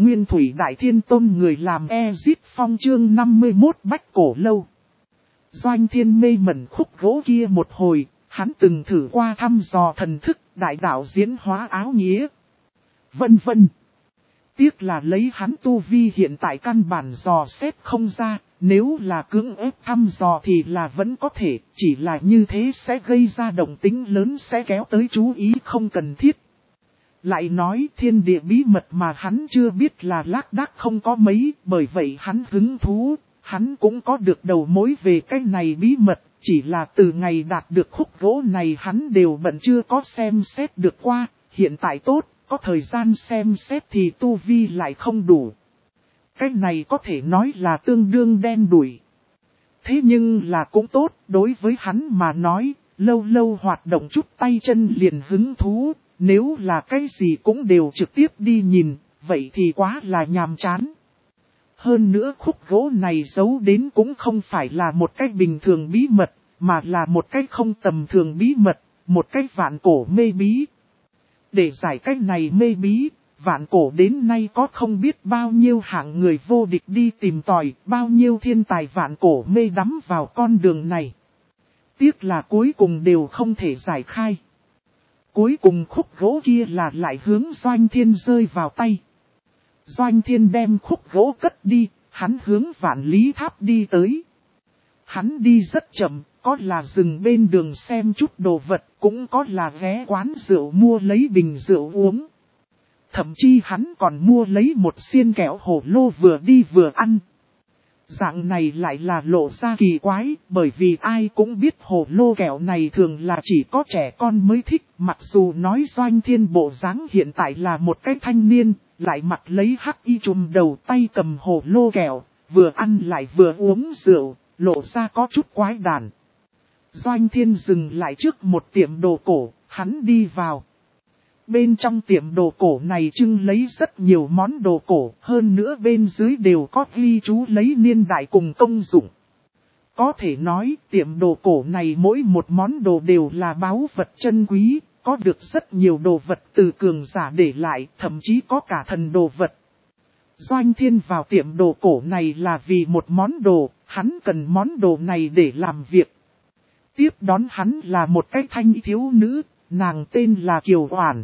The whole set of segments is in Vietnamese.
Nguyên Thủy Đại Thiên Tôn người làm Ezit Phong chương 51 Bách Cổ Lâu. Doanh Thiên mê mẩn khúc gỗ kia một hồi, hắn từng thử qua thăm dò thần thức, đại đạo diễn hóa áo nghĩa, vân vân. Tiếc là lấy hắn tu vi hiện tại căn bản dò xét không ra, nếu là cưỡng ép thăm dò thì là vẫn có thể, chỉ là như thế sẽ gây ra động tĩnh lớn, sẽ kéo tới chú ý không cần thiết. Lại nói thiên địa bí mật mà hắn chưa biết là lác đác không có mấy, bởi vậy hắn hứng thú, hắn cũng có được đầu mối về cái này bí mật, chỉ là từ ngày đạt được khúc gỗ này hắn đều bận chưa có xem xét được qua, hiện tại tốt, có thời gian xem xét thì tu vi lại không đủ. Cái này có thể nói là tương đương đen đủi. Thế nhưng là cũng tốt, đối với hắn mà nói, lâu lâu hoạt động chút tay chân liền hứng thú. Nếu là cái gì cũng đều trực tiếp đi nhìn, vậy thì quá là nhàm chán. Hơn nữa khúc gỗ này giấu đến cũng không phải là một cách bình thường bí mật, mà là một cách không tầm thường bí mật, một cách vạn cổ mê bí. Để giải cách này mê bí, vạn cổ đến nay có không biết bao nhiêu hạng người vô địch đi tìm tòi, bao nhiêu thiên tài vạn cổ mê đắm vào con đường này. Tiếc là cuối cùng đều không thể giải khai. Cuối cùng khúc gỗ kia là lại hướng Doanh Thiên rơi vào tay. Doanh Thiên đem khúc gỗ cất đi, hắn hướng Vạn Lý Tháp đi tới. Hắn đi rất chậm, có là dừng bên đường xem chút đồ vật, cũng có là ghé quán rượu mua lấy bình rượu uống. Thậm chí hắn còn mua lấy một xiên kẹo hổ lô vừa đi vừa ăn. Dạng này lại là lộ ra kỳ quái, bởi vì ai cũng biết hồ lô kẹo này thường là chỉ có trẻ con mới thích. Mặc dù nói Doanh Thiên bộ dáng hiện tại là một cái thanh niên, lại mặc lấy hắc y trùm đầu tay cầm hồ lô kẹo, vừa ăn lại vừa uống rượu, lộ ra có chút quái đản. Doanh Thiên dừng lại trước một tiệm đồ cổ, hắn đi vào. Bên trong tiệm đồ cổ này trưng lấy rất nhiều món đồ cổ, hơn nữa bên dưới đều có ghi chú lấy niên đại cùng công dụng. Có thể nói tiệm đồ cổ này mỗi một món đồ đều là báu vật chân quý, có được rất nhiều đồ vật từ cường giả để lại, thậm chí có cả thần đồ vật. Doanh Thiên vào tiệm đồ cổ này là vì một món đồ, hắn cần món đồ này để làm việc. Tiếp đón hắn là một cái thanh thiếu nữ, nàng tên là Kiều Oản.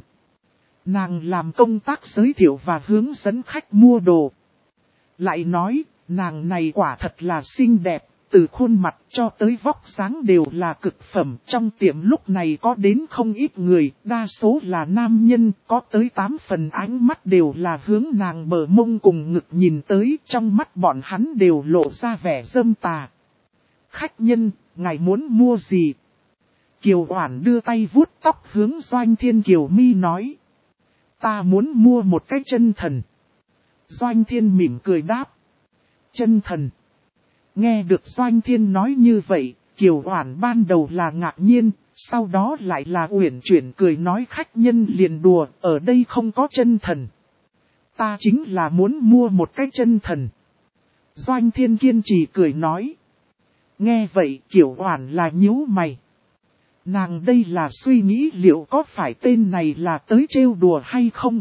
Nàng làm công tác giới thiệu và hướng dẫn khách mua đồ. Lại nói, nàng này quả thật là xinh đẹp, từ khuôn mặt cho tới vóc dáng đều là cực phẩm. Trong tiệm lúc này có đến không ít người, đa số là nam nhân, có tới 8 phần ánh mắt đều là hướng nàng bờ mông cùng ngực nhìn tới, trong mắt bọn hắn đều lộ ra vẻ dâm tà. Khách nhân, ngài muốn mua gì? Kiều Oản đưa tay vuốt tóc hướng Doanh Thiên Kiều Mi nói. Ta muốn mua một cái chân thần. Doanh Thiên mỉm cười đáp. Chân thần. Nghe được Doanh Thiên nói như vậy, Kiều Oản ban đầu là ngạc nhiên, sau đó lại là uyển chuyển cười nói khách nhân liền đùa, ở đây không có chân thần. Ta chính là muốn mua một cái chân thần. Doanh Thiên kiên trì cười nói. Nghe vậy Kiều Oản là nhíu mày. Nàng đây là suy nghĩ liệu có phải tên này là tới trêu đùa hay không?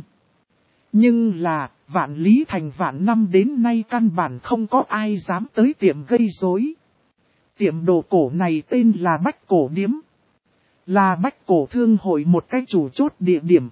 Nhưng là, Vạn Lý Thành vạn năm đến nay căn bản không có ai dám tới tiệm gây rối. Tiệm đồ cổ này tên là Bách Cổ Điếm. Là Bách Cổ Thương Hội một cái chủ chốt địa điểm.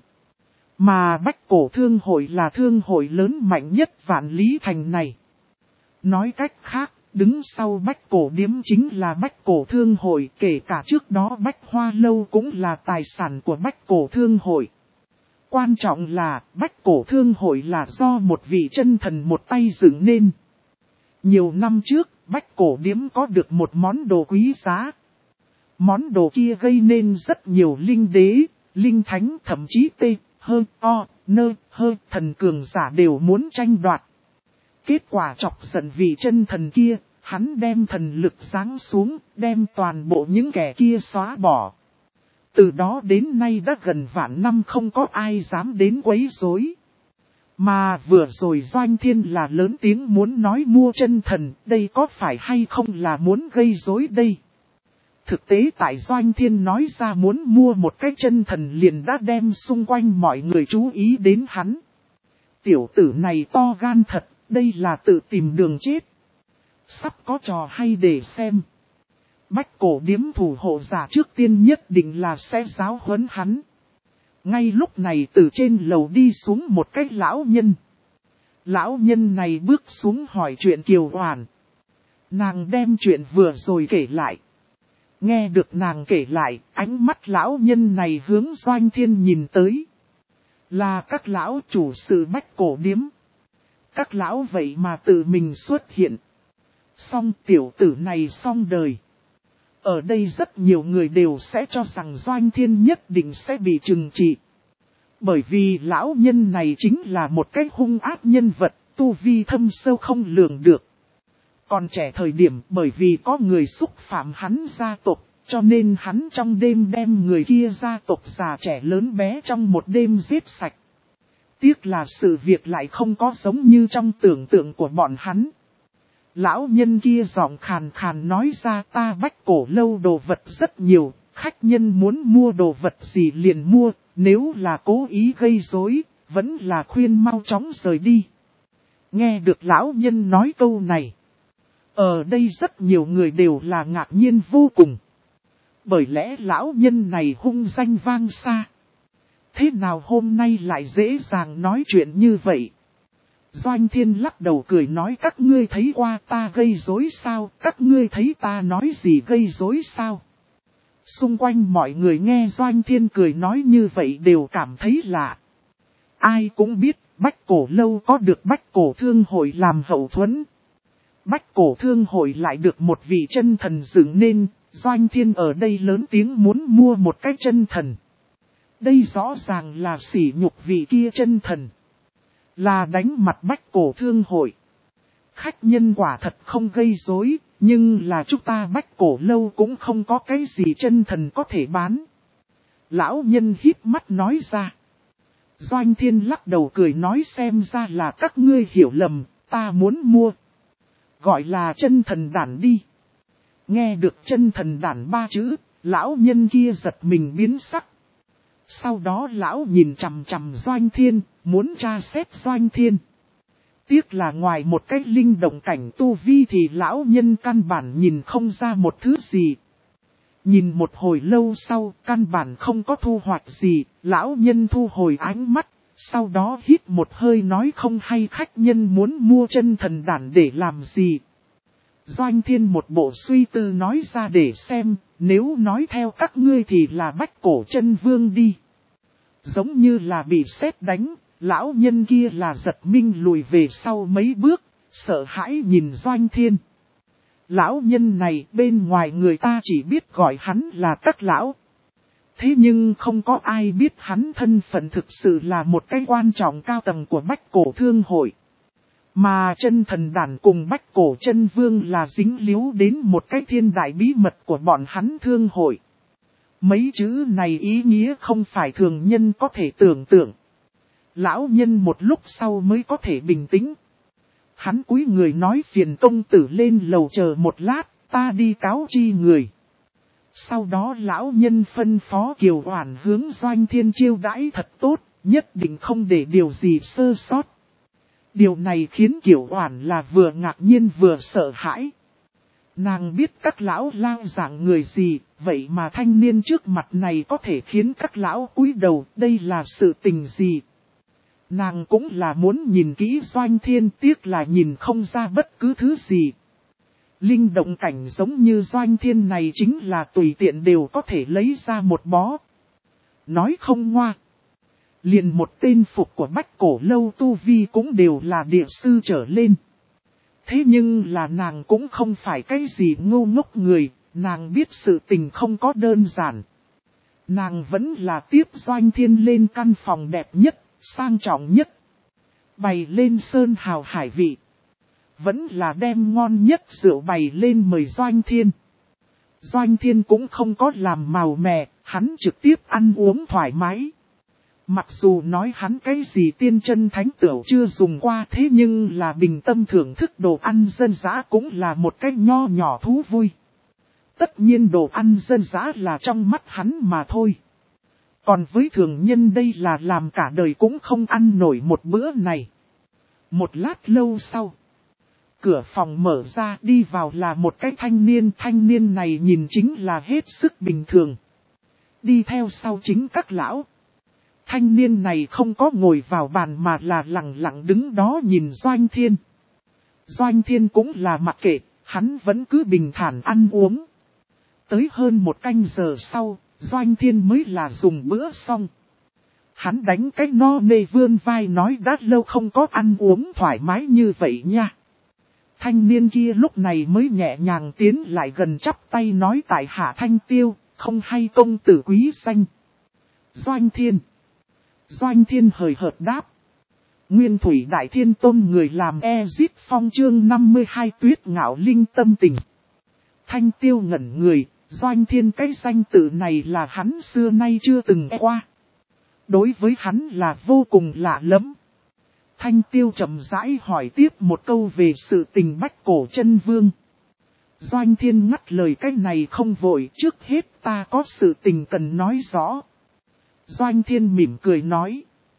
Mà Bách Cổ Thương Hội là thương hội lớn mạnh nhất Vạn Lý Thành này. Nói cách khác, đứng sau Bách Cổ Điếm chính là Bách Cổ Thương Hội, kể cả trước đó Bách Hoa Lâu cũng là tài sản của Bách Cổ Thương Hội. Quan trọng là Bách Cổ Thương Hội là do một vị chân thần một tay dựng nên. Nhiều năm trước, Bách Cổ Điếm có được một món đồ quý giá. Món đồ kia gây nên rất nhiều linh đế, linh thánh thậm chí thần cường giả đều muốn tranh đoạt. Kết quả chọc giận vị chân thần kia, hắn đem thần lực giáng xuống, đem toàn bộ những kẻ kia xóa bỏ. Từ đó đến nay đã gần vạn năm không có ai dám đến quấy rối. Mà vừa rồi Doanh Thiên là lớn tiếng muốn nói mua chân thần, đây có phải hay không là muốn gây rối đây? Thực tế tại Doanh Thiên nói ra muốn mua một cái chân thần liền đã đem xung quanh mọi người chú ý đến hắn. Tiểu tử này to gan thật, đây là tự tìm đường chết. Sắp có trò hay để xem. Bách Cổ Điếm thủ hộ giả trước tiên nhất định là sẽ giáo huấn hắn. Ngay lúc này từ trên lầu đi xuống một cái lão nhân. Lão nhân này bước xuống hỏi chuyện Kiều Oản. Nàng đem chuyện vừa rồi kể lại. Nghe được nàng kể lại, ánh mắt lão nhân này hướng Doanh Thiên nhìn tới. Là các lão chủ sự Bách Cổ Điếm. Các lão vậy mà tự mình xuất hiện. Xong tiểu tử này xong đời. Ở đây rất nhiều người đều sẽ cho rằng Doanh Thiên nhất định sẽ bị trừng trị. Bởi vì lão nhân này chính là một cái hung ác nhân vật, tu vi thâm sâu không lường được. Còn trẻ thời điểm bởi vì có người xúc phạm hắn gia tộc, cho nên hắn trong đêm đem người kia gia tộc già trẻ lớn bé trong một đêm giết sạch. Tiếc là sự việc lại không có giống như trong tưởng tượng của bọn hắn. Lão nhân kia giọng khàn khàn nói ra ta Bách Cổ lâu đồ vật rất nhiều, khách nhân muốn mua đồ vật gì liền mua, nếu là cố ý gây rối, vẫn là khuyên mau chóng rời đi. Nghe được lão nhân nói câu này. Ở đây rất nhiều người đều là ngạc nhiên vô cùng. Bởi lẽ lão nhân này hung danh vang xa. Thế nào hôm nay lại dễ dàng nói chuyện như vậy? Doanh Thiên lắc đầu cười nói các ngươi thấy qua ta gây rối sao? Các ngươi thấy ta nói gì gây rối sao? Xung quanh mọi người nghe Doanh Thiên cười nói như vậy đều cảm thấy lạ. Ai cũng biết Bách Cổ lâu có được Bách Cổ Thương hội làm hậu thuẫn. Bách Cổ Thương hội lại được một vị chân thần dựng nên, Doanh Thiên ở đây lớn tiếng muốn mua một cái chân thần. Đây rõ ràng là sỉ nhục vị kia chân thần. Là đánh mặt Bách Cổ Thương hội. Khách nhân quả thật không gây rối, nhưng là chúng ta Bách Cổ lâu cũng không có cái gì chân thần có thể bán. Lão nhân híp mắt nói ra. Doanh Thiên lắc đầu cười nói xem ra là các ngươi hiểu lầm, ta muốn mua. Gọi là chân thần đản đi. Nghe được chân thần đản ba chữ, lão nhân kia giật mình biến sắc. Sau đó lão nhìn chằm chằm Doanh Thiên, muốn tra xét Doanh Thiên. Tiếc là ngoài một cái linh động cảnh tu vi thì lão nhân căn bản nhìn không ra một thứ gì. Nhìn một hồi lâu sau, căn bản không có thu hoạch gì, lão nhân thu hồi ánh mắt, sau đó hít một hơi nói không hay khách nhân muốn mua chân thần đản để làm gì. Doanh Thiên một bộ suy tư nói ra để xem, nếu nói theo các ngươi thì là Bách Cổ chân vương đi. Giống như là bị sét đánh, lão nhân kia là giật mình lùi về sau mấy bước, sợ hãi nhìn Doanh Thiên. Lão nhân này bên ngoài người ta chỉ biết gọi hắn là các lão. Thế nhưng không có ai biết hắn thân phận thực sự là một cái quan trọng cao tầng của Bách Cổ Thương hội. Mà chân thần đản cùng Bách Cổ chân vương là dính líu đến một cái thiên đại bí mật của bọn hắn thương hội. Mấy chữ này ý nghĩa không phải thường nhân có thể tưởng tượng. Lão nhân một lúc sau mới có thể bình tĩnh. Hắn cúi người nói phiền công tử lên lầu chờ một lát, ta đi cáo chi người. Sau đó lão nhân phân phó Kiều Oản hướng Doanh Thiên chiêu đãi thật tốt, nhất định không để điều gì sơ sót. Điều này khiến Kiều Oản là vừa ngạc nhiên vừa sợ hãi. Nàng biết các lão lao dạng người gì, vậy mà thanh niên trước mặt này có thể khiến các lão cúi đầu, đây là sự tình gì? Nàng cũng là muốn nhìn kỹ Doanh Thiên, tiếc là nhìn không ra bất cứ thứ gì. Linh động cảnh giống như Doanh Thiên này chính là tùy tiện đều có thể lấy ra một bó. Nói không ngoa. Liền một tên phục của Bách Cổ lâu tu vi cũng đều là địa sư trở lên. Thế nhưng là nàng cũng không phải cái gì ngu ngốc người, nàng biết sự tình không có đơn giản. Nàng vẫn là tiếp Doanh Thiên lên căn phòng đẹp nhất, sang trọng nhất. Bày lên sơn hào hải vị. Vẫn là đem ngon nhất rượu bày lên mời Doanh Thiên. Doanh Thiên cũng không có làm màu mè, hắn trực tiếp ăn uống thoải mái. Mặc dù nói hắn cái gì tiên chân thánh tửu chưa dùng qua thế nhưng là bình tâm thưởng thức đồ ăn dân dã cũng là một cái nho nhỏ thú vui. Tất nhiên đồ ăn dân dã là trong mắt hắn mà thôi. Còn với thường nhân đây là làm cả đời cũng không ăn nổi một bữa này. Một lát lâu sau, cửa phòng mở ra, đi vào là một cái thanh niên này nhìn chính là hết sức bình thường. Đi theo sau chính các lão. Thanh niên này không có ngồi vào bàn mà là lặng lặng đứng đó nhìn Doanh Thiên. Doanh Thiên cũng là mặc kệ, hắn vẫn cứ bình thản ăn uống. Tới hơn một canh giờ sau, Doanh Thiên mới là dùng bữa xong. Hắn đánh cái no nê vươn vai nói đã lâu không có ăn uống thoải mái như vậy nha. Thanh niên kia lúc này mới nhẹ nhàng tiến lại gần chắp tay nói tại hạ Thanh Tiêu, không hay công tử quý danh. Doanh Thiên. Doanh Thiên hời hợt đáp. Nguyên Thủy Đại Thiên Tôn người làm Ezit Phong chương 52 Tuyết Ngạo Linh tâm tình. Thanh Tiêu ngẩn người, Doanh Thiên cái danh tự này là hắn xưa nay chưa từng nghe qua. Đối với hắn là vô cùng lạ lẫm. Thanh Tiêu chậm rãi hỏi tiếp một câu về sự tình Bách Cổ Chân Vương. Doanh Thiên ngắt lời cái này không vội, trước hết ta có sự tình cần nói rõ. Doanh Thiên mỉm cười nói.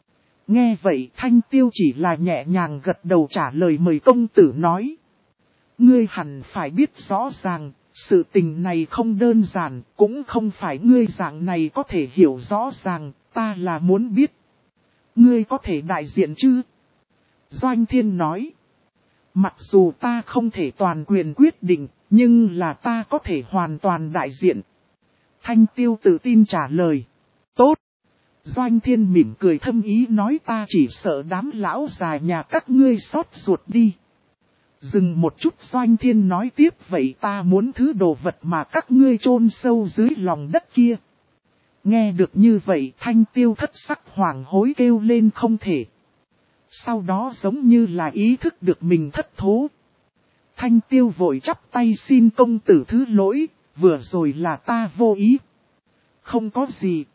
Nghe vậy Thanh Tiêu chỉ là nhẹ nhàng gật đầu trả lời mời công tử nói. Ngươi hẳn phải biết rõ ràng, sự tình này không đơn giản, cũng không phải ngươi dạng này có thể hiểu rõ ràng, ta là muốn biết. Ngươi có thể đại diện chứ? Doanh Thiên nói. Mặc dù ta không thể toàn quyền quyết định, nhưng là ta có thể hoàn toàn đại diện. Thanh Tiêu tự tin trả lời. Tốt. Doanh Thiên mỉm cười thâm ý nói ta chỉ sợ đám lão già nhà các ngươi xót ruột đi. Dừng một chút Doanh Thiên nói tiếp vậy ta muốn thứ đồ vật mà các ngươi chôn sâu dưới lòng đất kia. Nghe được như vậy Thanh Tiêu thất sắc hoảng hối kêu lên không thể. Sau đó giống như là ý thức được mình thất thố. Thanh Tiêu vội chắp tay xin công tử thứ lỗi, vừa rồi là ta vô ý. Không có gì.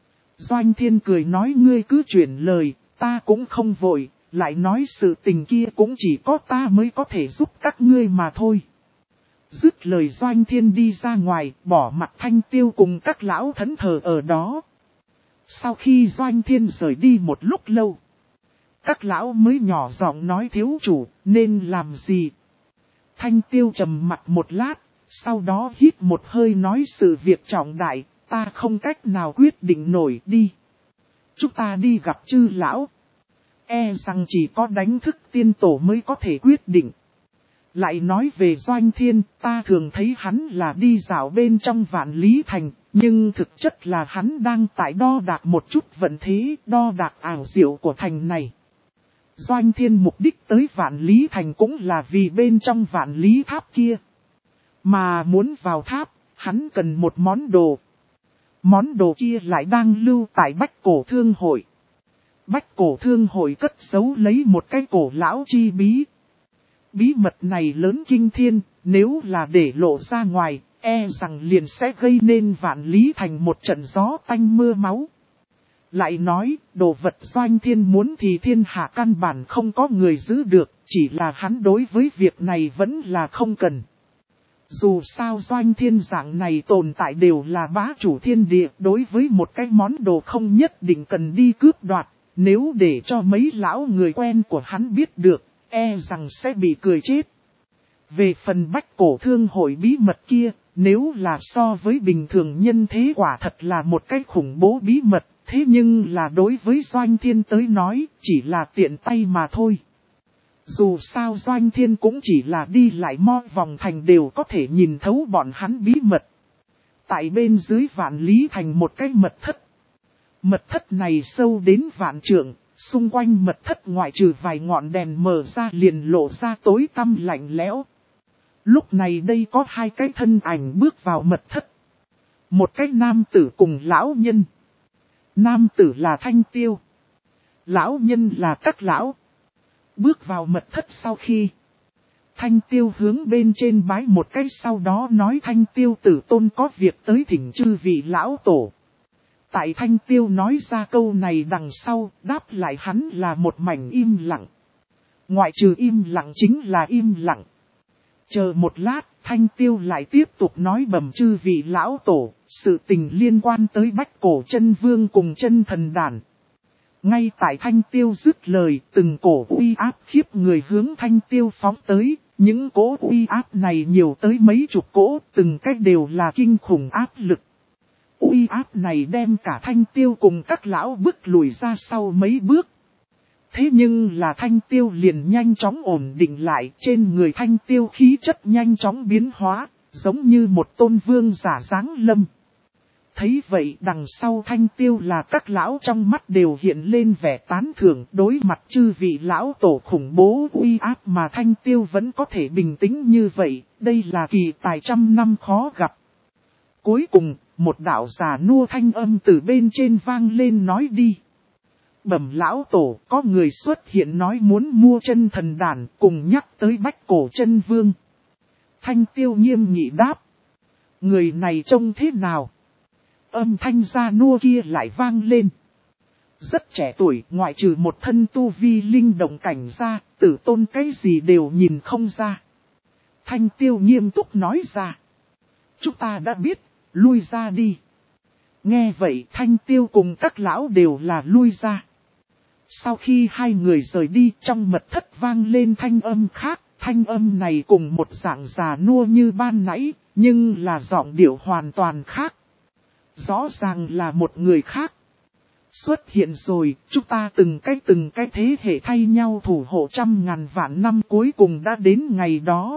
Doanh Thiên cười nói ngươi cứ chuyển lời, ta cũng không vội, lại nói sự tình kia cũng chỉ có ta mới có thể giúp các ngươi mà thôi. Dứt lời Doanh Thiên đi ra ngoài, bỏ mặt Thanh Tiêu cùng các lão thẫn thờ ở đó. Sau khi Doanh Thiên rời đi một lúc lâu, các lão mới nhỏ giọng nói thiếu chủ, nên làm gì? Thanh Tiêu trầm mặt một lát, sau đó hít một hơi nói sự việc trọng đại, ta không cách nào quyết định nổi đi. Chúng ta đi gặp chư lão. E rằng chỉ có đánh thức tiên tổ mới có thể quyết định. Lại nói về Doanh Thiên, ta thường thấy hắn là đi dạo bên trong Vạn Lý Thành, nhưng thực chất là hắn đang tại đo đạc một chút vận thế, đo đạc ảo diệu của thành này. Doanh Thiên mục đích tới Vạn Lý Thành cũng là vì bên trong Vạn Lý Tháp kia. Mà muốn vào tháp, hắn cần một món đồ. Món đồ kia lại đang lưu tại Bách Cổ Thương Hội. Bách Cổ Thương Hội cất giấu lấy một cái cổ lão chi bí. Bí mật này lớn kinh thiên, nếu là để lộ ra ngoài, e rằng liền sẽ gây nên Vạn Lý Thành một trận gió tanh mưa máu. Lại nói, đồ vật Doanh Thiên muốn thì thiên hạ căn bản không có người giữ được, chỉ là hắn đối với việc này vẫn là không cần. Dù sao Doanh Thiên dạng này tồn tại đều là bá chủ thiên địa, đối với một cái món đồ không nhất định cần đi cướp đoạt, nếu để cho mấy lão người quen của hắn biết được, e rằng sẽ bị cười chết. Về phần Bách Cổ Thương Hội bí mật kia, nếu là so với bình thường nhân thế quả thật là một cái khủng bố bí mật, thế nhưng là đối với Doanh Thiên tới nói, chỉ là tiện tay mà thôi. Dù sao Doanh Thiên cũng chỉ là đi lại mo vòng thành đều có thể nhìn thấu bọn hắn bí mật. Tại bên dưới Vạn Lý Thành một cái mật thất. Mật thất này sâu đến vạn trượng, xung quanh mật thất ngoại trừ vài ngọn đèn mở ra liền lộ ra tối tăm lạnh lẽo. Lúc này đây có hai cái thân ảnh bước vào mật thất. Một cái nam tử cùng lão nhân. Nam tử là Thanh Tiêu. Lão nhân là các lão. Bước vào mật thất sau khi. Thanh Tiêu hướng bên trên bái một cái sau đó nói Thanh Tiêu tử tôn có việc tới thỉnh chư vị lão tổ. Tại Thanh Tiêu nói ra câu này đằng sau, đáp lại hắn là một mảnh im lặng. Ngoại trừ im lặng chính là im lặng. Chờ một lát, Thanh Tiêu lại tiếp tục nói bẩm chư vị lão tổ, sự tình liên quan tới Bách Cổ Chân Vương cùng Chân Thần Đàn. Ngay tại Thanh Tiêu dứt lời, từng cổ uy áp khiếp người hướng Thanh Tiêu phóng tới. Những cỗ uy áp này nhiều tới mấy chục cỗ, từng cách đều là kinh khủng áp lực. Uy áp này đem cả Thanh Tiêu cùng các lão bước lùi ra sau mấy bước. Thế nhưng là Thanh Tiêu liền nhanh chóng ổn định lại, trên người Thanh Tiêu khí chất nhanh chóng biến hóa, giống như một tôn vương giả dáng lâm. Thấy vậy đằng sau Thanh Tiêu là các lão trong mắt đều hiện lên vẻ tán thưởng, đối mặt chư vị lão tổ khủng bố uy áp mà Thanh Tiêu vẫn có thể bình tĩnh như vậy, đây là kỳ tài trăm năm khó gặp. Cuối cùng, một đạo già nua thanh âm từ bên trên vang lên nói đi. Bẩm lão tổ, có người xuất hiện nói muốn mua chân thần đàn, cùng nhắc tới Bách Cổ Chân Vương. Thanh Tiêu nghiêm nghị đáp. Người này trông thế nào? Âm thanh già nua kia lại vang lên. Rất trẻ tuổi, ngoại trừ một thân tu vi linh động cảnh ra, tử tôn cái gì đều nhìn không ra. Thanh Tiêu nghiêm túc nói ra. Chúng ta đã biết, lui ra đi. Nghe vậy Thanh Tiêu cùng các lão đều là lui ra. Sau khi hai người rời đi, trong mật thất vang lên thanh âm khác. Thanh âm này cùng một dạng già nua như ban nãy, nhưng là giọng điệu hoàn toàn khác. Rõ ràng là một người khác. Xuất hiện rồi, chúng ta từng cái thế hệ thay nhau thủ hộ trăm ngàn vạn năm, cuối cùng đã đến ngày đó.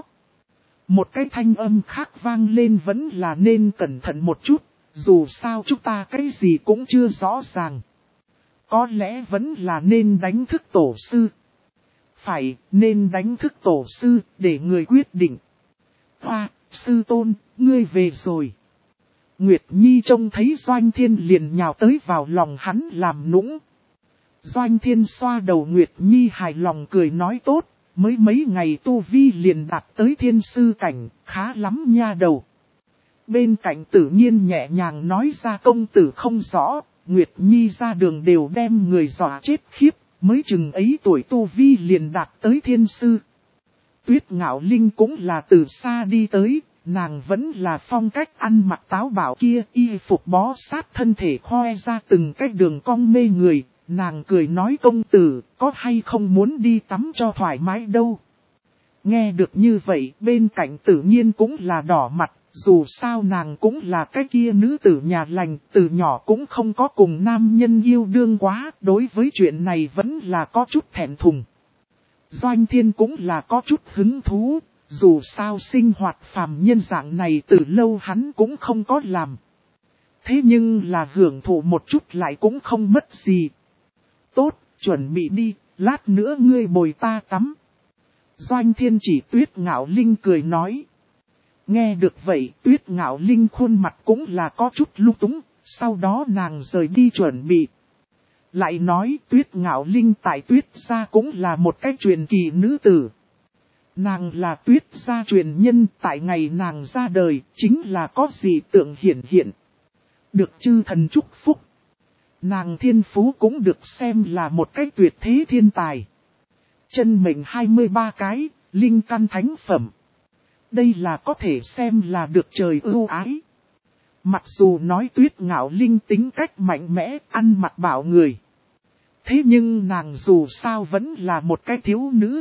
Một cái thanh âm khác vang lên, vẫn là nên cẩn thận một chút, dù sao chúng ta cái gì cũng chưa rõ ràng. Có lẽ vẫn là nên đánh thức tổ sư. Phải, nên đánh thức tổ sư, để người quyết định. Hoa, sư tôn, ngươi về rồi. Nguyệt Nhi trông thấy Doanh Thiên liền nhào tới vào lòng hắn làm nũng. Doanh Thiên xoa đầu Nguyệt Nhi hài lòng cười nói tốt, mới mấy ngày tu vi liền đạt tới thiên sư cảnh, khá lắm nha đầu. Bên cạnh Tử Nhiên nhẹ nhàng nói ra công tử không rõ, Nguyệt Nhi ra đường đều đem người dọa chết khiếp, mới chừng ấy tuổi tu vi liền đạt tới thiên sư. Tuyết Ngạo Linh cũng là từ xa đi tới. Nàng vẫn là phong cách ăn mặc táo bạo kia, y phục bó sát thân thể khoe ra từng cái đường cong mê người. Nàng cười nói công tử, có hay không muốn đi tắm cho thoải mái đâu. Nghe được như vậy, bên cạnh Tử Nhiên cũng là đỏ mặt, dù sao nàng cũng là cái kia nữ tử nhà lành, từ nhỏ cũng không có cùng nam nhân yêu đương quá, đối với chuyện này vẫn là có chút thẹn thùng. Doanh Thiên cũng là có chút hứng thú. Dù sao sinh hoạt phàm nhân dạng này từ lâu hắn cũng không có làm. Thế nhưng là hưởng thụ một chút lại cũng không mất gì. Tốt, chuẩn bị đi, lát nữa ngươi bồi ta tắm. Doanh Thiên chỉ Tuyết Ngạo Linh cười nói. Nghe được vậy Tuyết Ngạo Linh khuôn mặt cũng là có chút lung túng, sau đó nàng rời đi chuẩn bị. Lại nói Tuyết Ngạo Linh tại Tuyết gia cũng là một cái truyền kỳ nữ tử. Nàng là Tuyết gia truyền nhân, tại ngày nàng ra đời, chính là có dị tượng hiển hiện. Được chư thần chúc phúc. Nàng thiên phú cũng được xem là một cái tuyệt thế thiên tài. Chân mệnh 23 cái, linh căn thánh phẩm. Đây là có thể xem là được trời ưu ái. Mặc dù nói Tuyết Ngạo Linh tính cách mạnh mẽ, ăn mặc bảo người. Thế nhưng nàng dù sao vẫn là một cái thiếu nữ.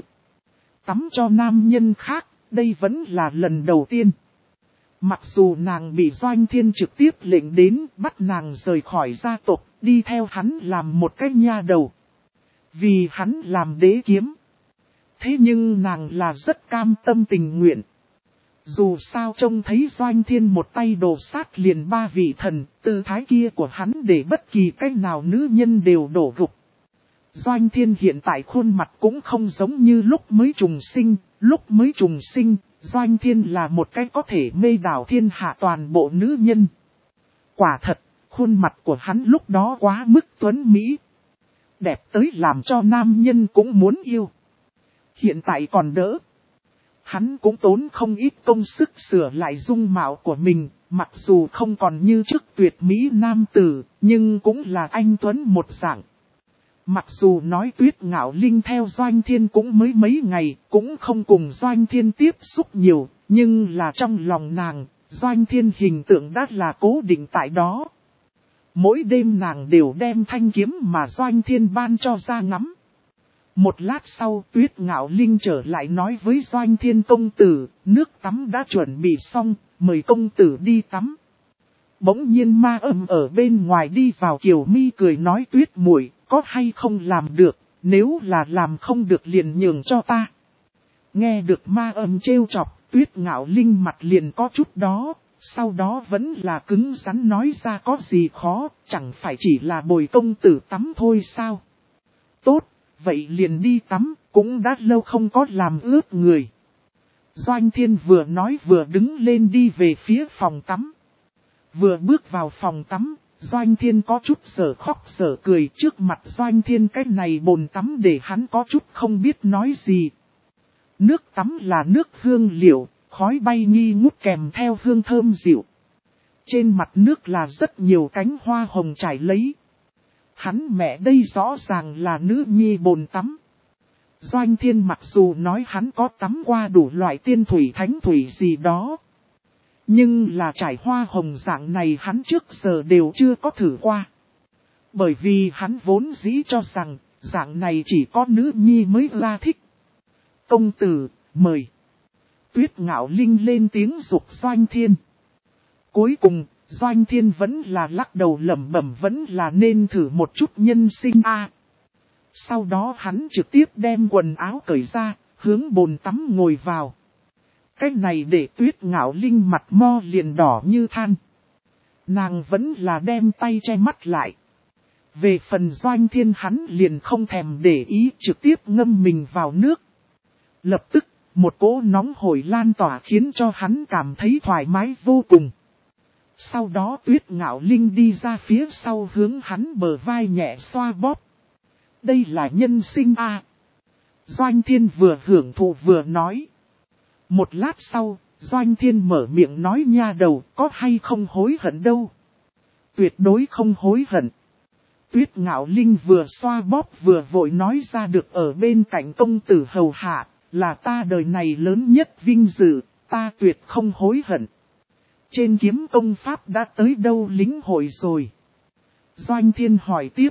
Tắm cho nam nhân khác, đây vẫn là lần đầu tiên. Mặc dù nàng bị Doanh Thiên trực tiếp lệnh đến bắt nàng rời khỏi gia tộc, đi theo hắn làm một cái nha đầu. Vì hắn làm đế kiếm. Thế nhưng nàng là rất cam tâm tình nguyện. Dù sao trông thấy Doanh Thiên một tay đồ sát liền 3 vị thần, tư thái kia của hắn để bất kỳ cách nào nữ nhân đều đổ gục. Doanh Thiên hiện tại khuôn mặt cũng không giống như lúc mới trùng sinh, Doanh Thiên là một cái có thể mê đảo thiên hạ toàn bộ nữ nhân. Quả thật, khuôn mặt của hắn lúc đó quá mức tuấn mỹ. Đẹp tới làm cho nam nhân cũng muốn yêu. Hiện tại còn đỡ. Hắn cũng tốn không ít công sức sửa lại dung mạo của mình, mặc dù không còn như trước tuyệt mỹ nam tử, nhưng cũng là anh tuấn một dạng. Mặc dù nói Tuyết Ngạo Linh theo Doanh Thiên cũng mới mấy ngày, cũng không cùng Doanh Thiên tiếp xúc nhiều, nhưng là trong lòng nàng, Doanh Thiên hình tượng đã là cố định tại đó. Mỗi đêm nàng đều đem thanh kiếm mà Doanh Thiên ban cho ra ngắm. Một lát sau Tuyết Ngạo Linh trở lại nói với Doanh Thiên công tử, nước tắm đã chuẩn bị xong, mời công tử đi tắm. Bỗng nhiên Ma Âm ở bên ngoài đi vào, Kiều Mi cười nói Tuyết muội có hay không làm được, nếu là làm không được liền nhường cho ta. Nghe được Ma Âm trêu chọc, Tuyết Ngạo Linh mặt liền có chút đó, sau đó vẫn là cứng rắn nói ra có gì khó, chẳng phải chỉ là bồi công tử tắm thôi sao. Tốt, vậy liền đi tắm, cũng đã lâu không có làm ướt người. Doanh Thiên vừa nói vừa đứng lên đi về phía phòng tắm. Vừa bước vào phòng tắm, Doanh Thiên có chút sở khóc sở cười, trước mặt Doanh Thiên cái này bồn tắm để hắn có chút không biết nói gì. Nước tắm là nước hương liệu, khói bay nghi ngút kèm theo hương thơm dịu. Trên mặt nước là rất nhiều cánh hoa hồng trải lấy. Hắn mẹ đây rõ ràng là nữ nhi bồn tắm. Doanh Thiên mặc dù nói hắn có tắm qua đủ loại tiên thủy thánh thủy gì đó. Nhưng là trải hoa hồng dạng này hắn trước giờ đều chưa có thử qua. Bởi vì hắn vốn dĩ cho rằng dạng này chỉ có nữ nhi mới la thích. Công tử, mời. Tuyết Ngạo Linh lên tiếng giục Doanh Thiên. Cuối cùng, Doanh Thiên vẫn là lắc đầu lẩm bẩm vẫn là nên thử một chút nhân sinh a. Sau đó hắn trực tiếp đem quần áo cởi ra, hướng bồn tắm ngồi vào. Cái này để Tuyết Ngạo Linh mặt mo liền đỏ như than. Nàng vẫn là đem tay che mắt lại. Về phần Doanh Thiên hắn liền không thèm để ý, trực tiếp ngâm mình vào nước. Lập tức, một cỗ nóng hổi lan tỏa khiến cho hắn cảm thấy thoải mái vô cùng. Sau đó Tuyết Ngạo Linh đi ra phía sau hướng hắn bờ vai nhẹ xoa bóp. Đây là nhân sinh a. Doanh Thiên vừa hưởng thụ vừa nói. Một lát sau, Doanh Thiên mở miệng nói nha đầu có hay không hối hận đâu. Tuyệt đối không hối hận. Tuyết Ngạo Linh vừa xoa bóp vừa vội nói ra được ở bên cạnh công tử hầu hạ, là ta đời này lớn nhất vinh dự, ta tuyệt không hối hận. Trên kiếm công pháp đã tới đâu lĩnh hội rồi? Doanh Thiên hỏi tiếp.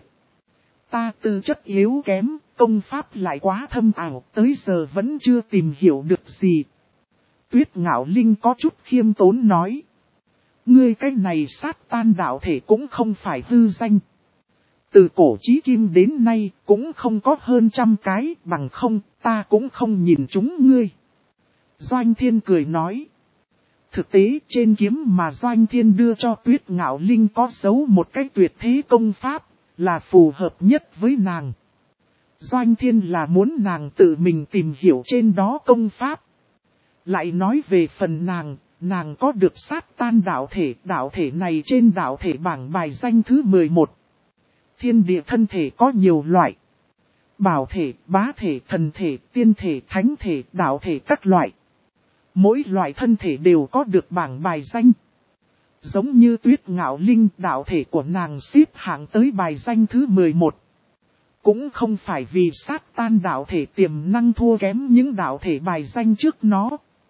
Ta tư chất yếu kém, công pháp lại quá thâm ảo, tới giờ vẫn chưa tìm hiểu được gì. Tuyết Ngạo Linh có chút khiêm tốn nói. Ngươi cái này sát tan đạo thể cũng không phải hư danh. Từ cổ chí kim đến nay cũng không có hơn 100 cái, bằng không ta cũng không nhìn chúng ngươi. Doanh Thiên cười nói. Thực tế trên kiếm mà Doanh Thiên đưa cho Tuyết Ngạo Linh có dấu một cái tuyệt thế công pháp, là phù hợp nhất với nàng. Doanh Thiên là muốn nàng tự mình tìm hiểu trên đó công pháp. Lại nói về phần nàng có được sát tan đạo thể này trên đạo thể bảng bài danh thứ 11. Thiên địa thân thể có nhiều loại. Bảo thể, bá thể, thần thể, tiên thể, thánh thể, đạo thể các loại. Mỗi loại thân thể đều có được bảng bài danh. Giống như Tuyết Ngạo Linh, đạo thể của nàng xếp hạng tới bài danh thứ 11. Cũng không phải vì sát tan đạo thể tiềm năng thua kém những đạo thể bài danh trước nó.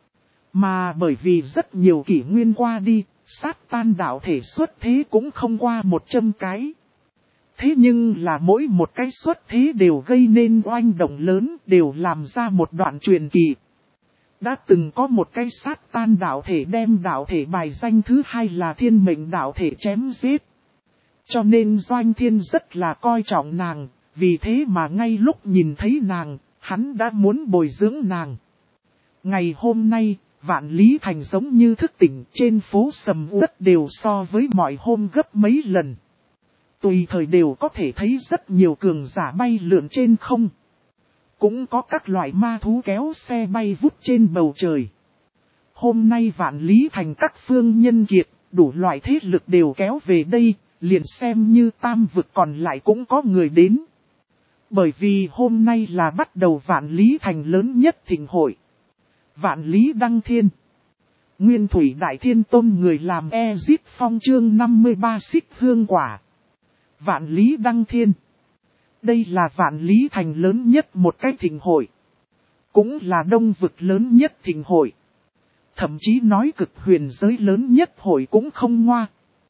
Mà bởi vì rất nhiều kỷ nguyên qua đi, sát tan đạo thể xuất thế cũng không qua 100 cái. Thế nhưng là mỗi một cái xuất thế đều gây nên oanh động lớn, đều làm ra một đoạn truyền kỳ. Đã từng có một cái sát tan đạo thể đem đạo thể bài danh thứ 2 là thiên mệnh đạo thể chém giết. Cho nên Doanh Thiên rất là coi trọng nàng, vì thế mà ngay lúc nhìn thấy nàng, hắn đã muốn bồi dưỡng nàng. Ngày hôm nay, Vạn Lý Thành giống như thức tỉnh, trên phố sầm uất đều so với mọi hôm gấp mấy lần. Tùy thời đều có thể thấy rất nhiều cường giả bay lượn trên không. Cũng có các loại ma thú kéo xe bay vút trên bầu trời. Hôm nay Vạn Lý Thành các phương nhân kiệt, đủ loại thế lực đều kéo về đây, liền xem như tam vực còn lại cũng có người đến. Bởi vì hôm nay là bắt đầu Vạn Lý Thành lớn nhất thịnh hội. Vạn Lý Đăng Thiên. Nguyên Thủy Đại Thiên Tôn người làm Ezit Phong chương 53 xích hương quả. Vạn Lý Đăng Thiên. Đây là Vạn Lý Thành lớn nhất một cái thịnh hội. Cũng là đông vực lớn nhất thịnh hội. Thậm chí nói cực huyền giới lớn nhất hội cũng không ngoa.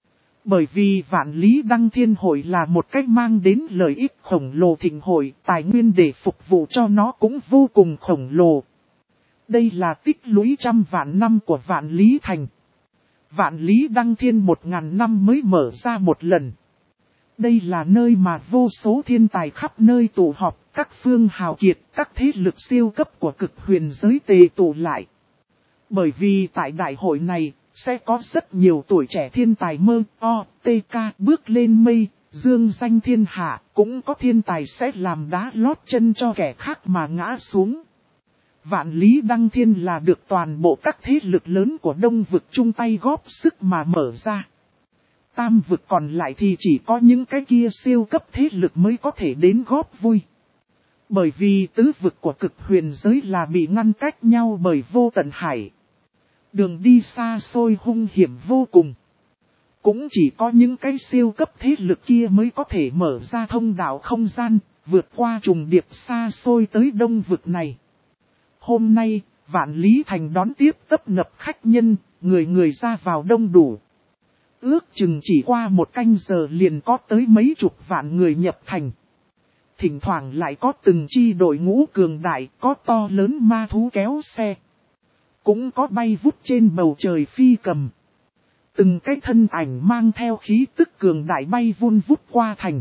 Bởi vì Vạn Lý Đăng Thiên Hội là một cách mang đến lợi ích khổng lồ thịnh hội, tài nguyên để phục vụ cho nó cũng vô cùng khổng lồ. Đây là tích lũy trăm vạn năm của Vạn Lý Thành. Vạn Lý Đăng Thiên 1000 năm mới mở ra một lần. Đây là nơi mà vô số thiên tài khắp nơi tụ họp, các phương hào kiệt, các thế lực siêu cấp của cực huyền giới tề tụ lại. Bởi vì tại đại hội này, sẽ có rất nhiều tuổi trẻ thiên tài mơ, TK bước lên mây, dương danh thiên hạ, cũng có thiên tài sẽ làm đá lót chân cho kẻ khác mà ngã xuống. Vạn Lý Đăng Thiên là được toàn bộ các thế lực lớn của Đông vực chung tay góp sức mà mở ra. Tam vực còn lại thì chỉ có những cái kia siêu cấp thế lực mới có thể đến góp vui. Bởi vì tứ vực của cực huyền giới là bị ngăn cách nhau bởi vô tận hải. Đường đi xa xôi hung hiểm vô cùng. Cũng chỉ có những cái siêu cấp thế lực kia mới có thể mở ra thông đạo không gian, vượt qua trùng điệp xa xôi tới đông vực này. Hôm nay, Vạn Lý Thành đón tiếp tấp nập khách nhân, người người ra vào đông đủ. Ước chừng chỉ qua một canh giờ liền có tới mấy chục vạn người nhập thành. Thỉnh thoảng lại có từng chi đội ngũ cường đại, có to lớn ma thú kéo xe. Cũng có bay vút trên bầu trời phi cầm. Từng cái thân ảnh mang theo khí tức cường đại bay vun vút qua thành.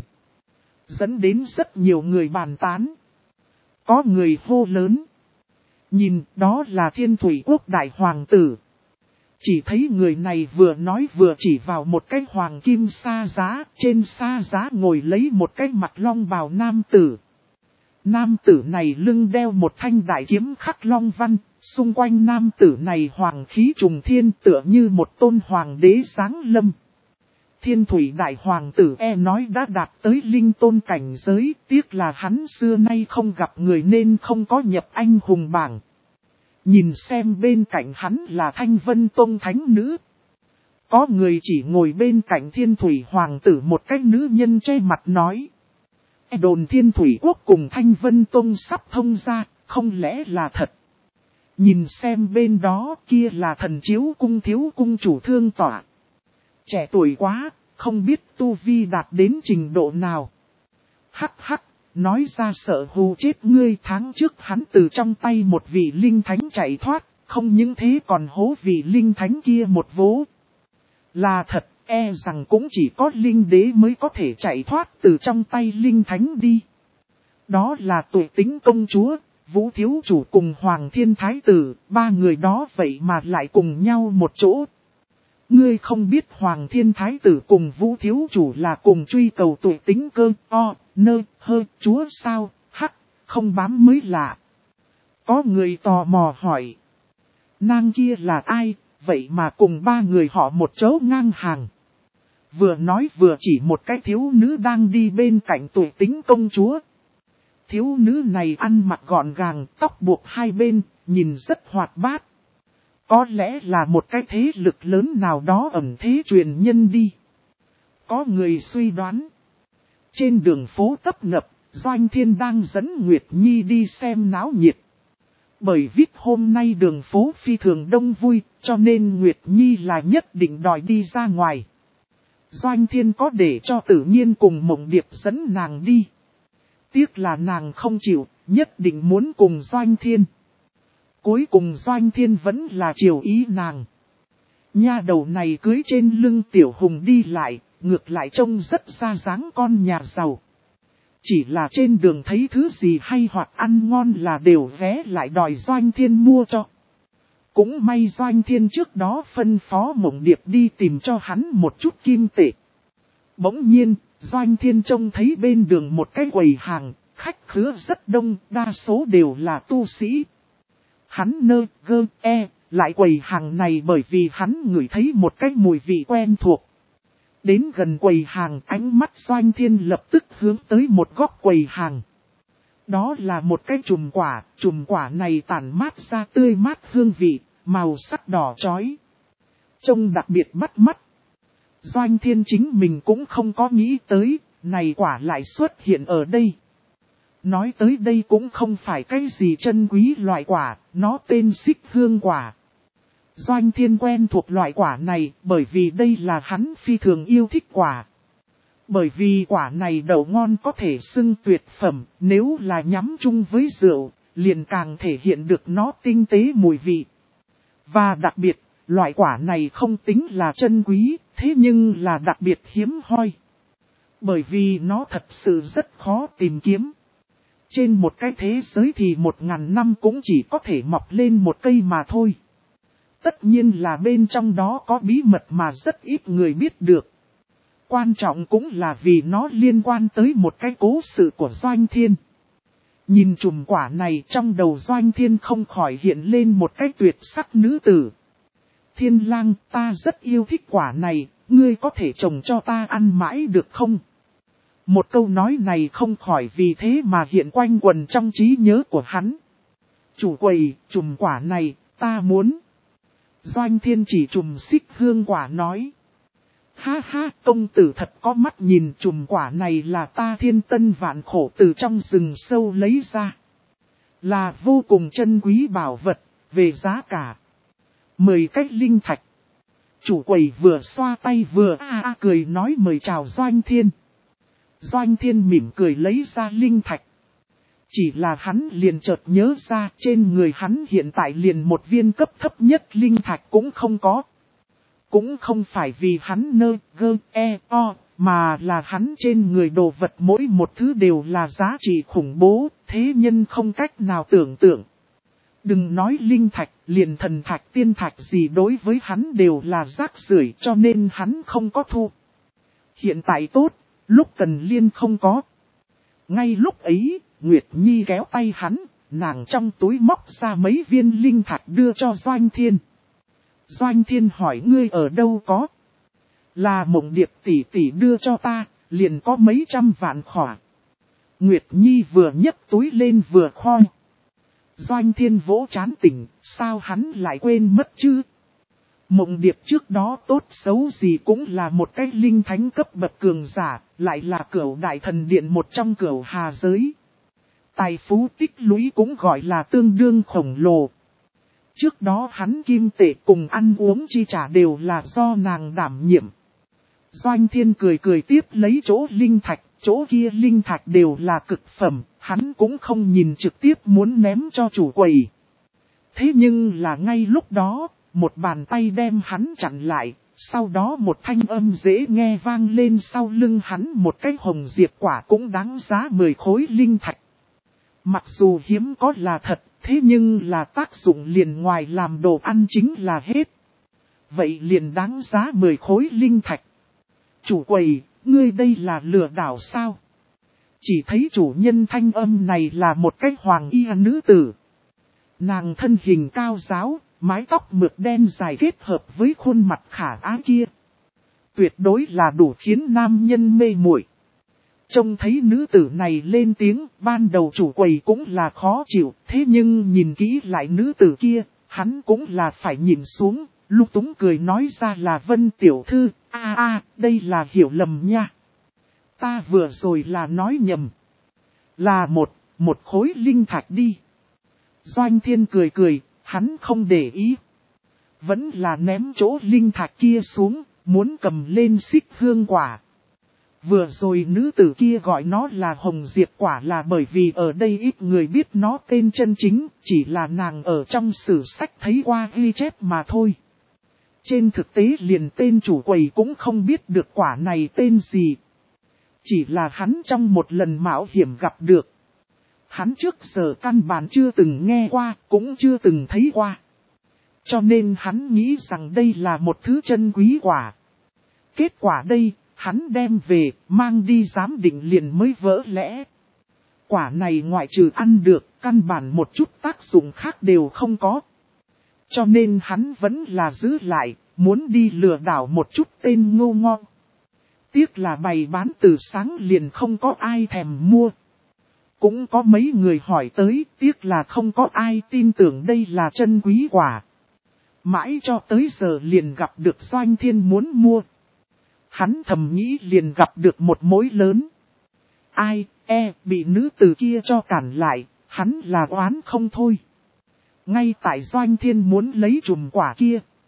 Dẫn đến rất nhiều người bàn tán. Có người hô lớn. Nhìn, đó là Thiên Thủy Quốc đại hoàng tử. Chỉ thấy người này vừa nói vừa chỉ vào một cái hoàng kim sa giá, trên sa giá ngồi lấy một cái mặt long bào nam tử. Nam tử này lưng đeo một thanh đại kiếm khắc long văn, xung quanh nam tử này hoàng khí trùng thiên tựa như một tôn hoàng đế giáng lâm. Thiên Thủy đại hoàng tử nói đã đạt tới linh tôn cảnh giới, tiếc là hắn xưa nay không gặp người nên không có nhập anh hùng bảng. Nhìn xem bên cạnh hắn là Thanh Vân Tông thánh nữ. Có người chỉ ngồi bên cạnh Thiên Thủy hoàng tử một cái nữ nhân che mặt nói. Đồn Thiên Thủy Quốc cùng Thanh Vân Tông sắp thông ra, không lẽ là thật? Nhìn xem bên đó kia là Thần Chiếu cung thiếu cung chủ Thương Tỏa. Trẻ tuổi quá, không biết tu vi đạt đến trình độ nào. Hắc hắc, nói ra sợ hù chết ngươi. Tháng trước hắn từ trong tay một vị linh thánh chạy thoát, không những thế còn hố vị linh thánh kia một vố. Là thật, rằng cũng chỉ có linh đế mới có thể chạy thoát từ trong tay linh thánh đi. Đó là Tuệ Tĩnh công chúa, Vũ thiếu chủ cùng Hoàng Thiên Thái tử, ba người đó vậy mà lại cùng nhau một chỗ. Ngươi không biết Hoàng Thiên Thái tử cùng Vũ thiếu chủ là cùng truy cầu Tuệ Tĩnh cơ, chúa sao, hắc, không bám mới lạ. Có người tò mò hỏi. Nàng kia là ai, vậy mà cùng ba người họ một chỗ ngang hàng. Vừa nói vừa chỉ một cái thiếu nữ đang đi bên cạnh Tuệ Tĩnh công chúa. Thiếu nữ này ăn mặc gọn gàng, tóc buộc hai bên, nhìn rất hoạt bát. Có lẽ là một cái thế lực lớn nào đó ẩn thế truyền nhân đi. Có người suy đoán. Trên đường phố tấp nập, Doanh Thiên đang dẫn Nguyệt Nhi đi xem náo nhiệt. Bởi vì hôm nay đường phố phi thường đông vui, cho nên Nguyệt Nhi là nhất định đòi đi ra ngoài. Doanh Thiên có để cho Tự Nhiên cùng Mộng Điệp dẫn nàng đi. Tiếc là nàng không chịu, nhất định muốn cùng Doanh Thiên. Cuối cùng Doanh Thiên vẫn là chiều ý nàng. Nha đầu này cưới trên lưng Tiểu Hùng đi lại, ngược lại trông rất ra dáng con nhà giàu. Chỉ là trên đường thấy thứ gì hay hoặc ăn ngon là đều ghé lại đòi Doanh Thiên mua cho. Cũng may Doanh Thiên trước đó phân phó Mộng Điệp đi tìm cho hắn một chút kim tệ. Bỗng nhiên, Doanh Thiên trông thấy bên đường một cái quầy hàng, khách khứa rất đông, đa số đều là tu sĩ. Hắn lại quầy hàng này bởi vì hắn ngửi thấy một cái mùi vị quen thuộc. Đến gần quầy hàng, ánh mắt Doanh Thiên lập tức hướng tới một góc quầy hàng. Đó là một cái chùm quả này tản mát ra tươi mát hương vị, màu sắc đỏ chói. Trông đặc biệt bắt mắt. Doanh Thiên chính mình cũng không có nghĩ tới, này quả lại xuất hiện ở đây. Nói tới đây cũng không phải cái gì chân quý loại quả, nó tên xích hương quả. Doanh Thiên quen thuộc loại quả này bởi vì đây là hắn phi thường yêu thích quả. Bởi vì quả này đậu ngon có thể xưng tuyệt phẩm, nếu là nhắm chung với rượu, liền càng thể hiện được nó tinh tế mùi vị. Và đặc biệt, loại quả này không tính là chân quý, thế nhưng là đặc biệt hiếm hoi. Bởi vì nó thật sự rất khó tìm kiếm. Trên một cái thế giới thì 1000 năm cũng chỉ có thể mọc lên một cây mà thôi. Tất nhiên là bên trong đó có bí mật mà rất ít người biết được. Quan trọng cũng là vì nó liên quan tới một cái cố sự của Doanh Thiên. Nhìn chùm quả này trong đầu Doanh Thiên không khỏi hiện lên một cái tuyệt sắc nữ tử. Thiên Lang, ta rất yêu thích quả này, ngươi có thể trồng cho ta ăn mãi được không? Một câu nói này không khỏi vì thế mà hiện quanh quần trong trí nhớ của hắn. Chủ quầy, chùm quả này, ta muốn. Doanh Thiên chỉ chùm xích hương quả nói. Ha ha, công tử thật có mắt nhìn, chùm quả này là ta thiên tân vạn khổ từ trong rừng sâu lấy ra. Là vô cùng chân quý bảo vật, về giá cả 10 cái linh thạch. Chủ quầy vừa xoa tay vừa cười nói mời chào Doanh Thiên. Doanh Thiên mỉm cười lấy ra linh thạch. Chỉ là hắn liền chợt nhớ ra trên người hắn hiện tại liền một viên cấp thấp nhất linh thạch cũng không có. Cũng không phải vì hắn mà là hắn trên người đồ vật mỗi một thứ đều là giá trị khủng bố, thế nhân không cách nào tưởng tượng. Đừng nói linh thạch, liền thần thạch tiên thạch gì đối với hắn đều là rác rưởi, cho nên hắn không có thu. Hiện tại tốt, lúc cần liên không có. Ngay lúc ấy, Nguyệt Nhi kéo tay hắn, nàng trong túi móc ra mấy viên linh thạch đưa cho Doanh Thiên. Doanh Thiên hỏi ngươi ở đâu có? Là Mộng Điệp tỷ tỷ đưa cho ta, liền có mấy trăm vạn khỏa. Nguyệt Nhi vừa nhấc túi lên vừa khoi. Doanh Thiên vỗ trán tỉnh, sao hắn lại quên mất chứ? Mộng Điệp trước đó tốt xấu gì cũng là một cái linh thánh cấp bậc cường giả, lại là cửu đại thần điện một trong cửu hà giới. Tài phú tích lũy cũng gọi là tương đương khổng lồ. Trước đó hắn kim tệ cùng ăn uống chi trả đều là do nàng đảm nhiệm. Doanh Thiên cười cười tiếp lấy chỗ linh thạch, chỗ kia linh thạch đều là cực phẩm, hắn cũng không nhìn trực tiếp muốn ném cho chủ quầy. Thế nhưng là ngay lúc đó, một bàn tay đem hắn chặn lại, sau đó một thanh âm dễ nghe vang lên sau lưng hắn, một cái hồng diệp quả cũng đáng giá 10 khối linh thạch. Mặc dù hiếm có là thật, thế nhưng là tác dụng liền ngoài làm đồ ăn chính là hết. Vậy liền đáng giá 10 khối linh thạch. Chủ quầy, ngươi đây là lừa đảo sao? Chỉ thấy chủ nhân thanh âm này là một cái hoàng y nữ tử. Nàng thân hình cao ráo, mái tóc mượt đen dài kết hợp với khuôn mặt khả ái kia. Tuyệt đối là đủ khiến nam nhân mê muội. Trông thấy nữ tử này lên tiếng, ban đầu chủ quầy cũng là khó chịu, thế nhưng nhìn kỹ lại nữ tử kia, hắn cũng là phải nhìn xuống, lúc túng cười nói ra là Vân tiểu thư, đây là hiểu lầm nha. Ta vừa rồi là nói nhầm. Là một khối linh thạch đi. Doanh Thiên cười cười, hắn không để ý. Vẫn là ném chỗ linh thạch kia xuống, muốn cầm lên xích hương quả. Vừa rồi nữ tử kia gọi nó là hồng diệp quả là bởi vì ở đây ít người biết nó tên chân chính, chỉ là nàng ở trong sử sách thấy qua ghi chép mà thôi. Trên thực tế liền tên chủ quầy cũng không biết được quả này tên gì. Chỉ là hắn trong một lần mạo hiểm gặp được. Hắn trước giờ căn bản chưa từng nghe qua, cũng chưa từng thấy qua. Cho nên hắn nghĩ rằng đây là một thứ chân quý quả. Kết quả đây, hắn đem về, mang đi giám định liền mới vỡ lẽ. Quả này ngoại trừ ăn được, căn bản một chút tác dụng khác đều không có. Cho nên hắn vẫn là giữ lại, muốn đi lừa đảo một chút tên ngô ngon. Tiếc là bày bán từ sáng liền không có ai thèm mua. Cũng có mấy người hỏi tới, tiếc là không có ai tin tưởng đây là chân quý quả. Mãi cho tới giờ liền gặp được Doanh Thiên muốn mua. Hắn thầm nghĩ liền gặp được một mối lớn. Bị nữ tử kia cho cản lại, hắn là oán không thôi. Ngay tại Doanh Thiên muốn lấy chùm quả kia,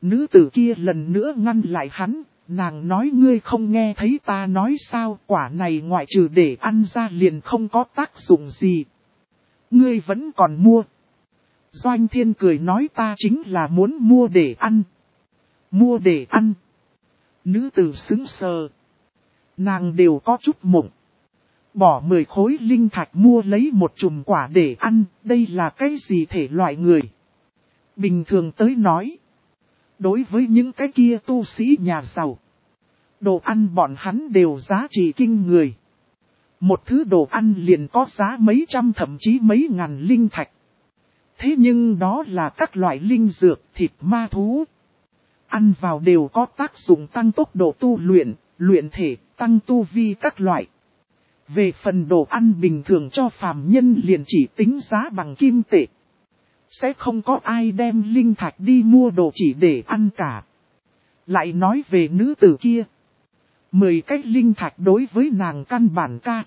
Nữ tử kia lần nữa ngăn lại hắn, nàng nói ngươi không nghe thấy ta nói sao, quả này ngoại trừ để ăn ra liền không có tác dụng gì. Ngươi vẫn còn mua. Doanh Thiên cười nói ta chính là muốn mua để ăn. Mua để ăn. Nữ tử sững sờ. Nàng đều có chút mộng. Bỏ 10 khối linh thạch mua lấy một chùm quả để ăn, đây là cái gì thể loại người? Bình thường tới nói. Đối với những cái kia tu sĩ nhà giàu, đồ ăn bọn hắn đều giá trị kinh người. Một thứ đồ ăn liền có giá mấy trăm thậm chí mấy ngàn linh thạch. Thế nhưng đó là các loại linh dược, thịt ma thú. Ăn vào đều có tác dụng tăng tốc độ tu luyện, luyện thể, tăng tu vi các loại. Về phần đồ ăn bình thường cho phàm nhân liền chỉ tính giá bằng kim tệ. Sẽ không có ai đem linh thạch đi mua đồ chỉ để ăn cả. Lại nói về nữ tử kia. 10 cái linh thạch đối với nàng căn bản ca,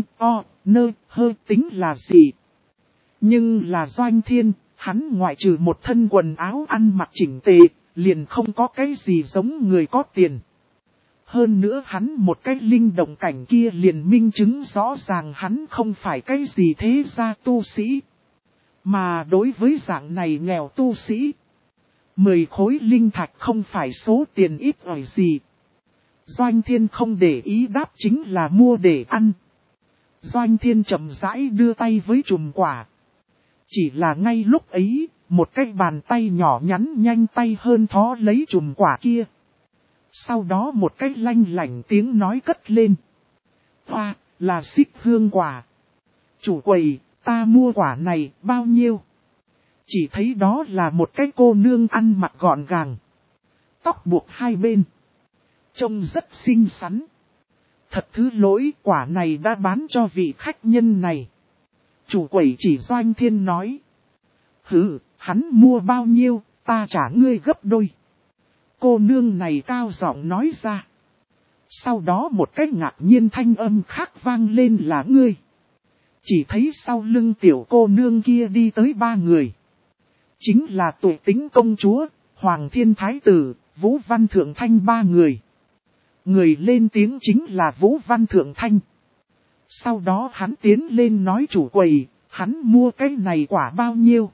tính là gì? Nhưng là Doanh Thiên, hắn ngoại trừ một thân quần áo ăn mặc chỉnh tề, liền không có cái gì giống người có tiền. Hơn nữa hắn một cái linh động cảnh kia liền minh chứng rõ ràng hắn không phải cái gì thế gia tu sĩ. Mà đối với dạng này nghèo tu sĩ, 10 khối linh thạch không phải số tiền ít ỏi gì. Doanh Thiên không để ý đáp chính là mua để ăn. Doanh Thiên chậm rãi đưa tay với chùm quả. Chỉ là ngay lúc ấy, một cái bàn tay nhỏ nhắn nhanh tay hơn thó lấy chùm quả kia. Sau đó một cái lanh lảnh tiếng nói cất lên. Hoa, là xích hương quả. Chủ quầy, ta mua quả này bao nhiêu? Chỉ thấy đó là một cái cô nương ăn mặc gọn gàng. Tóc buộc hai bên. Trông rất xinh xắn. Thật thứ lỗi, quả này đã bán cho vị khách nhân này. Chủ quầy chỉ Doanh Thiên nói. Hừ, hắn mua bao nhiêu, ta trả ngươi gấp đôi. Cô nương này cao giọng nói ra. Sau đó một cái ngạc nhiên thanh âm khác vang lên là ngươi. Chỉ thấy sau lưng tiểu cô nương kia đi tới 3 người. Chính là Tuệ Tĩnh công chúa, Hoàng Thiên Thái tử, Vũ Văn Thượng Thanh 3 người. Người lên tiếng chính là Vũ Văn Thượng Thanh. Sau đó hắn tiến lên nói chủ quầy, hắn mua cái này quả bao nhiêu.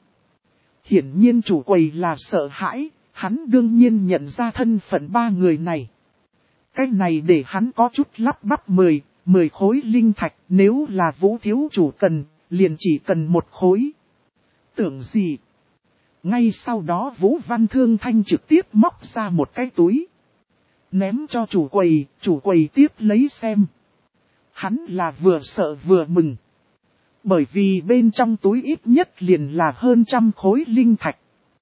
Hiển nhiên chủ quầy là sợ hãi, hắn đương nhiên nhận ra thân phận 3 người này. Cái này để hắn có chút lắp bắp 10 khối linh thạch, nếu là Vũ thiếu chủ cần, liền chỉ cần 1 khối. Tưởng gì? Ngay sau đó Vũ Văn Thương Thanh trực tiếp móc ra một cái túi. Ném cho chủ quầy tiếp lấy xem. Hắn là vừa sợ vừa mừng. Bởi vì bên trong túi ít nhất liền là hơn 100 khối linh thạch.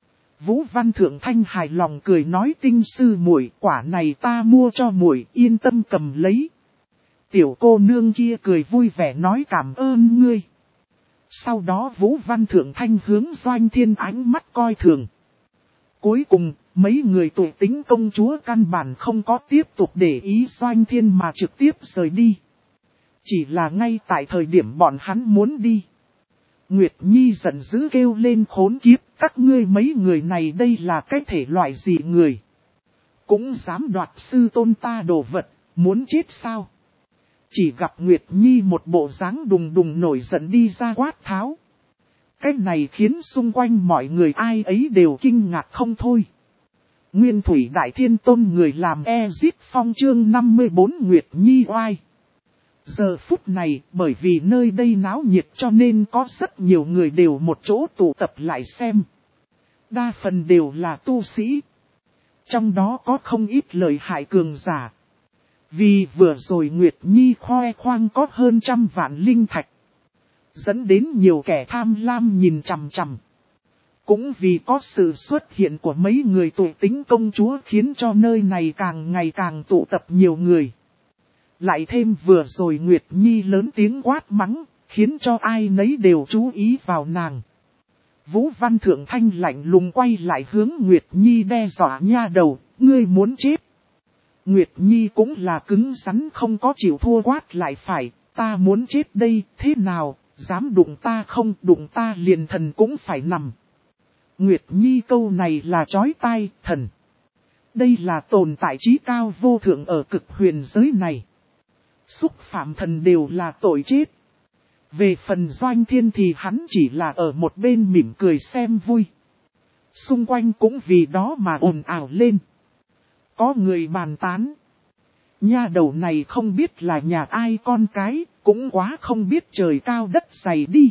Vũ Văn Thượng Thanh hài lòng cười nói tinh sư muội, quả này ta mua cho muội, yên tâm cầm lấy. Tiểu cô nương kia cười vui vẻ nói cảm ơn ngươi. Sau đó Vũ Văn Thượng Thanh hướng Doanh Thiên ánh mắt coi thường. Cuối cùng, mấy người Tuệ Tĩnh công chúa căn bản không có tiếp tục để ý Doanh Thiên mà trực tiếp rời đi. Chỉ là ngay tại thời điểm bọn hắn muốn đi. Nguyệt Nhi giận dữ kêu lên khốn kiếp, các ngươi mấy người này đây là cái thể loại gì người. Cũng dám đoạt sư tôn ta đồ vật, muốn chết sao? Chỉ gặp Nguyệt Nhi một bộ dáng đùng đùng nổi giận đi ra quát tháo. Cái này khiến xung quanh mọi người ai ấy đều kinh ngạc không thôi. Nguyên Thủy Đại Thiên Tôn người làm Ezit Phong chương 54 Nguyệt Nhi oai. Giờ phút này, bởi vì nơi đây náo nhiệt cho nên có rất nhiều người đều một chỗ tụ tập lại xem. Đa phần đều là tu sĩ. Trong đó có không ít lợi hại cường giả. Vì vừa rồi Nguyệt Nhi khoe khoang có hơn 100 vạn linh thạch. Dẫn đến nhiều kẻ tham lam nhìn chằm chằm. Cũng vì có sự xuất hiện của mấy người Tuệ Tĩnh công chúa khiến cho nơi này càng ngày càng tụ tập nhiều người. Lại thêm vừa rồi Nguyệt Nhi lớn tiếng quát mắng, khiến cho ai nấy đều chú ý vào nàng. Vũ Văn Thượng Thanh lạnh lùng quay lại hướng Nguyệt Nhi đe dọa nha đầu, ngươi muốn chết. Nguyệt Nhi cũng là cứng rắn không có chịu thua quát lại phải, ta muốn chết đây, thế nào, dám đụng ta không, đụng ta liền thần cũng phải nằm. Nguyệt Nhi câu này là chói tai, thần. Đây là tồn tại trí cao vô thượng ở cực huyền giới này. Xúc phạm thần đều là tội chết. Về phần Doanh Thiên thì hắn chỉ là ở một bên mỉm cười xem vui. Xung quanh cũng vì đó mà ồn ào lên. Có người bàn tán. Nha đầu này không biết là nhà ai con cái, cũng quá không biết trời cao đất dày đi.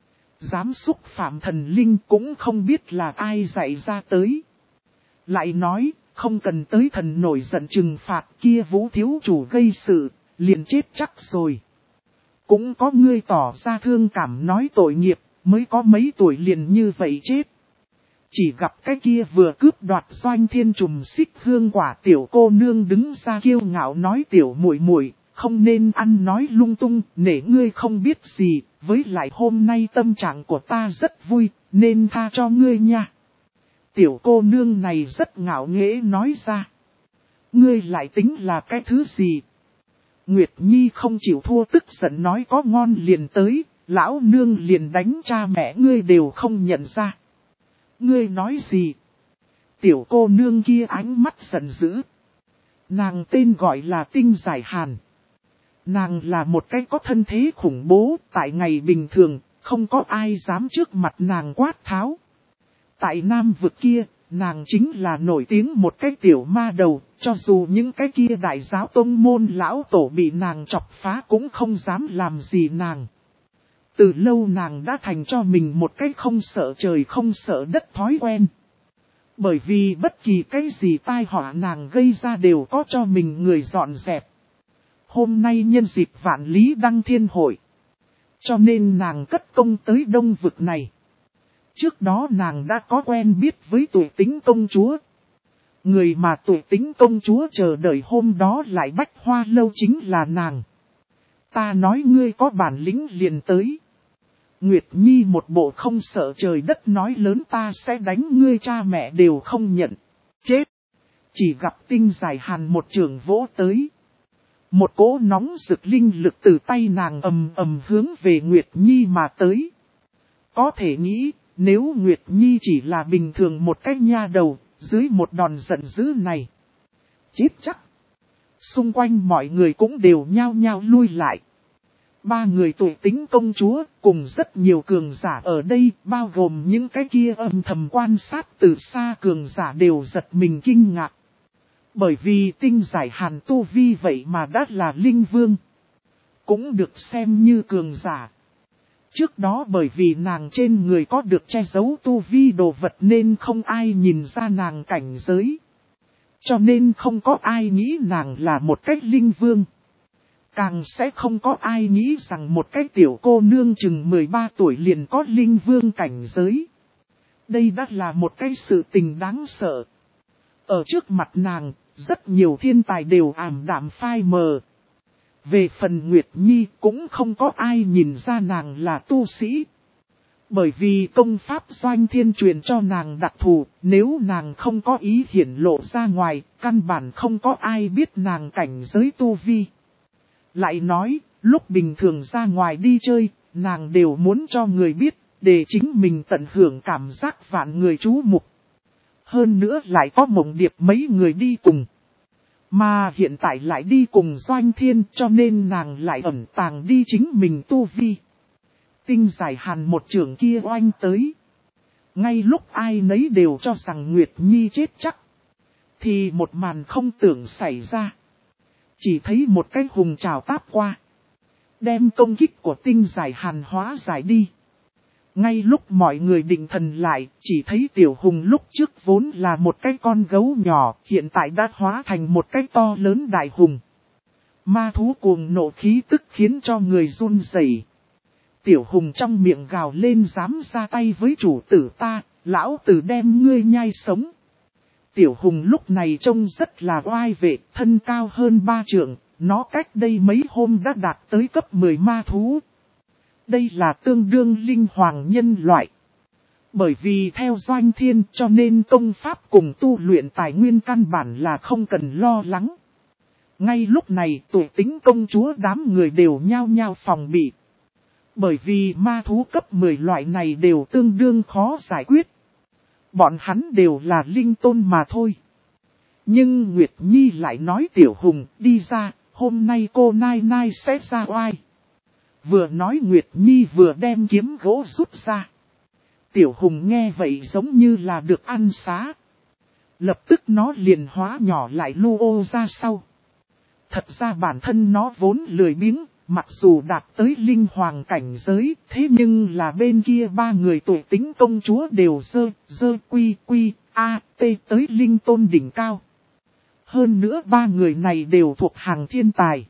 Dám xúc phạm thần linh cũng không biết là ai dạy ra tới. Lại nói, không cần tới thần nổi giận trừng phạt kia Vũ thiếu chủ gây sự, liền chết chắc rồi. Cũng có người tỏ ra thương cảm nói tội nghiệp, mới có mấy tuổi liền như vậy chết. Chỉ gặp cái kia vừa cướp đoạt Doanh Thiên trùm xích hương quả tiểu cô nương đứng ra kiêu ngạo nói tiểu muội muội, không nên ăn nói lung tung, nể ngươi không biết gì, với lại hôm nay tâm trạng của ta rất vui, nên tha cho ngươi nha. Tiểu cô nương này rất ngạo nghễ nói ra. Ngươi lại tính là cái thứ gì? Nguyệt Nhi không chịu thua tức giận nói có ngon liền tới, lão nương liền đánh cha mẹ ngươi đều không nhận ra. Ngươi nói gì? Tiểu cô nương kia ánh mắt giận dữ. Nàng tên gọi là Tinh Giải Hàn. Nàng là một cái có thân thế khủng bố, tại ngày bình thường, không có ai dám trước mặt nàng quát tháo. Tại Nam vực kia, nàng chính là nổi tiếng một cái tiểu ma đầu, cho dù những cái kia đại giáo tông môn lão tổ bị nàng chọc phá cũng không dám làm gì nàng. Từ lâu nàng đã thành cho mình một cái không sợ trời không sợ đất thói quen. Bởi vì bất kỳ cái gì tai họa nàng gây ra đều có cho mình người dọn dẹp. Hôm nay nhân dịp vạn lý đăng thiên hội. Cho nên nàng cất công tới đông vực này. Trước đó nàng đã có quen biết với Tuổi Tính công chúa. Người mà Tuổi Tính công chúa chờ đợi hôm đó lại Bách Hoa Lâu chính là nàng. Ta nói ngươi có bản lĩnh liền tới. Nguyệt Nhi một bộ không sợ trời đất nói lớn ta sẽ đánh ngươi cha mẹ đều không nhận. Chết! Chỉ gặp Tinh Giải Hàn một trường vỗ tới. Một cỗ nóng rực linh lực từ tay nàng ầm ầm hướng về Nguyệt Nhi mà tới. Có thể nghĩ, nếu Nguyệt Nhi chỉ là bình thường một cái nha đầu, dưới một đòn giận dữ này. Chết chắc! Xung quanh mọi người cũng đều nhao nhao lui lại. Ba người Tuổi Tính công chúa cùng rất nhiều cường giả ở đây, bao gồm những cái kia âm thầm quan sát từ xa cường giả đều giật mình kinh ngạc. Bởi vì Tinh Giải Hàn tu vi vậy mà đã là linh vương. Cũng được xem như cường giả. Trước đó bởi vì nàng trên người có được che giấu tu vi đồ vật nên không ai nhìn ra nàng cảnh giới. Cho nên không có ai nghĩ nàng là một cách linh vương. Càng sẽ không có ai nghĩ rằng một cái tiểu cô nương chừng 13 tuổi liền có linh vương cảnh giới. Đây đã là một cái sự tình đáng sợ. Ở trước mặt nàng, rất nhiều thiên tài đều ảm đạm phai mờ. Về phần Nguyệt Nhi cũng không có ai nhìn ra nàng là tu sĩ. Bởi vì công pháp Doanh Thiên truyền cho nàng đặc thù, nếu nàng không có ý hiển lộ ra ngoài, căn bản không có ai biết nàng cảnh giới tu vi. Lại nói, lúc bình thường ra ngoài đi chơi, nàng đều muốn cho người biết, để chính mình tận hưởng cảm giác vạn người chú mục. Hơn nữa lại có Mộng Điệp mấy người đi cùng. Mà hiện tại lại đi cùng Doanh Thiên cho nên nàng lại ẩn tàng đi chính mình tu vi. Tinh Giải Hàn một trường kia oanh tới. Ngay lúc ai nấy đều cho rằng Nguyệt Nhi chết chắc. Thì một màn không tưởng xảy ra. Chỉ thấy một cái hùng trào táp qua. Đem công kích của Tinh Giải Hàn hóa giải đi. Ngay lúc mọi người định thần lại, chỉ thấy tiểu hùng lúc trước vốn là một cái con gấu nhỏ, hiện tại đã hóa thành một cái to lớn đại hùng. Ma thú cuồng nộ khí tức khiến cho người run rẩy. Tiểu hùng trong miệng gào lên dám ra tay với chủ tử ta, lão tử đem ngươi nhai sống. Tiểu hùng lúc này trông rất là oai vệ, thân cao hơn 3 trượng, nó cách đây mấy hôm đã đạt tới cấp 10 ma thú. Đây là tương đương linh hoàng nhân loại. Bởi vì theo Doanh Thiên cho nên công pháp cùng tu luyện tài nguyên căn bản là không cần lo lắng. Ngay lúc này Tuổi Tính công chúa đám người đều nhao nhao phòng bị. Bởi vì ma thú cấp 10 loại này đều tương đương khó giải quyết. Bọn hắn đều là linh tôn mà thôi. Nhưng Nguyệt Nhi lại nói Tiểu Hùng đi ra, hôm nay cô Nai Nai sẽ ra oai. Vừa nói Nguyệt Nhi vừa đem kiếm gỗ rút ra. Tiểu Hùng nghe vậy giống như là được ăn xá. Lập tức nó liền hóa nhỏ lại lu ô ra sau. Thật ra bản thân nó vốn lười biếng, mặc dù đạt tới linh hoàng cảnh giới, thế nhưng là bên kia ba người tuổi tính công chúa đều dơ quy a tới linh tôn đỉnh cao. Hơn nữa ba người này đều thuộc hàng thiên tài.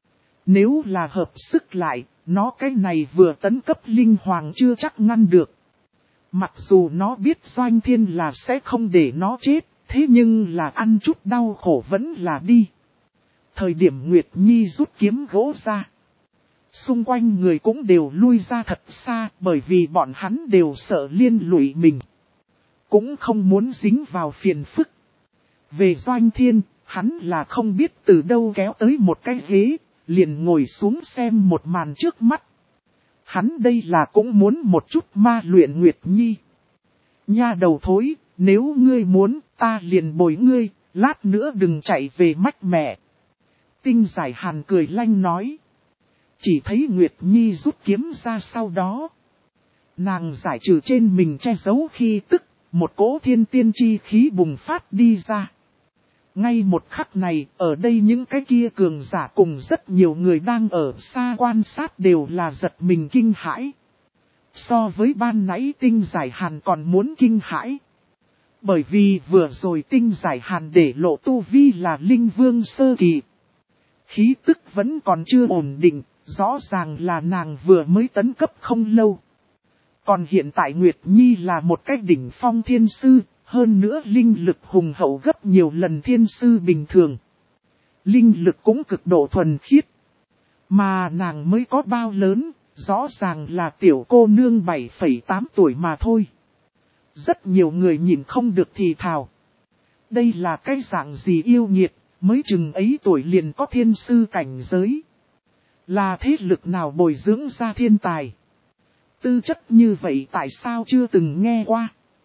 Nếu là hợp sức lại, nó cái này vừa tấn cấp linh hoàng chưa chắc ngăn được. Mặc dù nó biết Doanh Thiên là sẽ không để nó chết, thế nhưng là ăn chút đau khổ vẫn là đi. Thời điểm Nguyệt Nhi rút kiếm gỗ ra. Xung quanh người cũng đều lui ra thật xa bởi vì bọn hắn đều sợ liên lụy mình. Cũng không muốn dính vào phiền phức. Về Doanh Thiên, hắn là không biết từ đâu kéo tới một cái ghế, liền ngồi xuống xem một màn trước mắt. Hắn đây là cũng muốn một chút ma luyện Nguyệt Nhi. Nha đầu thối, nếu ngươi muốn, ta liền bồi ngươi, lát nữa đừng chạy về mách mẹ. Tinh Giải Hàn cười lanh nói. Chỉ thấy Nguyệt Nhi rút kiếm ra sau đó. Nàng giải trừ trên mình che giấu khi tức, một cỗ thiên tiên chi khí bùng phát đi ra. Ngay một khắc này, ở đây những cái kia cường giả cùng rất nhiều người đang ở xa quan sát đều là giật mình kinh hãi. So với ban nãy Tinh Giải Hàn còn muốn kinh hãi. Bởi vì vừa rồi Tinh Giải Hàn để lộ tu vi là Linh Vương sơ kỳ. Khí tức vẫn còn chưa ổn định, rõ ràng là nàng vừa mới tấn cấp không lâu. Còn hiện tại Nguyệt Nhi là một cái đỉnh phong thiên sư, hơn nữa linh lực hùng hậu gấp nhiều lần thiên sư bình thường. Linh lực cũng cực độ thuần khiết. Mà nàng mới có bao lớn, rõ ràng là tiểu cô nương 7,8 tuổi mà thôi. Rất nhiều người nhìn không được thì thào. Đây là cái dạng gì yêu nghiệt, mới chừng ấy tuổi liền có thiên sư cảnh giới. Là thế lực nào bồi dưỡng ra thiên tài? Tư chất như vậy tại sao chưa từng nghe qua?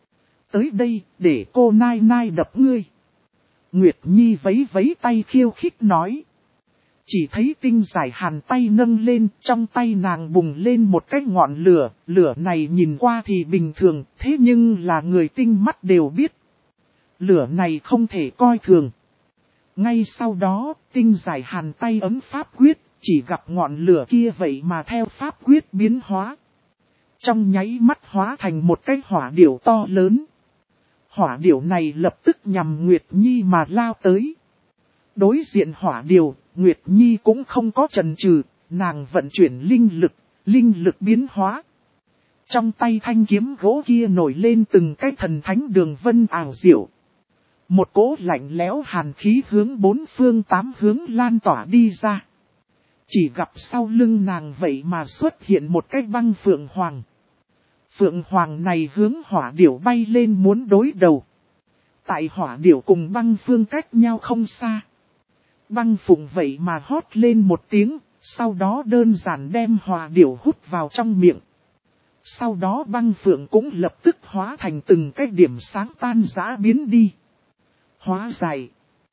Tới đây, để cô Nai Nai đập ngươi. Nguyệt Nhi vấy vấy tay khiêu khích nói. Chỉ thấy Tinh Giải Hàn tay nâng lên, trong tay nàng bùng lên một cái ngọn lửa. Lửa này nhìn qua thì bình thường, thế nhưng là người tinh mắt đều biết. Lửa này không thể coi thường. Ngay sau đó, Tinh Giải Hàn tay ấm pháp quyết, chỉ gặp ngọn lửa kia vậy mà theo pháp quyết biến hóa. Trong nháy mắt hóa thành một cái hỏa điểu to lớn. Hỏa điểu này lập tức nhằm Nguyệt Nhi mà lao tới. Đối diện hỏa điểu, Nguyệt Nhi cũng không có chần chừ, nàng vận chuyển linh lực biến hóa. Trong tay thanh kiếm gỗ kia nổi lên từng cái thần thánh đường vân ảo diệu. Một cỗ lạnh lẽo hàn khí hướng bốn phương tám hướng lan tỏa đi ra. Chỉ gặp sau lưng nàng vậy mà xuất hiện một cái băng phượng hoàng. Phượng hoàng này hướng hỏa điểu bay lên muốn đối đầu. Tại hỏa điểu cùng băng phương cách nhau không xa. Băng phụng vậy mà hót lên một tiếng, sau đó đơn giản đem hỏa điểu hút vào trong miệng. Sau đó băng phượng cũng lập tức hóa thành từng cái điểm sáng tan rã biến đi. Hóa giải.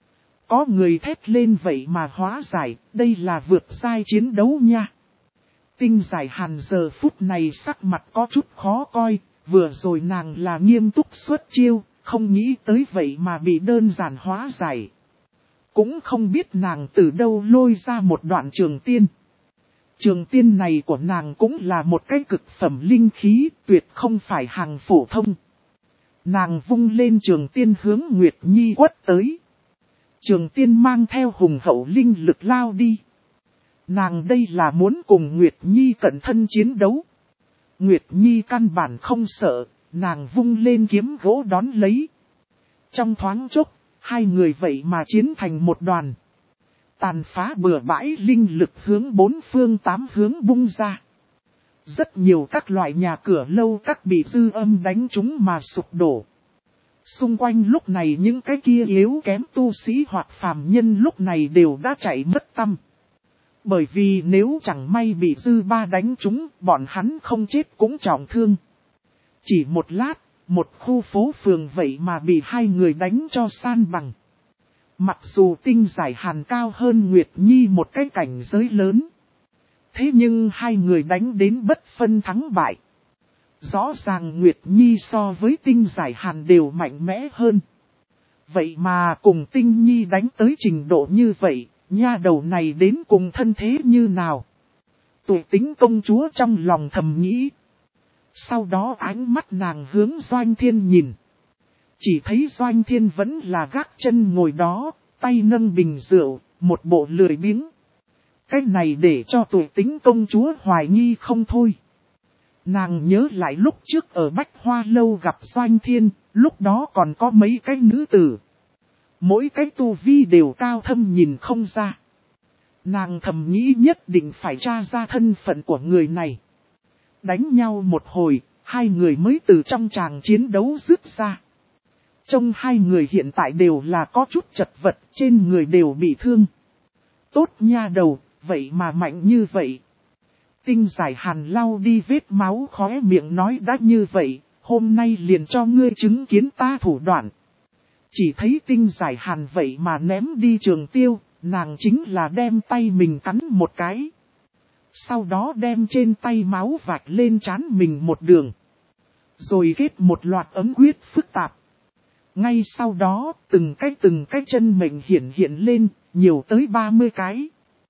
Có người thét lên vậy mà hóa giải, đây là vượt sai chiến đấu nha. Tinh Giải Hàn giờ phút này sắc mặt có chút khó coi, vừa rồi nàng là nghiêm túc xuất chiêu, không nghĩ tới vậy mà bị đơn giản hóa giải. Cũng không biết nàng từ đâu lôi ra một đoạn trường tiên. Trường tiên này của nàng cũng là một cái cực phẩm linh khí, tuyệt không phải hàng phổ thông. Nàng vung lên trường tiên hướng Nguyệt Nhi quất tới. Trường tiên mang theo hùng hậu linh lực lao đi. Nàng đây là muốn cùng Nguyệt Nhi cận thân chiến đấu. Nguyệt Nhi căn bản không sợ, nàng vung lên kiếm gỗ đón lấy. Trong thoáng chốc, hai người vậy mà chiến thành một đoàn. Tàn phá bừa bãi linh lực hướng bốn phương tám hướng bung ra. Rất nhiều các loại nhà cửa lâu các bị dư âm đánh trúng mà sụp đổ. Xung quanh lúc này những cái kia yếu kém tu sĩ hoặc phàm nhân lúc này đều đã chạy mất tăm. Bởi vì nếu chẳng may bị dư ba đánh trúng, bọn hắn không chết cũng trọng thương. Chỉ một lát, một khu phố phường vậy mà bị hai người đánh cho san bằng. Mặc dù Tinh Giải Hàn cao hơn Nguyệt Nhi một cái cảnh giới lớn. Thế nhưng hai người đánh đến bất phân thắng bại. Rõ ràng Nguyệt Nhi so với Tinh Giải Hàn đều mạnh mẽ hơn. Vậy mà cùng Tinh Nhi đánh tới trình độ như vậy, nha đầu này đến cùng thân thế như nào? Tụi Tính công chúa trong lòng thầm nghĩ. Sau đó ánh mắt nàng hướng Doanh Thiên nhìn. Chỉ thấy Doanh Thiên vẫn là gác chân ngồi đó, tay nâng bình rượu, một bộ lười biếng. Cái này để cho Tụi Tính công chúa hoài nghi không thôi. Nàng nhớ lại lúc trước ở Bách Hoa Lâu gặp Doanh Thiên, lúc đó còn có mấy cái nữ tử. Mỗi cái tu vi đều cao thâm nhìn không ra. Nàng thầm nghĩ nhất định phải tra ra thân phận của người này. Đánh nhau một hồi, hai người mới từ trong tràng chiến đấu rút ra. Trông hai người hiện tại đều là có chút chật vật, trên người đều bị thương. Tốt nha đầu, vậy mà mạnh như vậy. Tinh Giải Hàn lau đi vết máu khóe miệng nói đã như vậy, hôm nay liền cho ngươi chứng kiến ta thủ đoạn. Chỉ thấy Tinh Giải Hàn vậy mà ném đi trường tiêu, nàng chính là đem tay mình cắn một cái. Sau đó đem trên tay máu vạch lên trán mình một đường. Rồi kết một loạt ấm quyết phức tạp. Ngay sau đó, từng cái chân mệnh hiện lên, nhiều tới 30 cái.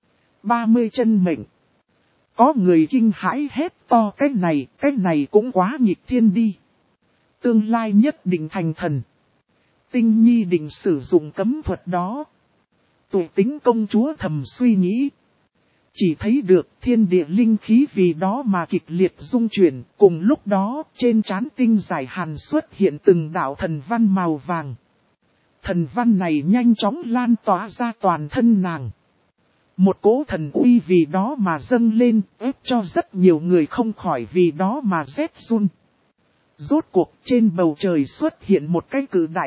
30 chân mệnh. Có người kinh hãi hét to cái này cũng quá nghịch thiên đi. Tương lai nhất định thành thần. Tinh Nhi định sử dụng cấm thuật đó. Tụi Tính công chúa thầm suy nghĩ. Chỉ thấy được thiên địa linh khí vì đó mà kịch liệt rung chuyển. Cùng lúc đó trên trán Tinh Giải Hàn xuất hiện từng đạo thần văn màu vàng. Thần văn này nhanh chóng lan tỏa ra toàn thân nàng. Một cỗ thần uy vì đó mà dâng lên, ép cho rất nhiều người không khỏi vì đó mà rét run. Rốt cuộc trên bầu trời xuất hiện một cái cự đại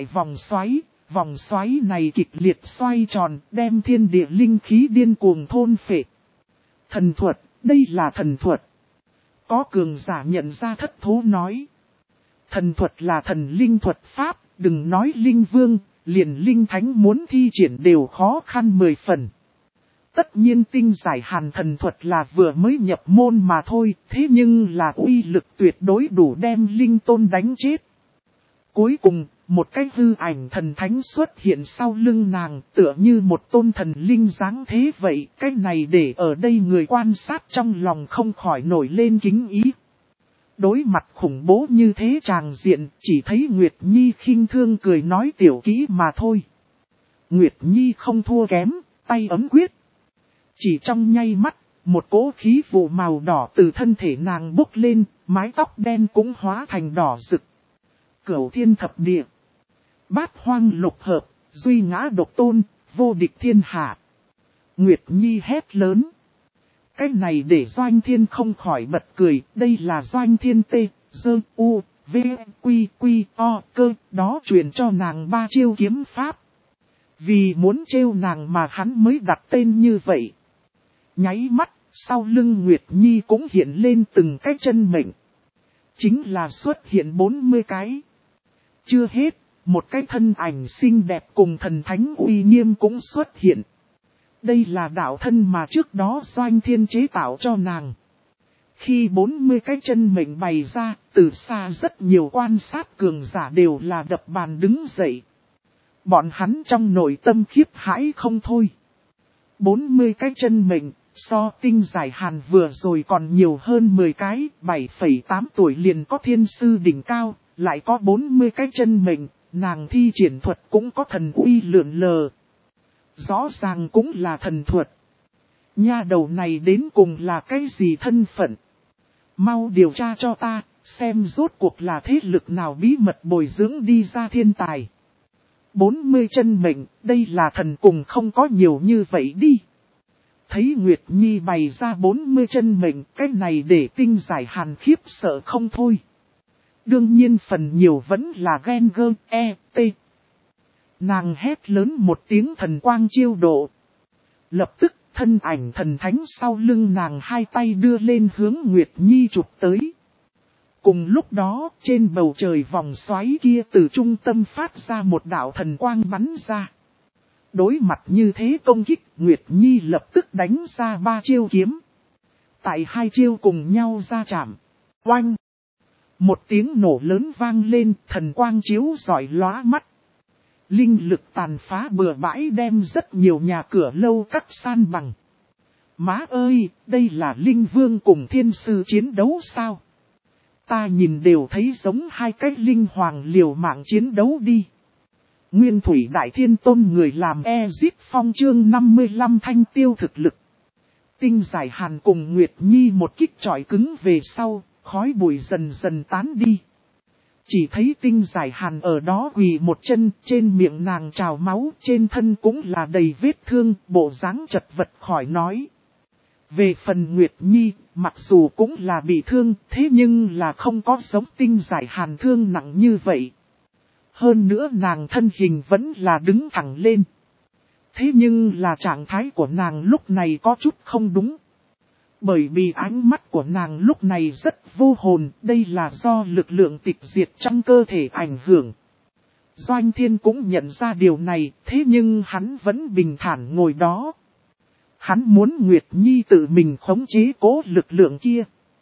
vòng xoáy này kịch liệt xoay tròn, đem thiên địa linh khí điên cuồng thôn phệ. Thần thuật, đây là thần thuật. Có cường giả nhận ra thất thố nói. Thần thuật là thần linh thuật pháp, đừng nói linh vương, liền linh thánh muốn thi triển đều khó khăn 10 phần. Tất nhiên Tinh Giải Hàn thần thuật là vừa mới nhập môn mà thôi, thế nhưng là uy lực tuyệt đối đủ đem linh tôn đánh chết. Cuối cùng, một cái hư ảnh thần thánh xuất hiện sau lưng nàng, tựa như một tôn thần linh dáng thế vậy, cái này để ở đây người quan sát trong lòng không khỏi nổi lên kính ý. Đối mặt khủng bố như thế tràng diện, chỉ thấy Nguyệt Nhi khinh thương cười nói tiểu kỹ mà thôi. Nguyệt Nhi không thua kém, tay ấm quyết. Chỉ trong nháy mắt, một cỗ khí vụ màu đỏ từ thân thể nàng bốc lên, mái tóc đen cũng hóa thành đỏ rực. Cửu thiên thập địa, bát hoang lục hợp, duy ngã độc tôn, vô địch thiên hạ. Nguyệt Nhi hét lớn. Cái này để Doanh Thiên không khỏi bật cười, đây là Doanh Thiên tê, dơ, u, v, quy, quy, o, cơ, đó truyền cho nàng 3 chiêu kiếm pháp. Vì muốn trêu nàng mà hắn mới đặt tên như vậy. Nháy mắt, sau lưng Nguyệt Nhi cũng hiện lên từng cái chân mệnh. Chính là xuất hiện 40 cái. Chưa hết, một cái thân ảnh xinh đẹp cùng thần thánh uy nghiêm cũng xuất hiện. Đây là đạo thân mà trước đó Doanh Thiên chế tạo cho nàng. Khi 40 cái chân mệnh bày ra, từ xa rất nhiều quan sát cường giả đều là đập bàn đứng dậy. Bọn hắn trong nội tâm khiếp hãi không thôi. 40 cái chân mệnh, so Tinh Giải Hàn vừa rồi còn nhiều hơn 10 cái, 7,8 tuổi liền có thiên sư đỉnh cao, lại có 40 cái chân mệnh, nàng thi triển thuật cũng có thần uy lượn lờ. Rõ ràng cũng là thần thuật. Nha đầu này đến cùng là cái gì thân phận? Mau điều tra cho ta, xem rốt cuộc là thế lực nào bí mật bồi dưỡng đi ra thiên tài. 40 chân mệnh, đây là thần cùng không có nhiều như vậy đi. Thấy Nguyệt Nhi bày ra 40 chân mệnh, cái này để Tinh Giải Hàn khiếp sợ không thôi. Đương nhiên phần nhiều vẫn là ghen gơ, t. Nàng hét lớn một tiếng thần quang chiêu độ. Lập tức thân ảnh thần thánh sau lưng nàng hai tay đưa lên hướng Nguyệt Nhi chụp tới. Cùng lúc đó trên bầu trời vòng xoáy kia từ trung tâm phát ra một đạo thần quang bắn ra. Đối mặt như thế công kích, Nguyệt Nhi lập tức đánh ra 3 chiêu kiếm. Tại 2 chiêu cùng nhau ra chạm. Oanh! Một tiếng nổ lớn vang lên, thần quang chiếu rọi lóa mắt. Linh lực tàn phá bừa bãi đem rất nhiều nhà cửa lâu cắt san bằng. Má ơi, đây là Linh Vương cùng Thiên Sư chiến đấu sao? Ta nhìn đều thấy giống hai cái Linh Hoàng liều mạng chiến đấu đi. Nguyên Thủy Đại Thiên Tôn người làm Ezit Phong chương 55 thanh tiêu thực lực. Tinh Giải Hàn cùng Nguyệt Nhi một kích chọi cứng về sau, khói bụi dần dần tán đi. Chỉ thấy Tinh Giải Hàn ở đó quỳ một chân, trên miệng nàng trào máu, trên thân cũng là đầy vết thương, bộ dáng chật vật khỏi nói. Về phần Nguyệt Nhi, mặc dù cũng là bị thương, thế nhưng là không có giống Tinh Giải Hàn thương nặng như vậy. Hơn nữa nàng thân hình vẫn là đứng thẳng lên. Thế nhưng là trạng thái của nàng lúc này có chút không đúng. Bởi vì ánh mắt của nàng lúc này rất vô hồn, đây là do lực lượng tịch diệt trong cơ thể ảnh hưởng. Doanh Thiên cũng nhận ra điều này, thế nhưng hắn vẫn bình thản ngồi đó. Hắn muốn Nguyệt Nhi tự mình khống chế cố lực lượng kia.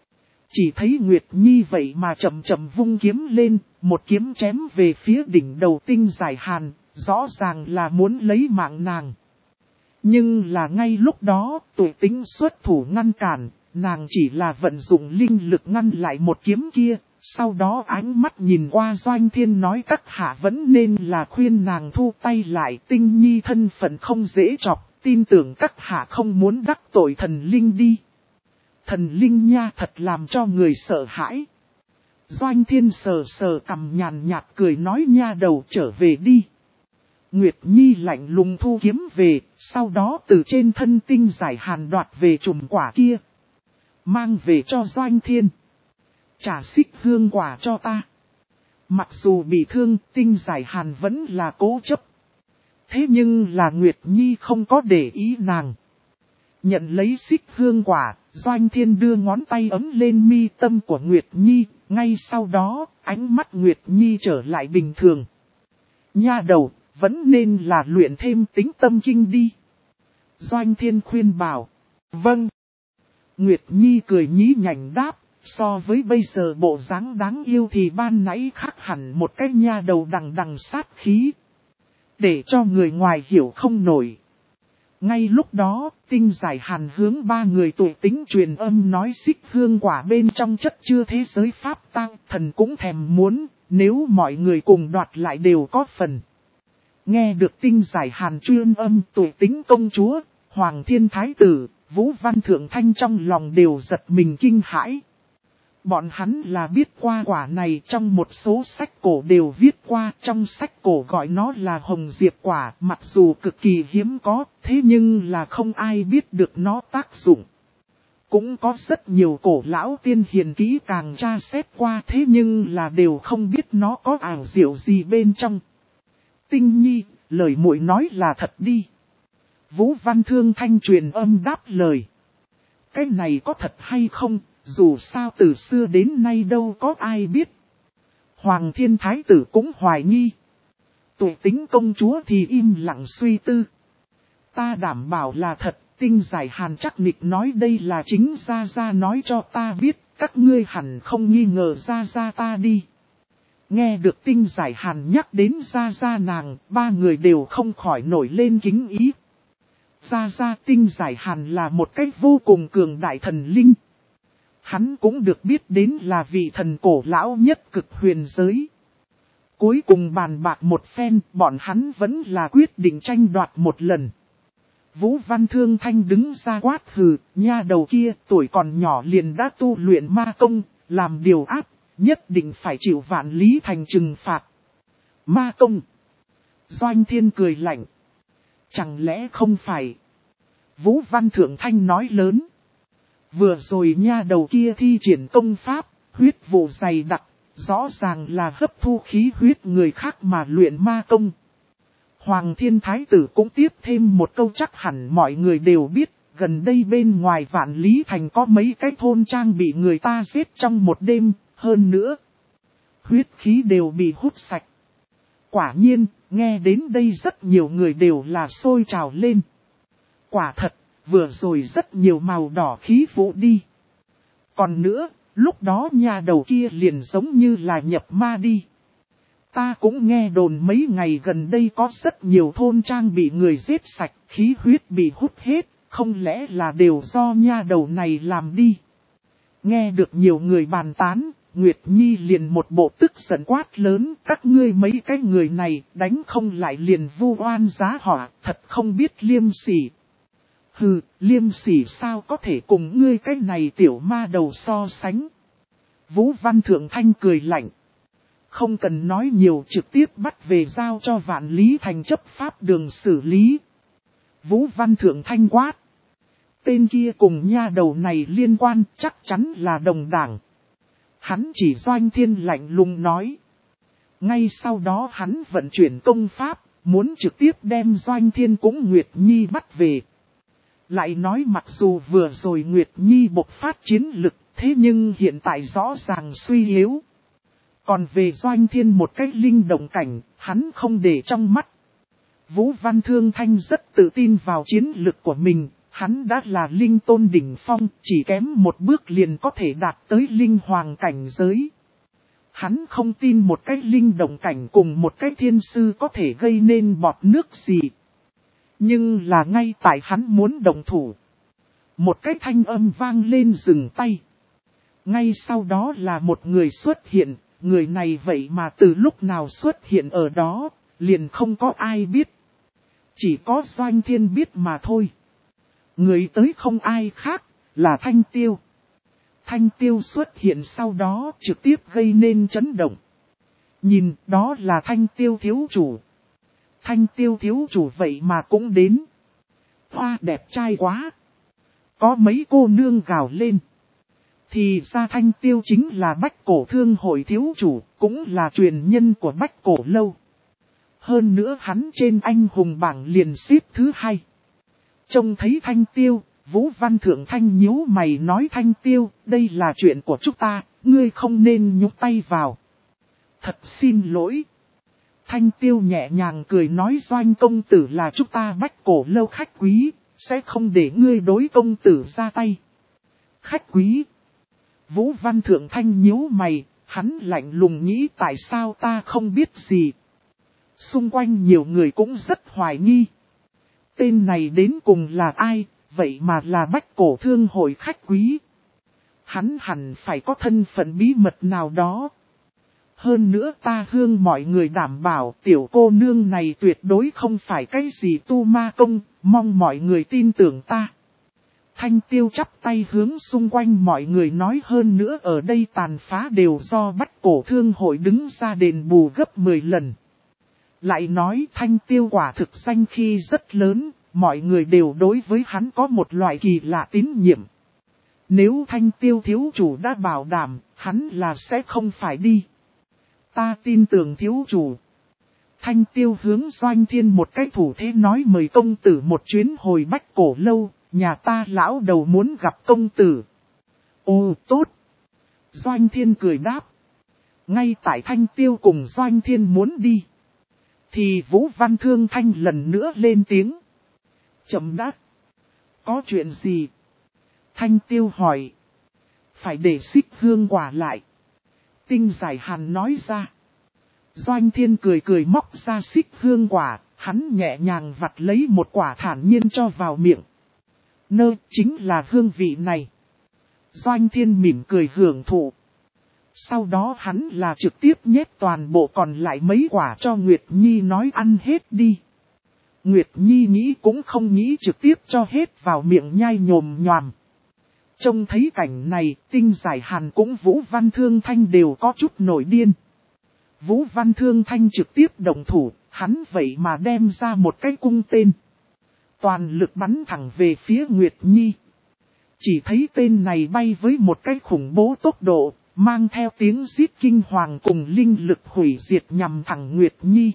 Chỉ thấy Nguyệt Nhi vậy mà chậm chậm vung kiếm lên, một kiếm chém về phía đỉnh đầu Tinh Giải Hàn, rõ ràng là muốn lấy mạng nàng. Nhưng là ngay lúc đó, Tụ Tính xuất thủ ngăn cản, nàng chỉ là vận dụng linh lực ngăn lại một kiếm kia, sau đó ánh mắt nhìn qua Doanh Thiên nói các hạ vẫn nên là khuyên nàng thu tay lại. Tinh Nhi thân phận không dễ chọc, tin tưởng các hạ không muốn đắc tội thần linh đi. Thần linh nha thật làm cho người sợ hãi. Doanh Thiên sờ sờ cằm nhàn nhạt cười nói nha đầu trở về đi. Nguyệt Nhi lạnh lùng thu kiếm về, sau đó từ trên thân Tinh Giải Hàn đoạt về chùm quả kia. Mang về cho Doanh Thiên. Trả xích hương quả cho ta. Mặc dù bị thương, Tinh Giải Hàn vẫn là cố chấp. Thế nhưng là Nguyệt Nhi không có để ý nàng. Nhận lấy xích hương quả, Doanh Thiên đưa ngón tay ấm lên mi tâm của Nguyệt Nhi, ngay sau đó, ánh mắt Nguyệt Nhi trở lại bình thường. Nha đầu, vẫn nên là luyện thêm tính tâm kinh đi. Doanh Thiên khuyên bảo. Vâng. Nguyệt Nhi cười nhí nhảnh đáp, so với bây giờ bộ dáng đáng yêu thì ban nãy khác hẳn một cái nha đầu đằng đằng sát khí. Để cho người ngoài hiểu không nổi. Ngay lúc đó, Tinh Giải Hàn hướng 3 người Tụ Tính truyền âm nói xích hương quả bên trong chất chứa thế giới pháp tang, thần cũng thèm muốn, nếu mọi người cùng đoạt lại đều có phần. Nghe được Tinh Giải Hàn truyền âm, Tụ Tính công chúa, Hoàng Thiên Thái Tử, Vũ Văn Thượng Thanh trong lòng đều giật mình kinh hãi. Bọn hắn là biết qua quả này, trong một số sách cổ đều viết qua, trong sách cổ gọi nó là hồng diệp quả, mặc dù cực kỳ hiếm có, thế nhưng là không ai biết được nó tác dụng. Cũng có rất nhiều cổ lão tiên hiền kỹ càng tra xét qua, thế nhưng là đều không biết nó có ảo diệu gì bên trong. Tinh Nhi, lời muội nói là thật đi. Vũ Văn Thương Thanh truyền âm đáp lời. Cái này có thật hay không? Dù sao từ xưa đến nay đâu có ai biết. Hoàng Thiên Thái Tử cũng hoài nghi. Tụ Tính công chúa thì im lặng suy tư. Ta đảm bảo là thật, Tinh Giải Hàn chắc nịch nói đây là chính Gia Gia nói cho ta biết, các ngươi hẳn không nghi ngờ Gia Gia ta đi. Nghe được Tinh Giải Hàn nhắc đến Gia Gia nàng, 3 người đều không khỏi nổi lên kính ý. Gia Gia Tinh Giải Hàn là một cách vô cùng cường đại thần linh. Hắn cũng được biết đến là vị thần cổ lão nhất cực huyền giới. Cuối cùng bàn bạc một phen, bọn hắn vẫn là quyết định tranh đoạt một lần. Vũ Văn Thương Thanh đứng ra quát hừ, nha đầu kia tuổi còn nhỏ liền đã tu luyện ma công, làm điều ác, nhất định phải chịu vạn lý thành trừng phạt. Ma công. Doanh Thiên cười lạnh. Chẳng lẽ không phải? Vũ Văn Thượng Thanh nói lớn. Vừa rồi nha đầu kia thi triển công pháp, huyết vụ dày đặc, rõ ràng là hấp thu khí huyết người khác mà luyện ma công. Hoàng Thiên Thái Tử cũng tiếp thêm một câu chắc hẳn mọi người đều biết, gần đây bên ngoài Vạn Lý Thành có mấy cái thôn trang bị người ta giết trong một đêm, hơn nữa. Huyết khí đều bị hút sạch. Quả nhiên, nghe đến đây rất nhiều người đều là sôi trào lên. Quả thật, vừa rồi rất nhiều màu đỏ khí vụ đi. Còn nữa, lúc đó nhà đầu kia liền giống như là nhập ma đi. Ta cũng nghe đồn mấy ngày gần đây có rất nhiều thôn trang bị người giết sạch, khí huyết bị hút hết, không lẽ là đều do nha đầu này làm đi. Nghe được nhiều người bàn tán, Nguyệt Nhi liền một bộ tức giận quát lớn, các ngươi mấy cái người này đánh không lại liền vu oan giá họa, thật không biết liêm sỉ. Hừ, liêm sỉ sao có thể cùng ngươi cái này tiểu ma đầu so sánh. Vũ Văn Thượng Thanh cười lạnh. Không cần nói nhiều, trực tiếp bắt về giao cho Vạn Lý Thành chấp pháp đường xử lý. Vũ Văn Thượng Thanh quát. Tên kia cùng nha đầu này liên quan chắc chắn là đồng đảng. Hắn chỉ Doanh Thiên lạnh lùng nói. Ngay sau đó hắn vận chuyển công pháp, muốn trực tiếp đem Doanh Thiên cũng Nguyệt Nhi bắt về. Lại nói mặc dù vừa rồi Nguyệt Nhi bộc phát chiến lực, thế nhưng hiện tại rõ ràng suy yếu. Còn về Doanh Thiên một cách linh động cảnh, hắn không để trong mắt. Vũ Văn Thương Thanh rất tự tin vào chiến lực của mình, hắn đã là linh tôn đỉnh phong, chỉ kém một bước liền có thể đạt tới linh hoàng cảnh giới. Hắn không tin một cái linh động cảnh cùng một cái thiên sư có thể gây nên bọt nước gì. Nhưng là ngay tại hắn muốn động thủ. Một cái thanh âm vang lên dừng tay. Ngay sau đó là một người xuất hiện, người này vậy mà từ lúc nào xuất hiện ở đó, liền không có ai biết. Chỉ có Doanh Thiên biết mà thôi. Người tới không ai khác, là Thanh Tiêu. Thanh Tiêu xuất hiện sau đó trực tiếp gây nên chấn động. Nhìn, đó là Thanh Tiêu thiếu chủ. Thanh Tiêu thiếu chủ vậy mà cũng đến. Hoa đẹp trai quá. Có mấy cô nương gào lên. Thì ra Thanh Tiêu chính là Bách Cổ Thương Hội thiếu chủ, cũng là truyền nhân của Bách Cổ Lâu. Hơn nữa hắn trên anh hùng bảng liền xếp thứ 2. Trông thấy Thanh Tiêu, Vũ Văn Thượng Thanh nhíu mày nói Thanh Tiêu, đây là chuyện của chúng ta, ngươi không nên nhúc tay vào. Thật xin lỗi. Thanh Tiêu nhẹ nhàng cười nói Doanh công tử là chúng ta Bách Cổ Lâu khách quý, sẽ không để ngươi đối công tử ra tay. Khách quý. Vũ Văn Thượng Thanh nhíu mày, hắn lạnh lùng nghĩ tại sao ta không biết gì. Xung quanh nhiều người cũng rất hoài nghi. Tên này đến cùng là ai, vậy mà là Bách Cổ Thương Hội khách quý. Hắn hẳn phải có thân phận bí mật nào đó. Hơn nữa ta hương mọi người đảm bảo tiểu cô nương này tuyệt đối không phải cái gì tu ma công, mong mọi người tin tưởng ta. Thanh Tiêu chắp tay hướng xung quanh mọi người nói hơn nữa ở đây tàn phá đều do Bách Cổ Thương Hội đứng ra đền bù gấp 10 lần. Lại nói Thanh Tiêu quả thực danh khi rất lớn, mọi người đều đối với hắn có một loại kỳ lạ tín nhiệm. Nếu Thanh Tiêu thiếu chủ đã bảo đảm, hắn là sẽ không phải đi. Ta tin tưởng thiếu chủ. Thanh Tiêu hướng Doanh Thiên một cái thủ thế nói mời công tử một chuyến hồi Bách Cổ Lâu, nhà ta lão đầu muốn gặp công tử. Ồ tốt. Doanh Thiên cười đáp. Ngay tại Thanh Tiêu cùng Doanh Thiên muốn đi. Thì Vũ Văn Thương Thanh lần nữa lên tiếng. Chậm đã. Có chuyện gì? Thanh Tiêu hỏi. Phải để Xích Hương quả lại. Tinh Giải Hàn nói ra. Doanh Thiên cười cười móc ra Xích Hương quả, hắn nhẹ nhàng vặt lấy một quả thản nhiên cho vào miệng. Chính là hương vị này. Doanh Thiên mỉm cười hưởng thụ. Sau đó hắn là trực tiếp nhét toàn bộ còn lại mấy quả cho Nguyệt Nhi nói ăn hết đi. Nguyệt Nhi nghĩ cũng không nghĩ trực tiếp cho hết vào miệng nhai nhồm nhòm. Trông thấy cảnh này, Tinh Giải Hàn cũng Vũ Văn Thương Thanh đều có chút nổi điên. Vũ Văn Thương Thanh trực tiếp động thủ, hắn vậy mà đem ra một cái cung tên. Toàn lực bắn thẳng về phía Nguyệt Nhi. Chỉ thấy tên này bay với một cái khủng bố tốc độ, mang theo tiếng rít kinh hoàng cùng linh lực hủy diệt nhằm thẳng Nguyệt Nhi.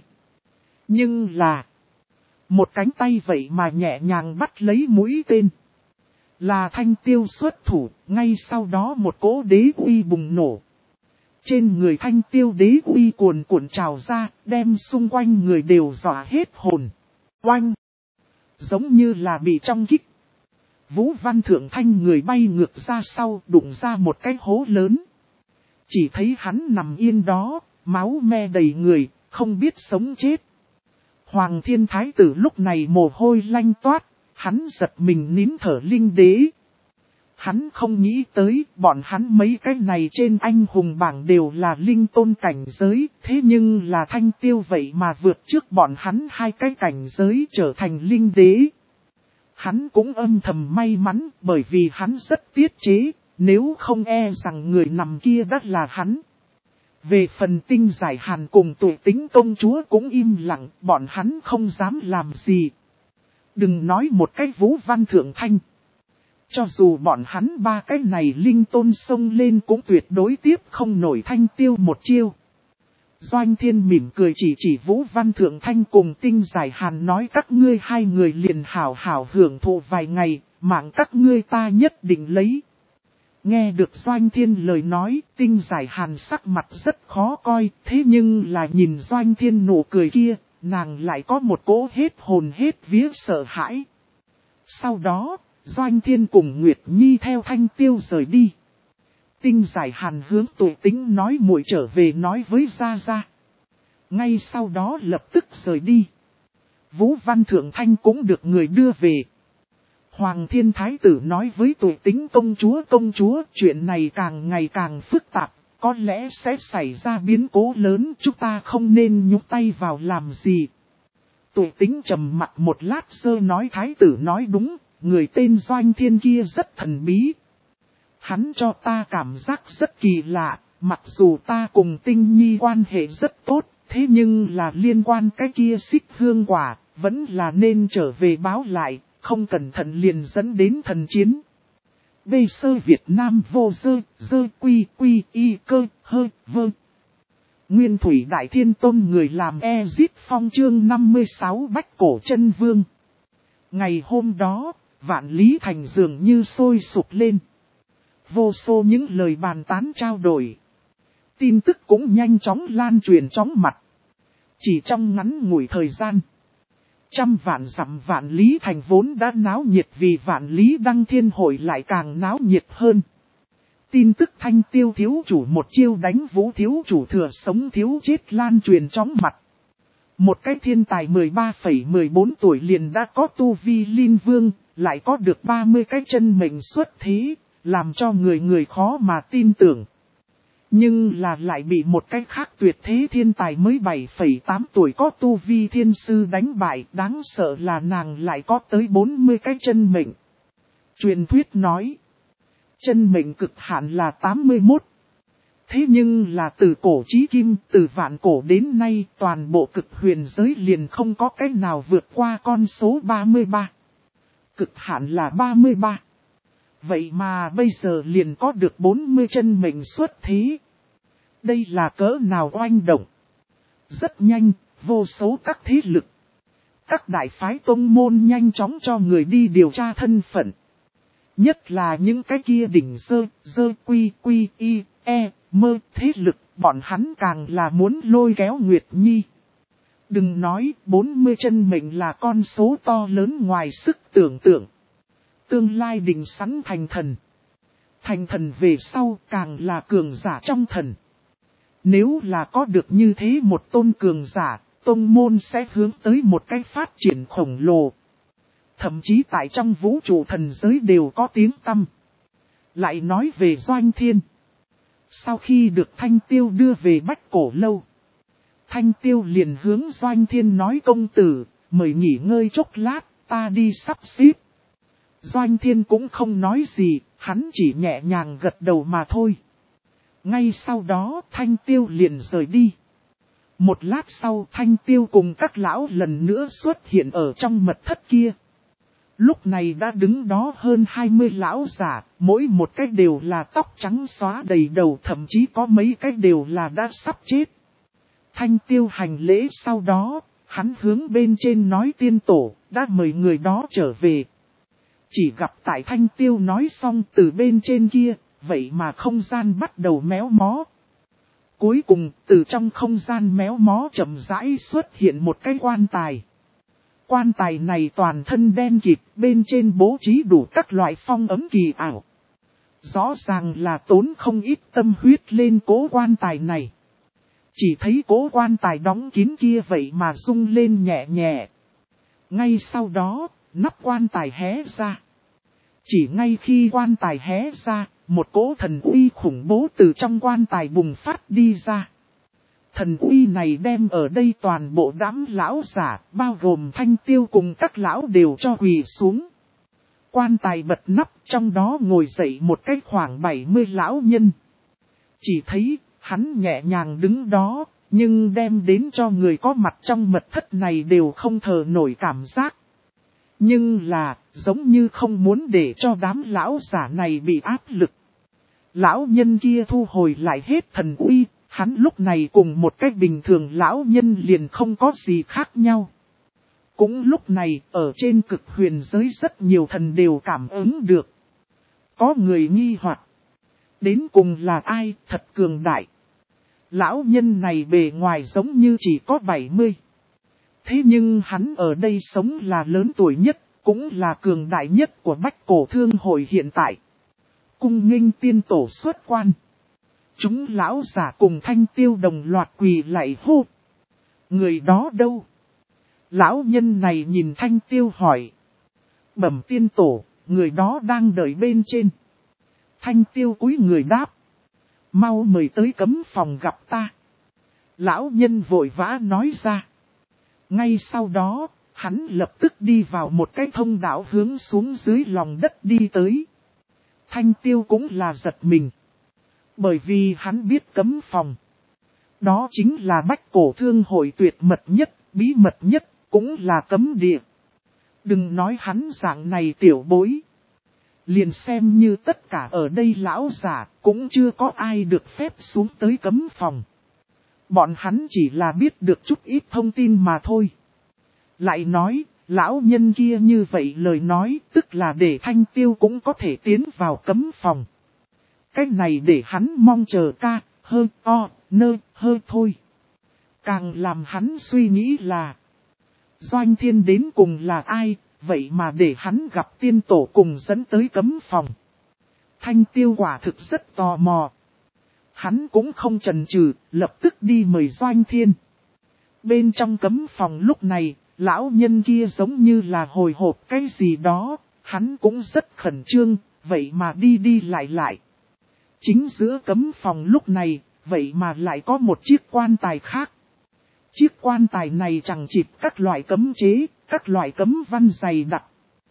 Nhưng là, một cánh tay vậy mà nhẹ nhàng bắt lấy mũi tên. Là Thanh Tiêu xuất thủ, ngay sau đó một cỗ đế uy bùng nổ. Trên người Thanh Tiêu đế uy cuồn cuộn trào ra, đem xung quanh người đều dọa hết hồn. Oanh! Giống như là bị trong kích. Vũ Văn Thượng Thanh người bay ngược ra sau, đụng ra một cái hố lớn. Chỉ thấy hắn nằm yên đó, máu me đầy người, không biết sống chết. Hoàng Thiên Thái tử lúc này mồ hôi lanh toát, hắn giật mình nín thở linh đế. Hắn không nghĩ tới bọn hắn mấy cái này trên anh hùng bảng đều là linh tôn cảnh giới, thế nhưng là Thanh Tiêu vậy mà vượt trước bọn hắn hai cái cảnh giới trở thành linh đế. Hắn cũng âm thầm may mắn bởi vì hắn rất tiết chế, nếu không e rằng người nằm kia đã là hắn. Về phần Tinh Giải Hàn cùng Tụ Tính công chúa cũng im lặng, bọn hắn không dám làm gì. Đừng nói một cái Vũ Văn Thượng Thanh. Cho dù bọn hắn ba cái này linh tôn xông lên cũng tuyệt đối tiếp không nổi Thanh Tiêu một chiêu. Doanh Thiên mỉm cười chỉ Vũ Văn Thượng Thanh cùng Tinh Giải Hàn nói các ngươi hai người liền hảo hảo hưởng thụ vài ngày, mạng các ngươi ta nhất định lấy. Nghe được Doanh Thiên lời nói, Tinh Giải Hàn sắc mặt rất khó coi, thế nhưng là nhìn Doanh Thiên nụ cười kia, nàng lại có một cỗ hết hồn hết vía sợ hãi. Sau đó, Doanh Thiên cùng Nguyệt Nhi theo Thanh Tiêu rời đi. Tinh Giải Hàn hướng Tụ Tính nói muội trở về nói với Gia Gia. Ngay sau đó lập tức rời đi. Vũ Văn Thượng Thanh cũng được người đưa về. Hoàng Thiên Thái tử nói với Tụ Tính công chúa chuyện này càng ngày càng phức tạp, có lẽ sẽ xảy ra biến cố lớn, chúng ta không nên nhúc tay vào làm gì. Tụ Tính trầm mặt một lát sơ nói Thái tử nói đúng, người tên Doanh Thiên kia rất thần bí. Hắn cho ta cảm giác rất kỳ lạ, mặc dù ta cùng Tinh Nhi quan hệ rất tốt, thế nhưng là liên quan cái kia Xích Hương Quả, vẫn là nên trở về báo lại, không cẩn thận liền dẫn đến thần chiến. Bê sơ Việt Nam vô dơ quy y cơ hơ vơ. Nguyên Thủy Đại Thiên Tôn người làm Ezit Phong chương 56 Bách Cổ Chân Vương. Ngày hôm đó, Vạn Lý Thành dường như sôi sục lên. Vô số những lời bàn tán trao đổi. Tin tức cũng nhanh chóng lan truyền chóng mặt. Chỉ trong ngắn ngủi thời gian. Trăm vạn dặm Vạn Lý Thành vốn đã náo nhiệt vì Vạn Lý Đăng Thiên Hội lại càng náo nhiệt hơn. Tin tức Thanh Tiêu thiếu chủ một chiêu đánh Vũ thiếu chủ thừa sống thiếu chết lan truyền chóng mặt. Một cái thiên tài 13,14 tuổi liền đã có tu vi linh vương, lại có được 30 cái chân mệnh xuất thế, làm cho người khó mà tin tưởng. Nhưng là lại bị một cái khác tuyệt thế thiên tài mới 7,8 tuổi có tu vi thiên sư đánh bại, đáng sợ là nàng lại có tới 40 cái chân mệnh. Truyền thuyết nói, chân mệnh cực hạn là 81. Thế nhưng là từ cổ chí kim, từ vạn cổ đến nay, toàn bộ cực huyền giới liền không có cách nào vượt qua con số 33. Cực hạn là 33. Vậy mà bây giờ liền có được 40 chân mệnh xuất thế. Đây là cỡ nào oanh động. Rất nhanh, vô số các thế lực. Các đại phái tông môn nhanh chóng cho người đi điều tra thân phận. Nhất là những cái kia đỉnh dơ quy y mơ thế lực, bọn hắn càng là muốn lôi kéo Nguyệt Nhi. Đừng nói 40 chân mệnh là con số to lớn ngoài sức tưởng tượng. Tương lai định sẵn thành thần. Thành thần về sau càng là cường giả trong thần. Nếu là có được như thế một tôn cường giả, tông môn sẽ hướng tới một cái phát triển khổng lồ. Thậm chí tại trong vũ trụ thần giới đều có tiếng tăm. Lại nói về Doanh Thiên. Sau khi được Thanh Tiêu đưa về Bách Cổ Lâu, Thanh Tiêu liền hướng Doanh Thiên nói công tử, mời nghỉ ngơi chốc lát, ta đi sắp xếp. Doanh Thiên cũng không nói gì, hắn chỉ nhẹ nhàng gật đầu mà thôi. Ngay sau đó Thanh Tiêu liền rời đi. Một lát sau Thanh Tiêu cùng các lão lần nữa xuất hiện ở trong mật thất kia. Lúc này đã đứng đó hơn 20 lão giả, mỗi một cái đều là tóc trắng xóa đầy đầu, thậm chí có mấy cái đều là đã sắp chết. Thanh Tiêu hành lễ sau đó, hắn hướng bên trên nói tiên tổ, đã mời người đó trở về. Chỉ gặp tại Thanh Tiêu nói xong từ bên trên kia, vậy mà không gian bắt đầu méo mó. Cuối cùng, từ trong không gian méo mó chậm rãi xuất hiện một cái quan tài. Quan tài này toàn thân đen kịt, bên trên bố trí đủ các loại phong ấm kỳ ảo. Rõ ràng là tốn không ít tâm huyết lên cố quan tài này. Chỉ thấy cố quan tài đóng kín kia vậy mà rung lên nhẹ nhẹ. Ngay sau đó, nắp quan tài hé ra. Chỉ ngay khi quan tài hé ra, một cỗ thần uy khủng bố từ trong quan tài bùng phát đi ra. Thần uy này đem ở đây toàn bộ đám lão giả, bao gồm Thanh Tiêu cùng các lão đều cho quỳ xuống. Quan tài bật nắp, trong đó ngồi dậy một cái khoảng 70 lão nhân. Chỉ thấy, hắn nhẹ nhàng đứng đó, nhưng đem đến cho người có mặt trong mật thất này đều không thở nổi cảm giác. Nhưng là, giống như không muốn để cho đám lão giả này bị áp lực. Lão nhân kia thu hồi lại hết thần uy, hắn lúc này cùng một cách bình thường lão nhân liền không có gì khác nhau. Cũng lúc này, ở trên cực huyền giới rất nhiều thần đều cảm ứng được. Có người nghi hoặc, đến cùng là ai, thật cường đại. Lão nhân này bề ngoài giống như chỉ có 70. Thế nhưng hắn ở đây sống là lớn tuổi nhất, cũng là cường đại nhất của Bách Cổ Thương Hội hiện tại. Cung nghênh tiên tổ xuất quan. Chúng lão giả cùng Thanh Tiêu đồng loạt quỳ lạy hô. Người đó đâu? Lão nhân này nhìn Thanh Tiêu hỏi. Bẩm tiên tổ, người đó đang đợi bên trên. Thanh Tiêu cúi người đáp. Mau mời tới cấm phòng gặp ta. Lão nhân vội vã nói ra. Ngay sau đó, hắn lập tức đi vào một cái thông đạo hướng xuống dưới lòng đất đi tới. Thanh Tiêu cũng là giật mình. Bởi vì hắn biết cấm phòng. Đó chính là Bách Cổ Thương Hội tuyệt mật nhất, bí mật nhất, cũng là cấm địa. Đừng nói hắn dạng này tiểu bối. Liền xem như tất cả ở đây lão giả, cũng chưa có ai được phép xuống tới cấm phòng. Bọn hắn chỉ là biết được chút ít thông tin mà thôi. Lại nói, lão nhân kia như vậy lời nói, tức là để Thanh Tiêu cũng có thể tiến vào cấm phòng. Cái này để hắn mong chờ ca, hơ, o, nơ, hơ thôi. Càng làm hắn suy nghĩ là, Doanh Thiên đến cùng là ai, vậy mà để hắn gặp tiên tổ cùng dẫn tới cấm phòng. Thanh Tiêu quả thực rất tò mò. Hắn cũng không chần chừ, lập tức đi mời Doanh Thiên. Bên trong cấm phòng lúc này, lão nhân kia giống như là hồi hộp cái gì đó, hắn cũng rất khẩn trương, vậy mà đi đi lại lại. Chính giữa cấm phòng lúc này, vậy mà lại có một chiếc quan tài khác. Chiếc quan tài này chẳng chịt các loại cấm chế, các loại cấm văn dày đặc.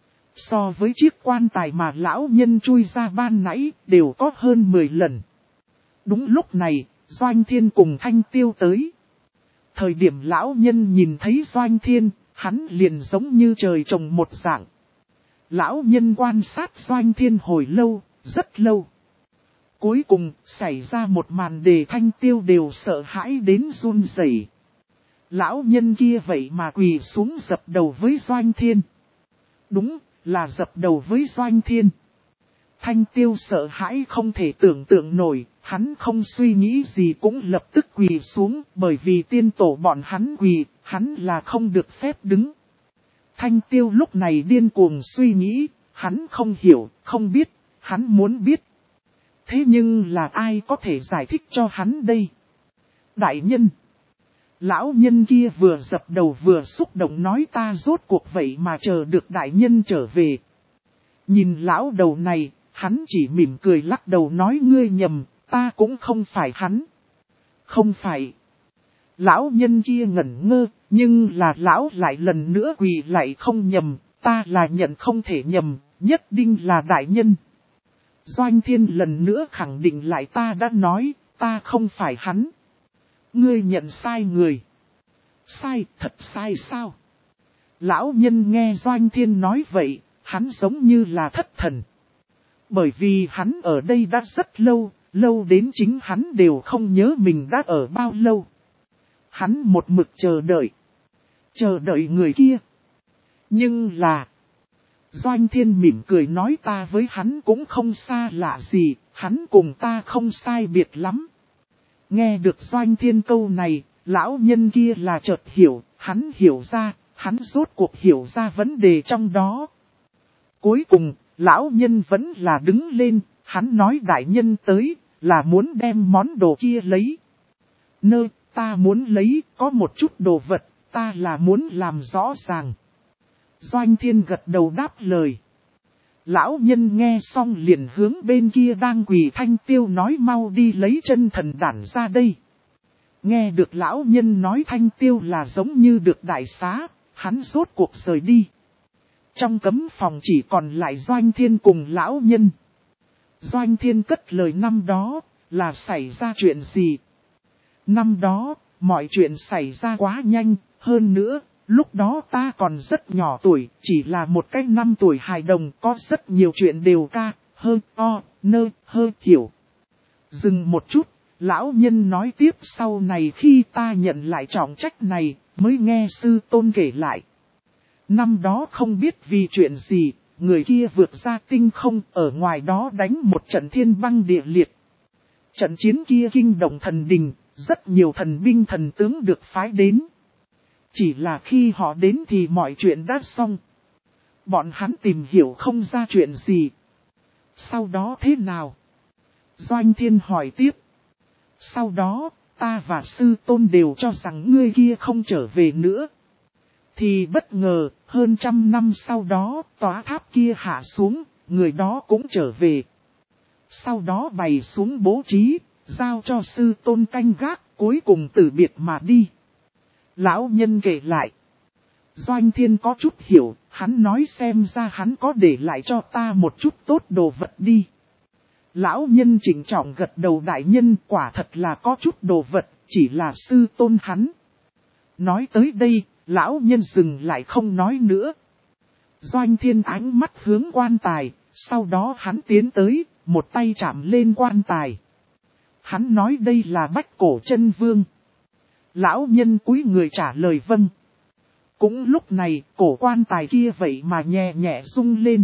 So với chiếc quan tài mà lão nhân chui ra ban nãy, đều có hơn 10 lần. Đúng lúc này, Doanh Thiên cùng Thanh Tiêu tới. Thời điểm lão nhân nhìn thấy Doanh Thiên, hắn liền giống như trời trồng một dạng. Lão nhân quan sát Doanh Thiên hồi lâu, rất lâu. Cuối cùng, xảy ra một màn để Thanh Tiêu đều sợ hãi đến run rẩy. Lão nhân kia vậy mà quỳ xuống dập đầu với Doanh Thiên. Đúng, là dập đầu với Doanh Thiên. Thanh Tiêu sợ hãi không thể tưởng tượng nổi, hắn không suy nghĩ gì cũng lập tức quỳ xuống, bởi vì tiên tổ bọn hắn quỳ, hắn là không được phép đứng. Thanh Tiêu lúc này điên cuồng suy nghĩ, hắn không hiểu, không biết, hắn muốn biết. Thế nhưng là ai có thể giải thích cho hắn đây? Đại nhân! Lão nhân kia vừa dập đầu vừa xúc động nói ta rốt cuộc vậy mà chờ được đại nhân trở về. Nhìn lão đầu này, hắn chỉ mỉm cười lắc đầu nói ngươi nhầm, ta cũng không phải hắn. Không phải. Lão nhân kia ngẩn ngơ, nhưng là lão lại lần nữa quỳ lại không nhầm, ta là nhận không thể nhầm, nhất định là đại nhân. Doanh Thiên lần nữa khẳng định lại ta đã nói, ta không phải hắn. Ngươi nhận sai người. Sai, thật sai sao? Lão nhân nghe Doanh Thiên nói vậy, hắn giống như là thất thần. Bởi vì hắn ở đây đã rất lâu, lâu đến chính hắn đều không nhớ mình đã ở bao lâu. Hắn một mực chờ đợi người kia. Nhưng là, Doanh Thiên mỉm cười nói ta với hắn cũng không xa lạ gì, hắn cùng ta không sai biệt lắm. Nghe được Doanh Thiên câu này, lão nhân kia là chợt hiểu, hắn hiểu ra, hắn rốt cuộc hiểu ra vấn đề trong đó. Cuối cùng, lão nhân vẫn là đứng lên, hắn nói đại nhân tới, là muốn đem món đồ kia lấy. Ta muốn lấy, có một chút đồ vật, ta là muốn làm rõ ràng. Doanh Thiên gật đầu đáp lời. Lão nhân nghe xong liền hướng bên kia đang quỳ Thanh Tiêu nói mau đi lấy chân thần đản ra đây. Nghe được lão nhân nói Thanh Tiêu là giống như được đại xá, hắn rốt cuộc rời đi. Trong cấm phòng chỉ còn lại Doanh Thiên cùng lão nhân. Doanh Thiên cất lời năm đó, là xảy ra chuyện gì? Năm đó, mọi chuyện xảy ra quá nhanh, hơn nữa, lúc đó ta còn rất nhỏ tuổi, chỉ là một cái 5 tuổi hài đồng, có rất nhiều chuyện đều hiểu. Dừng một chút, lão nhân nói tiếp sau này khi ta nhận lại trọng trách này, mới nghe sư tôn kể lại. Năm đó không biết vì chuyện gì, người kia vượt ra tinh không ở ngoài đó đánh một trận thiên băng địa liệt. Trận chiến kia kinh động thần đình, rất nhiều thần binh thần tướng được phái đến. Chỉ là khi họ đến thì mọi chuyện đã xong. Bọn hắn tìm hiểu không ra chuyện gì. Sau đó thế nào? Doanh Thiên hỏi tiếp. Sau đó, ta và sư tôn đều cho rằng ngươi kia không trở về nữa. Thì bất ngờ, hơn 100 năm sau đó, tòa tháp kia hạ xuống, người đó cũng trở về. Sau đó bày xuống bố trí, giao cho sư tôn canh gác, cuối cùng từ biệt mà đi. Lão nhân kể lại. Doanh Thiên có chút hiểu, hắn nói xem ra hắn có để lại cho ta một chút tốt đồ vật đi. Lão nhân chỉnh trọng gật đầu đại nhân quả thật là có chút đồ vật, chỉ là sư tôn hắn. Nói tới đây, lão nhân dừng lại không nói nữa. Doanh Thiên ánh mắt hướng quan tài, sau đó hắn tiến tới, một tay chạm lên quan tài. Hắn nói đây là Bách Cổ Chân Vương. Lão nhân cúi người trả lời vâng. Cũng lúc này, cổ quan tài kia vậy mà nhẹ nhẹ rung lên.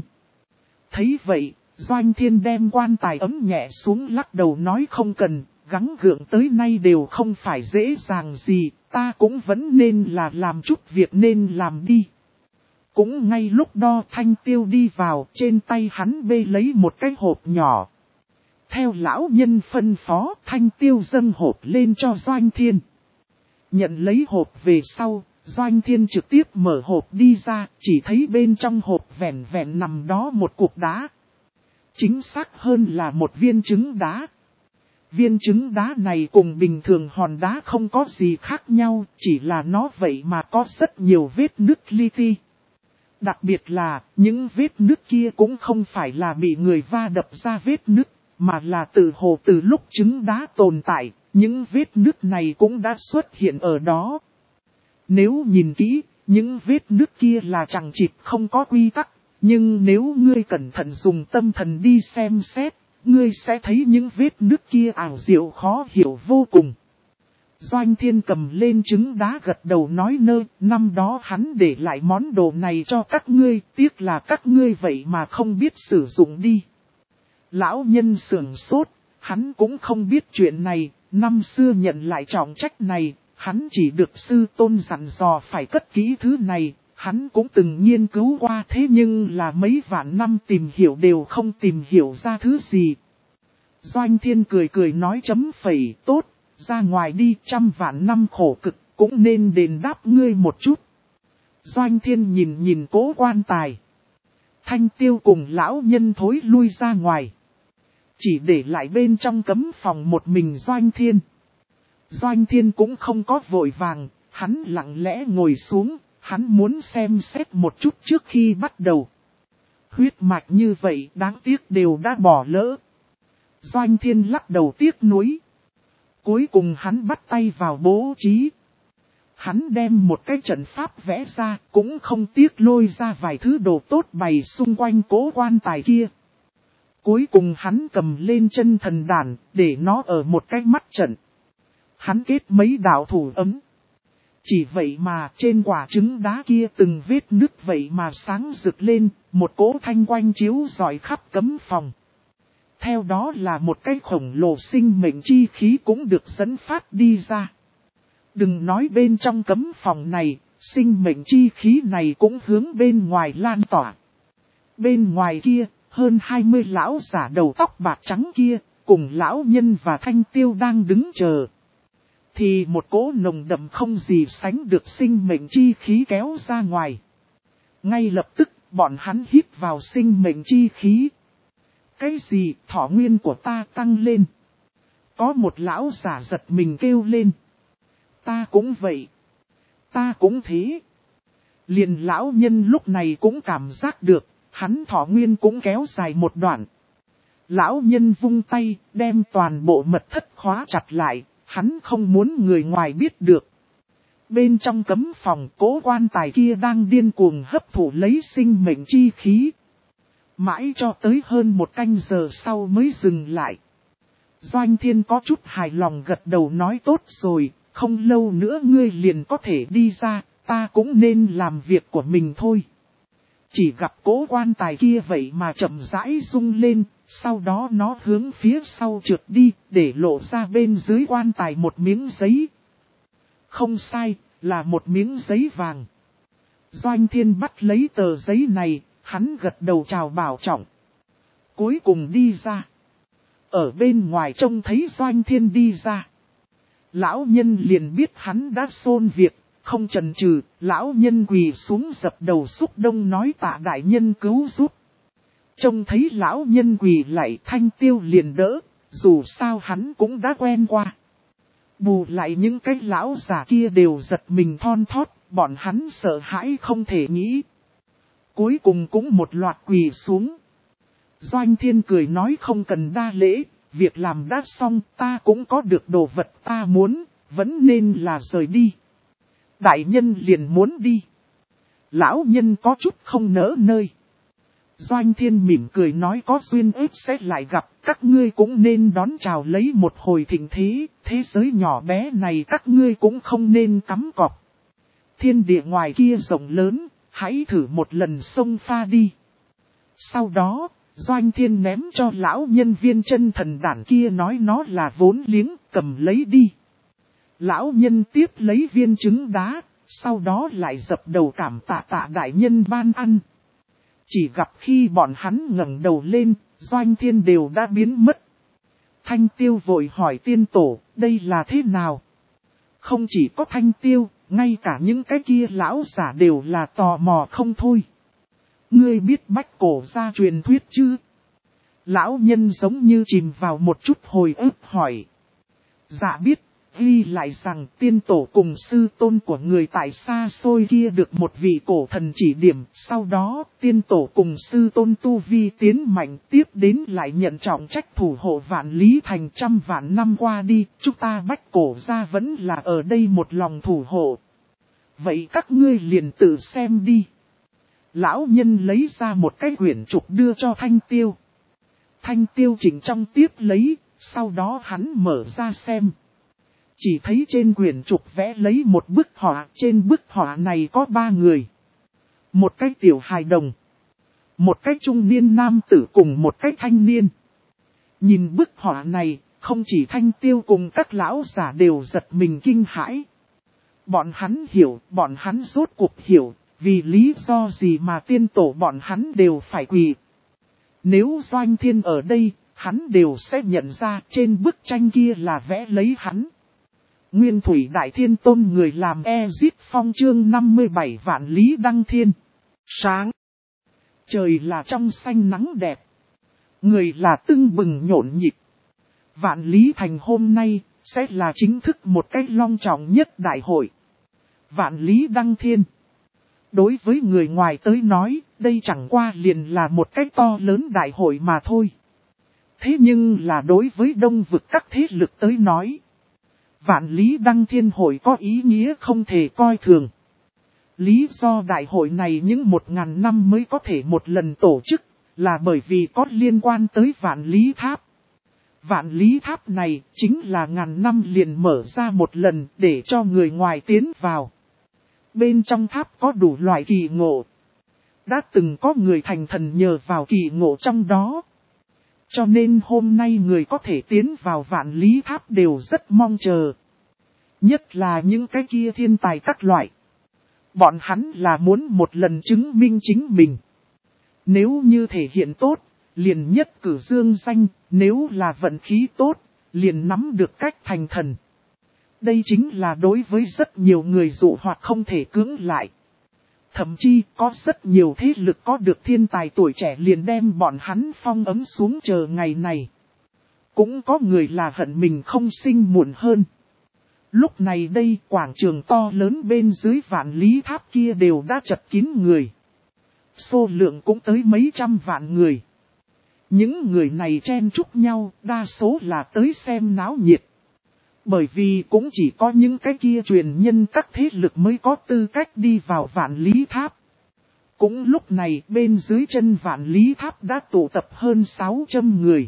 Thấy vậy, Doanh Thiên đem quan tài ấm nhẹ xuống lắc đầu nói không cần, gắng gượng tới nay đều không phải dễ dàng gì, ta cũng vẫn nên là làm chút việc nên làm đi. Cũng ngay lúc đó Thanh Tiêu đi vào, trên tay hắn bê lấy một cái hộp nhỏ. Theo lão nhân phân phó, Thanh Tiêu dâng hộp lên cho Doanh Thiên. Nhận lấy hộp về sau, Doanh Thiên trực tiếp mở hộp đi ra, chỉ thấy bên trong hộp vẹn vẹn nằm đó một cục đá. Chính xác hơn là một viên trứng đá. Viên trứng đá này cùng bình thường hòn đá không có gì khác nhau, chỉ là nó vậy mà có rất nhiều vết nứt li ti. Đặc biệt là, những vết nứt kia cũng không phải là bị người va đập ra vết nứt, mà là từ hồ từ lúc trứng đá tồn tại, những vết nứt này cũng đã xuất hiện ở đó. Nếu nhìn kỹ, những vết nứt kia là chằng chịt không có quy tắc, nhưng nếu ngươi cẩn thận dùng tâm thần đi xem xét, ngươi sẽ thấy những vết nứt kia ảo diệu khó hiểu vô cùng. Doanh Thiên cầm lên trứng đá gật đầu nói năm đó hắn để lại món đồ này cho các ngươi, tiếc là các ngươi vậy mà không biết sử dụng đi. Lão nhân sưởng sốt, hắn cũng không biết chuyện này, năm xưa nhận lại trọng trách này, hắn chỉ được sư tôn dặn dò phải cất kỹ thứ này, hắn cũng từng nghiên cứu qua thế nhưng là mấy vạn năm tìm hiểu đều không tìm hiểu ra thứ gì. Doanh Thiên cười cười nói chấm phẩy tốt, ra ngoài đi 100 vạn năm khổ cực, cũng nên đền đáp ngươi một chút. Doanh Thiên nhìn cố quan tài. Thanh Tiêu cùng lão nhân thối lui ra ngoài. Chỉ để lại bên trong cấm phòng một mình Doanh Thiên. Doanh Thiên cũng không có vội vàng, hắn lặng lẽ ngồi xuống, hắn muốn xem xét một chút trước khi bắt đầu. Huyết mạch như vậy đáng tiếc đều đã bỏ lỡ. Doanh Thiên lắc đầu tiếc nuối. Cuối cùng hắn bắt tay vào bố trí. Hắn đem một cái trận pháp vẽ ra, cũng không tiếc lôi ra vài thứ đồ tốt bày xung quanh cố quan tài kia. Cuối cùng hắn cầm lên chân thần đàn, để nó ở một cái mắt trận. Hắn kết mấy đạo thủ ấm. Chỉ vậy mà trên quả trứng đá kia từng vết nứt vậy mà sáng rực lên, một cỗ thanh quanh chiếu rọi khắp cấm phòng. Theo đó là một cái khổng lồ sinh mệnh chi khí cũng được dẫn phát đi ra. Đừng nói bên trong cấm phòng này, sinh mệnh chi khí này cũng hướng bên ngoài lan tỏa. Bên ngoài kia, hơn 20 lão giả đầu tóc bạc trắng kia, cùng lão nhân và Thanh Tiêu đang đứng chờ. Thì một cỗ nồng đậm không gì sánh được sinh mệnh chi khí kéo ra ngoài. Ngay lập tức, bọn hắn hít vào sinh mệnh chi khí. Cái gì thọ nguyên của ta tăng lên? Có một lão giả giật mình kêu lên. Ta cũng vậy. Ta cũng thế. Liền lão nhân lúc này cũng cảm giác được, hắn thọ nguyên cũng kéo dài một đoạn. Lão nhân vung tay, đem toàn bộ mật thất khóa chặt lại, hắn không muốn người ngoài biết được. Bên trong cấm phòng, cố quan tài kia đang điên cuồng hấp thụ lấy sinh mệnh chi khí. Mãi cho tới hơn một canh giờ sau mới dừng lại. Doanh Thiên có chút hài lòng gật đầu nói tốt rồi, không lâu nữa ngươi liền có thể đi ra, ta cũng nên làm việc của mình thôi. Chỉ gặp cố quan tài kia vậy mà chậm rãi rung lên, sau đó nó hướng phía sau trượt đi, để lộ ra bên dưới quan tài một miếng giấy. Không sai, là một miếng giấy vàng. Doanh Thiên bắt lấy tờ giấy này, hắn gật đầu chào bảo trọng. Cuối cùng đi ra. Ở bên ngoài trông thấy Doanh Thiên đi ra. Lão nhân liền biết hắn đã xôn việc, không chần chừ, lão nhân quỳ xuống dập đầu xúc đông nói tạ đại nhân cứu giúp. Trông thấy lão nhân quỳ lại Thanh Tiêu liền đỡ, dù sao hắn cũng đã quen qua. Bù lại những cái lão già kia đều giật mình thon thót, bọn hắn sợ hãi không thể nghĩ. Cuối cùng cũng một loạt quỳ xuống. Doanh Thiên cười nói không cần đa lễ, việc làm đã xong, ta cũng có được đồ vật ta muốn, vẫn nên là rời đi. Đại nhân liền muốn đi. Lão nhân có chút không nỡ nơi. Doanh Thiên mỉm cười nói có duyên ước sẽ lại gặp, các ngươi cũng nên đón chào lấy một hồi thịnh thế, thế giới nhỏ bé này các ngươi cũng không nên cắm cọp. Thiên địa ngoài kia rộng lớn, hãy thử một lần xông pha đi. Sau đó, Doanh Thiên ném cho lão nhân viên chân thần đản kia nói nó là vốn liếng, cầm lấy đi. Lão nhân tiếp lấy viên trứng đá, sau đó lại dập đầu cảm tạ đại nhân ban ăn. Chỉ gặp khi bọn hắn ngẩng đầu lên, Doanh Thiên đều đã biến mất. Thanh Tiêu vội hỏi tiên tổ, đây là thế nào? Không chỉ có Thanh Tiêu, ngay cả những cái kia lão giả đều là tò mò không thôi. Ngươi biết Bách Cổ gia truyền thuyết chứ? Lão nhân giống như chìm vào một chút hồi ức hỏi. Dạ biết, ghi lại rằng tiên tổ cùng sư tôn của người tại xa xôi kia được một vị cổ thần chỉ điểm. Sau đó tiên tổ cùng sư tôn tu vi tiến mạnh tiếp đến lại nhận trọng trách thủ hộ vạn lý thành trăm vạn năm qua đi. Chúng ta Bách Cổ gia vẫn là ở đây một lòng thủ hộ. Vậy các ngươi liền tự xem đi. Lão nhân lấy ra một cái quyển trục đưa cho Thanh Tiêu. Thanh Tiêu chỉnh trong tiếp lấy, sau đó hắn mở ra xem. Chỉ thấy trên quyển trục vẽ lấy một bức họa, trên bức họa này có 3 người. Một cái tiểu hài đồng, một cái trung niên nam tử cùng một cái thanh niên. Nhìn bức họa này, không chỉ Thanh Tiêu cùng các lão giả đều giật mình kinh hãi. Bọn hắn hiểu, bọn hắn rốt cuộc hiểu, vì lý do gì mà tiên tổ bọn hắn đều phải quỳ. Nếu Doanh Thiên ở đây, hắn đều sẽ nhận ra trên bức tranh kia là vẽ lấy hắn. Nguyên Thủy Đại Thiên Tôn người làm Ezit Phong chương 57 vạn lý đăng thiên. Sáng. Trời là trong xanh nắng đẹp. Người là tưng bừng nhộn nhịp. Vạn lý thành hôm nay, sẽ là chính thức một cái long trọng nhất đại hội. Vạn lý đăng thiên. Đối với người ngoài tới nói, đây chẳng qua liền là một cái to lớn đại hội mà thôi. Thế nhưng là đối với đông vực các thế lực tới nói. Vạn lý đăng thiên hội có ý nghĩa không thể coi thường. Lý do đại hội này những 1000 năm mới có thể một lần tổ chức, là bởi vì có liên quan tới vạn lý tháp. Vạn lý tháp này chính là 1000 năm liền mở ra một lần để cho người ngoài tiến vào. Bên trong tháp có đủ loại kỳ ngộ. Đã từng có người thành thần nhờ vào kỳ ngộ trong đó. Cho nên hôm nay người có thể tiến vào Vạn Lý Tháp đều rất mong chờ. Nhất là những cái kia thiên tài các loại. Bọn hắn là muốn một lần chứng minh chính mình. Nếu như thể hiện tốt, liền nhất cử dương danh, nếu là vận khí tốt, liền nắm được cách thành thần. Đây chính là đối với rất nhiều người dụ hoặc không thể cưỡng lại. Thậm chí có rất nhiều thế lực có được thiên tài tuổi trẻ liền đem bọn hắn phong ấm xuống chờ ngày này. Cũng có người là hận mình không sinh muộn hơn. Lúc này đây quảng trường to lớn bên dưới Vạn Lý Tháp kia đều đã chật kín người. Số lượng cũng tới mấy trăm vạn người. Những người này chen chúc nhau, đa số là tới xem náo nhiệt. Bởi vì cũng chỉ có những cái kia truyền nhân các thế lực mới có tư cách đi vào Vạn Lý Tháp. Cũng lúc này bên dưới chân Vạn Lý Tháp đã tụ tập hơn 600 người.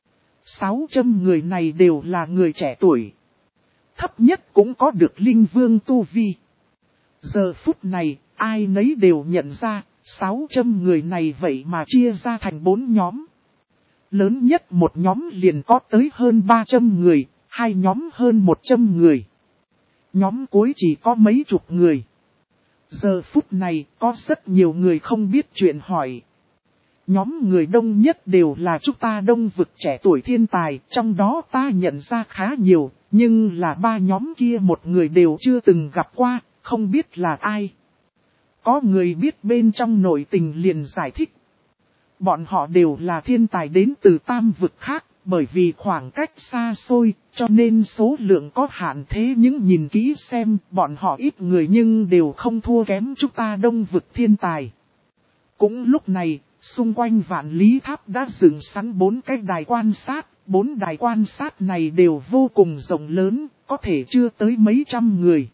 600 người này đều là người trẻ tuổi. Thấp nhất cũng có được linh vương tu vi. Giờ phút này, ai nấy đều nhận ra, 600 người này vậy mà chia ra thành 4 nhóm. Lớn nhất một nhóm liền có tới hơn 300 người, hai nhóm hơn 100 người. Nhóm cuối chỉ có mấy chục người. Giờ phút này, có rất nhiều người không biết chuyện hỏi. Nhóm người đông nhất đều là chúng ta Đông vực trẻ tuổi thiên tài, trong đó ta nhận ra khá nhiều, nhưng là ba nhóm kia một người đều chưa từng gặp qua, không biết là ai. Có người biết bên trong nội tình liền giải thích. Bọn họ đều là thiên tài đến từ tam vực khác, bởi vì khoảng cách xa xôi, cho nên số lượng có hạn thế nhưng nhìn kỹ xem, bọn họ ít người nhưng đều không thua kém chúng ta Đông vực thiên tài. Cũng lúc này, xung quanh Vạn Lý Tháp đã dựng sẵn 4 cái đài quan sát, 4 đài quan sát này đều vô cùng rộng lớn, có thể chưa tới mấy trăm người.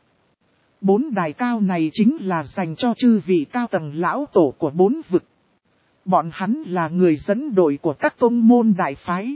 4 đài cao này chính là dành cho chư vị cao tầng lão tổ của 4 vực. Bọn hắn là người dẫn đội của các tông môn đại phái.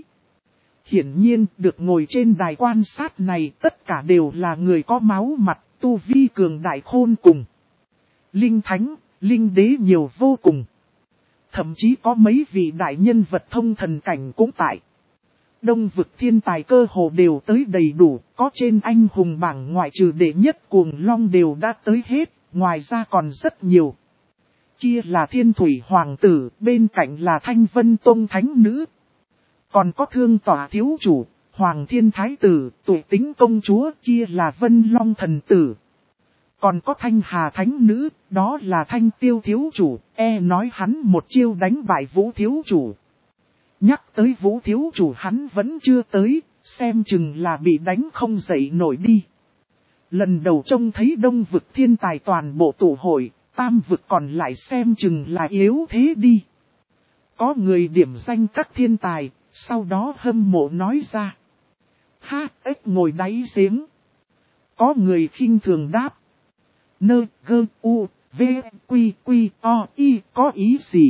Hiển nhiên, được ngồi trên đài quan sát này tất cả đều là người có máu mặt, tu vi cường đại khôn cùng. Linh thánh, linh đế nhiều vô cùng. Thậm chí có mấy vị đại nhân vật thông thần cảnh cũng tại. Đông vực thiên tài cơ hồ đều tới đầy đủ, có trên anh hùng bảng ngoại trừ đệ nhất cuồng long đều đã tới hết, ngoài ra còn rất nhiều. Kia là Thiên Thủy Hoàng tử, bên cạnh là Thanh Vân Tông Thánh Nữ. Còn có Thương Tỏa Thiếu Chủ, Hoàng Thiên Thái Tử, Tuệ Tính Công Chúa, kia là Vân Long Thần Tử. Còn có Thanh Hà Thánh Nữ, đó là Thanh Tiêu Thiếu Chủ, nói hắn một chiêu đánh bại Vũ Thiếu Chủ. Nhắc tới Vũ Thiếu Chủ hắn vẫn chưa tới, xem chừng là bị đánh không dậy nổi đi. Lần đầu trông thấy Đông vực thiên tài toàn bộ tụ hội, tam vực còn lại xem chừng là yếu thế đi. Có người điểm danh các thiên tài, sau đó hâm mộ nói ra. Ha, ếch ngồi đáy giếng. Có người khinh thường đáp. Nơ, gơ, u, v, quy, quy, o, y, có ý gì?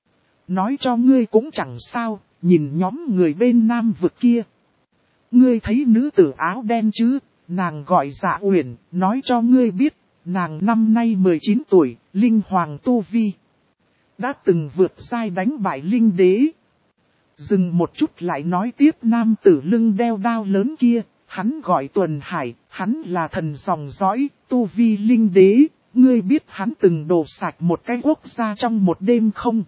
Nói cho ngươi cũng chẳng sao, nhìn nhóm người bên nam vực kia. Ngươi thấy nữ tử áo đen chứ, nàng gọi Dạ Uyển, nói cho ngươi biết, nàng năm nay 19 tuổi, linh hoàng tu vi. Đã từng vượt sai đánh bại linh đế. Dừng một chút lại nói tiếp nam tử lưng đeo đao lớn kia, hắn gọi Tuần Hải, hắn là thần dòng dõi, tu vi linh đế, ngươi biết hắn từng đổ sạch một cái quốc gia trong một đêm không?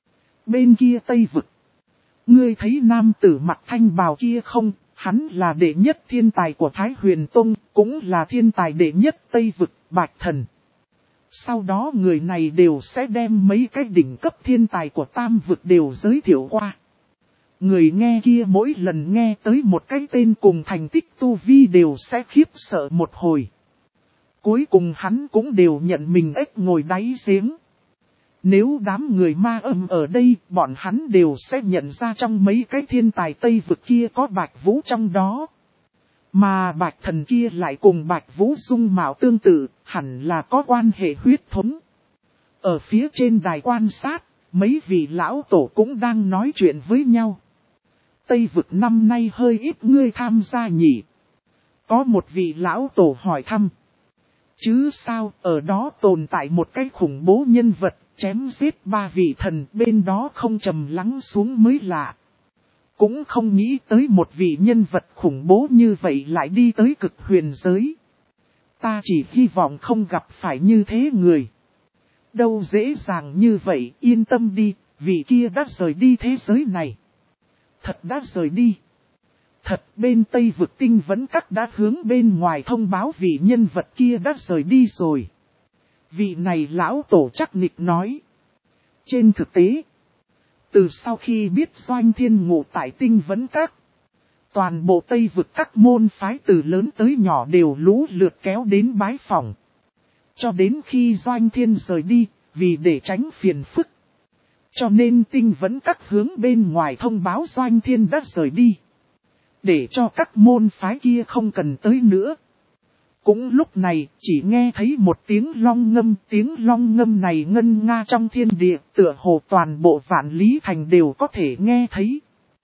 Bên kia Tây Vực, ngươi thấy nam tử mặc thanh bào kia không? Hắn là đệ nhất thiên tài của Thái Huyền Tông, cũng là thiên tài đệ nhất Tây Vực, Bạch Thần. Sau đó người này đều sẽ đem mấy cái đỉnh cấp thiên tài của Tam Vực đều giới thiệu qua. Người nghe kia mỗi lần nghe tới một cái tên cùng thành tích tu vi đều sẽ khiếp sợ một hồi. Cuối cùng hắn cũng đều nhận mình ếch ngồi đáy giếng. Nếu đám người ma âm ở đây, bọn hắn đều sẽ nhận ra trong mấy cái thiên tài Tây Vực kia có Bạch Vũ trong đó. Mà Bạch Thần kia lại cùng Bạch Vũ dung mạo tương tự, hẳn là có quan hệ huyết thống. Ở phía trên đài quan sát, mấy vị lão tổ cũng đang nói chuyện với nhau. Tây Vực năm nay hơi ít ngươi tham gia nhỉ? Có một vị lão tổ hỏi thăm. Chứ sao, ở đó tồn tại một cái khủng bố nhân vật, chém giết 3 vị thần, bên đó không trầm lắng xuống mới lạ. cũng không nghĩ tới một vị nhân vật khủng bố như vậy lại đi tới cực huyền giới. Ta chỉ hy vọng không gặp phải như thế người. Đâu dễ dàng như vậy, yên tâm đi, vị kia đã rời đi thế giới này. Thật đã rời đi. Thật bên Tây Vực Tinh Vẫn Các đã hướng bên ngoài thông báo vị nhân vật kia đã rời đi rồi. Vị này lão tổ chắc nịch nói. Trên thực tế, từ sau khi biết Doanh Thiên ngụ tại Tinh Vẫn Các, toàn bộ Tây Vực các môn phái từ lớn tới nhỏ đều lũ lượt kéo đến bái phỏng. Cho đến khi Doanh Thiên rời đi, vì để tránh phiền phức. Cho nên Tinh Vẫn Các hướng bên ngoài thông báo Doanh Thiên đã rời đi. Để cho các môn phái kia không cần tới nữa. Cũng lúc này chỉ nghe thấy một tiếng long ngâm này ngân nga trong thiên địa, tựa hồ toàn bộ Vạn Lý Thành đều có thể nghe thấy.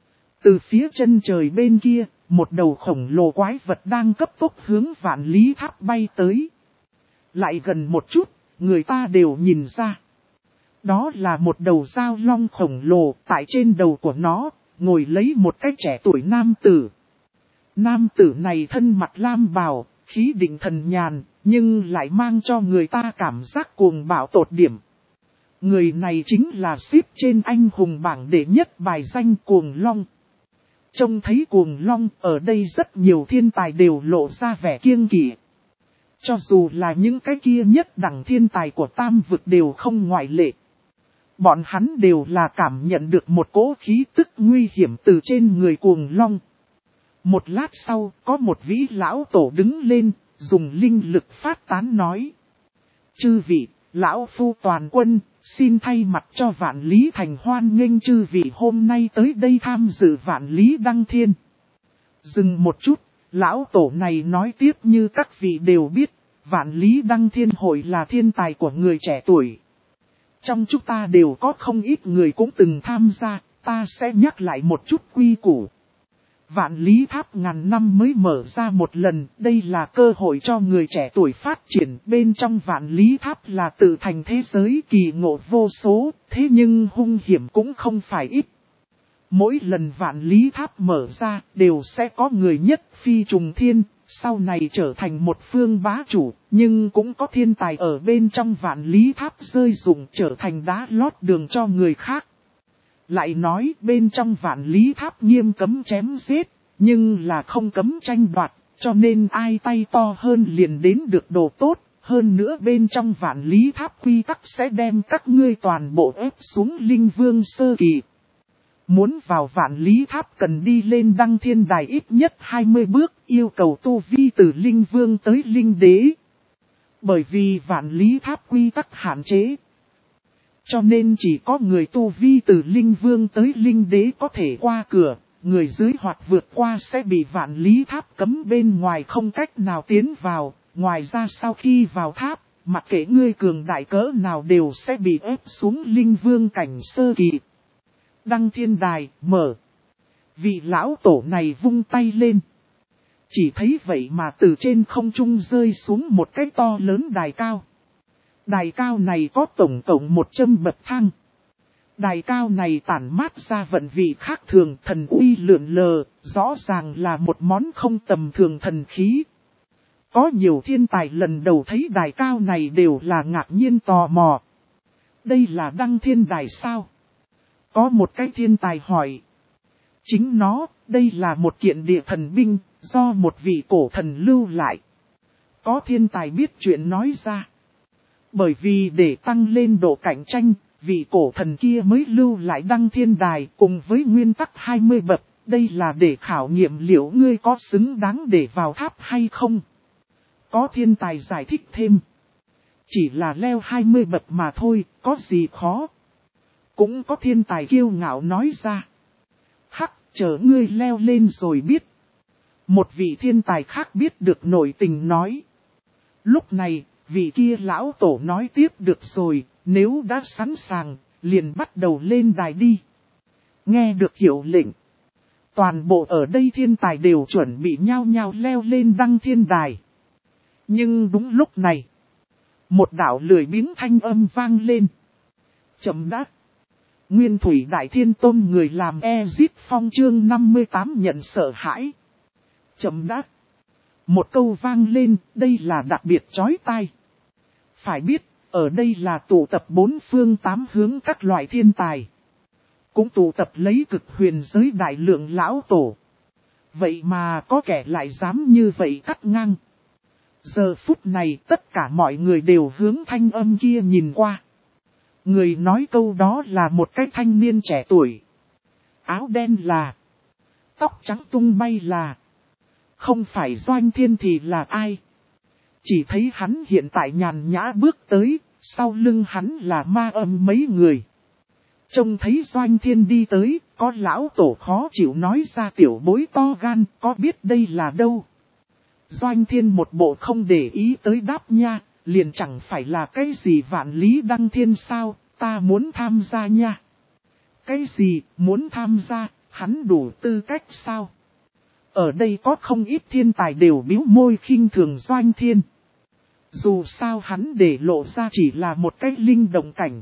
Từ phía chân trời bên kia, một đầu khổng lồ quái vật đang cấp tốc hướng Vạn Lý Tháp bay tới. Lại gần một chút, người ta đều nhìn ra. Đó là một đầu dao long khổng lồ, tại trên đầu của nó, ngồi lấy một cái trẻ tuổi nam tử. Nam tử này thân mặt lam bào, khí định thần nhàn, nhưng lại mang cho người ta cảm giác cuồng bạo tột điểm. Người này chính là xếp trên anh hùng bảng đệ nhất bài danh Cuồng Long. Trông thấy Cuồng Long ở đây rất nhiều thiên tài đều lộ ra vẻ kiêng kỵ. Cho dù là những cái kia nhất đẳng thiên tài của Tam Vực đều không ngoại lệ. Bọn hắn đều là cảm nhận được một cỗ khí tức nguy hiểm từ trên người Cuồng Long. Một lát sau, có một vĩ lão tổ đứng lên, dùng linh lực phát tán nói. Chư vị, lão phu toàn quân, xin thay mặt cho Vạn Lý Thành hoan nghênh chư vị hôm nay tới đây tham dự Vạn Lý Đăng Thiên. Dừng một chút, lão tổ này nói tiếp như các vị đều biết, Vạn Lý Đăng Thiên hội là thiên tài của người trẻ tuổi. Trong chúng ta đều có không ít người cũng từng tham gia, ta sẽ nhắc lại một chút quy củ. Vạn Lý Tháp ngàn năm mới mở ra một lần, đây là cơ hội cho người trẻ tuổi phát triển. Bên trong Vạn Lý Tháp là tự thành thế giới kỳ ngộ vô số, thế nhưng hung hiểm cũng không phải ít. Mỗi lần Vạn Lý Tháp mở ra đều sẽ có người nhất phi trùng thiên, sau này trở thành một phương bá chủ, nhưng cũng có thiên tài ở bên trong Vạn Lý Tháp rơi dụng trở thành đá lót đường cho người khác. Lại nói bên trong Vạn Lý Tháp nghiêm cấm chém giết, nhưng là không cấm tranh đoạt, cho nên ai tay to hơn liền đến được đồ tốt. Hơn nữa bên trong Vạn Lý Tháp quy tắc sẽ đem các ngươi toàn bộ ép xuống Linh Vương sơ kỳ. Muốn vào Vạn Lý Tháp cần đi lên Đăng Thiên Đài ít nhất 20 bước, yêu cầu tu vi từ Linh Vương tới Linh Đế. Bởi vì Vạn Lý Tháp quy tắc hạn chế. Cho nên chỉ có người tu vi từ Linh Vương tới Linh Đế có thể qua cửa, người dưới hoặc vượt qua sẽ bị Vạn Lý Tháp cấm bên ngoài không cách nào tiến vào. Ngoài ra sau khi vào tháp, mặc kệ ngươi cường đại cỡ nào đều sẽ bị ép xuống Linh Vương cảnh sơ kỳ. Đăng Thiên Đài, mở. Vị lão tổ này vung tay lên. Chỉ thấy vậy mà từ trên không trung rơi xuống một cái to lớn đài cao. Đài cao này có tổng cộng 100 bậc thang. Đài cao này tản mát ra vận vị khác thường, thần uy lượn lờ, rõ ràng là một món không tầm thường thần khí. Có nhiều thiên tài lần đầu thấy đài cao này đều là ngạc nhiên tò mò. Đây là Đăng Thiên Đài sao? Có một cái thiên tài hỏi. Chính nó, đây là một kiện địa thần binh, do một vị cổ thần lưu lại. Có thiên tài biết chuyện nói ra. Bởi vì để tăng lên độ cạnh tranh, vị cổ thần kia mới lưu lại Đăng Thiên Đài cùng với nguyên tắc 20 bậc, đây là để khảo nghiệm liệu ngươi có xứng đáng để vào tháp hay không. Có thiên tài giải thích thêm. Chỉ là leo 20 bậc mà thôi, có gì khó. Cũng có thiên tài kiêu ngạo nói ra. Hắc, chờ ngươi leo lên rồi biết. Một vị thiên tài khác biết được nội tình nói. Lúc này, vị kia lão tổ nói tiếp được rồi, nếu đã sẵn sàng, liền bắt đầu lên đài đi. Nghe được hiệu lệnh. Toàn bộ ở đây thiên tài đều chuẩn bị nhao nhao leo lên Đăng Thiên Đài. Nhưng đúng lúc này, một đạo lười biếng thanh âm vang lên. Chậm đã. Nguyên Thủy Đại Thiên Tôn người làm Ezic Phong chương 58 nhận sợ hãi. Chậm đã. Một câu vang lên, đây là đặc biệt chói tai. Phải biết, ở đây là tụ tập bốn phương tám hướng các loại thiên tài. Cũng tụ tập lấy cực huyền giới đại lượng lão tổ. Vậy mà có kẻ lại dám như vậy cắt ngang. Giờ phút này tất cả mọi người đều hướng thanh âm kia nhìn qua. Người nói câu đó là một cái thanh niên trẻ tuổi. Áo đen là. Tóc trắng tung bay là. Không phải Doanh Thiên thì là ai? Chỉ thấy hắn hiện tại nhàn nhã bước tới, sau lưng hắn là ma âm mấy người. Trông thấy Doanh Thiên đi tới, có lão tổ khó chịu nói ra tiểu bối to gan, có biết đây là đâu? Doanh Thiên một bộ không để ý tới đáp nha, liền chẳng phải là cái gì vạn lý đăng thiên sao, ta muốn tham gia nha. Cái gì, muốn tham gia, hắn đủ tư cách sao? Ở đây có không ít thiên tài đều bĩu môi khinh thường Doanh Thiên. Dù sao hắn để lộ ra chỉ là một cái linh động cảnh.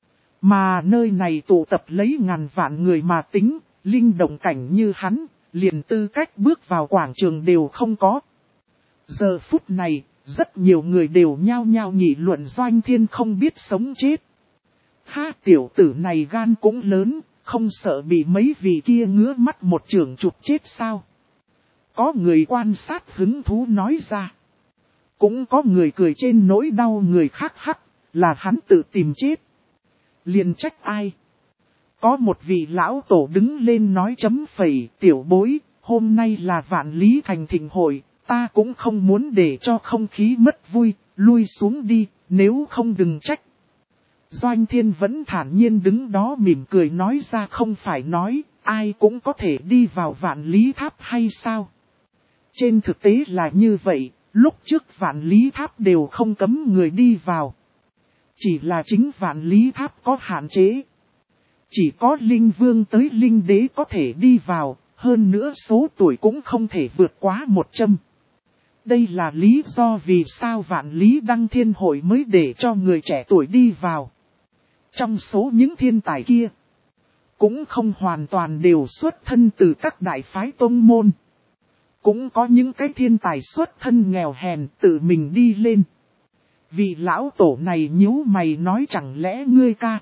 Mà nơi này tụ tập lấy ngàn vạn người mà tính, linh động cảnh như hắn, liền tư cách bước vào quảng trường đều không có. Giờ phút này, rất nhiều người đều nhao nhao nghị luận Doanh Thiên không biết sống chết. Ha, tiểu tử này gan cũng lớn, không sợ bị mấy vị kia ngứa mắt một trường chụp chết sao? Có người quan sát hứng thú nói ra. Cũng có người cười trên nỗi đau người khác hắc, là hắn tự tìm chết. Liền trách ai? Có một vị lão tổ đứng lên nói chấm phẩy, tiểu bối, hôm nay là vạn lý thành thịnh hội, ta cũng không muốn để cho không khí mất vui, lui xuống đi, nếu không đừng trách. Doanh Thiên vẫn thản nhiên đứng đó mỉm cười nói ra không phải nói, ai cũng có thể đi vào vạn lý tháp hay sao? Trên thực tế là như vậy, lúc trước vạn lý tháp đều không cấm người đi vào. Chỉ là chính vạn lý tháp có hạn chế. Chỉ có linh vương tới linh đế có thể đi vào, hơn nữa số tuổi cũng không thể vượt quá 100. Đây là lý do vì sao vạn lý đăng thiên hội mới để cho người trẻ tuổi đi vào. Trong số những thiên tài kia, cũng không hoàn toàn đều xuất thân từ các đại phái tông môn. Cũng có những cái thiên tài xuất thân nghèo hèn tự mình đi lên. Vị lão tổ này nhíu mày nói chẳng lẽ ngươi ca,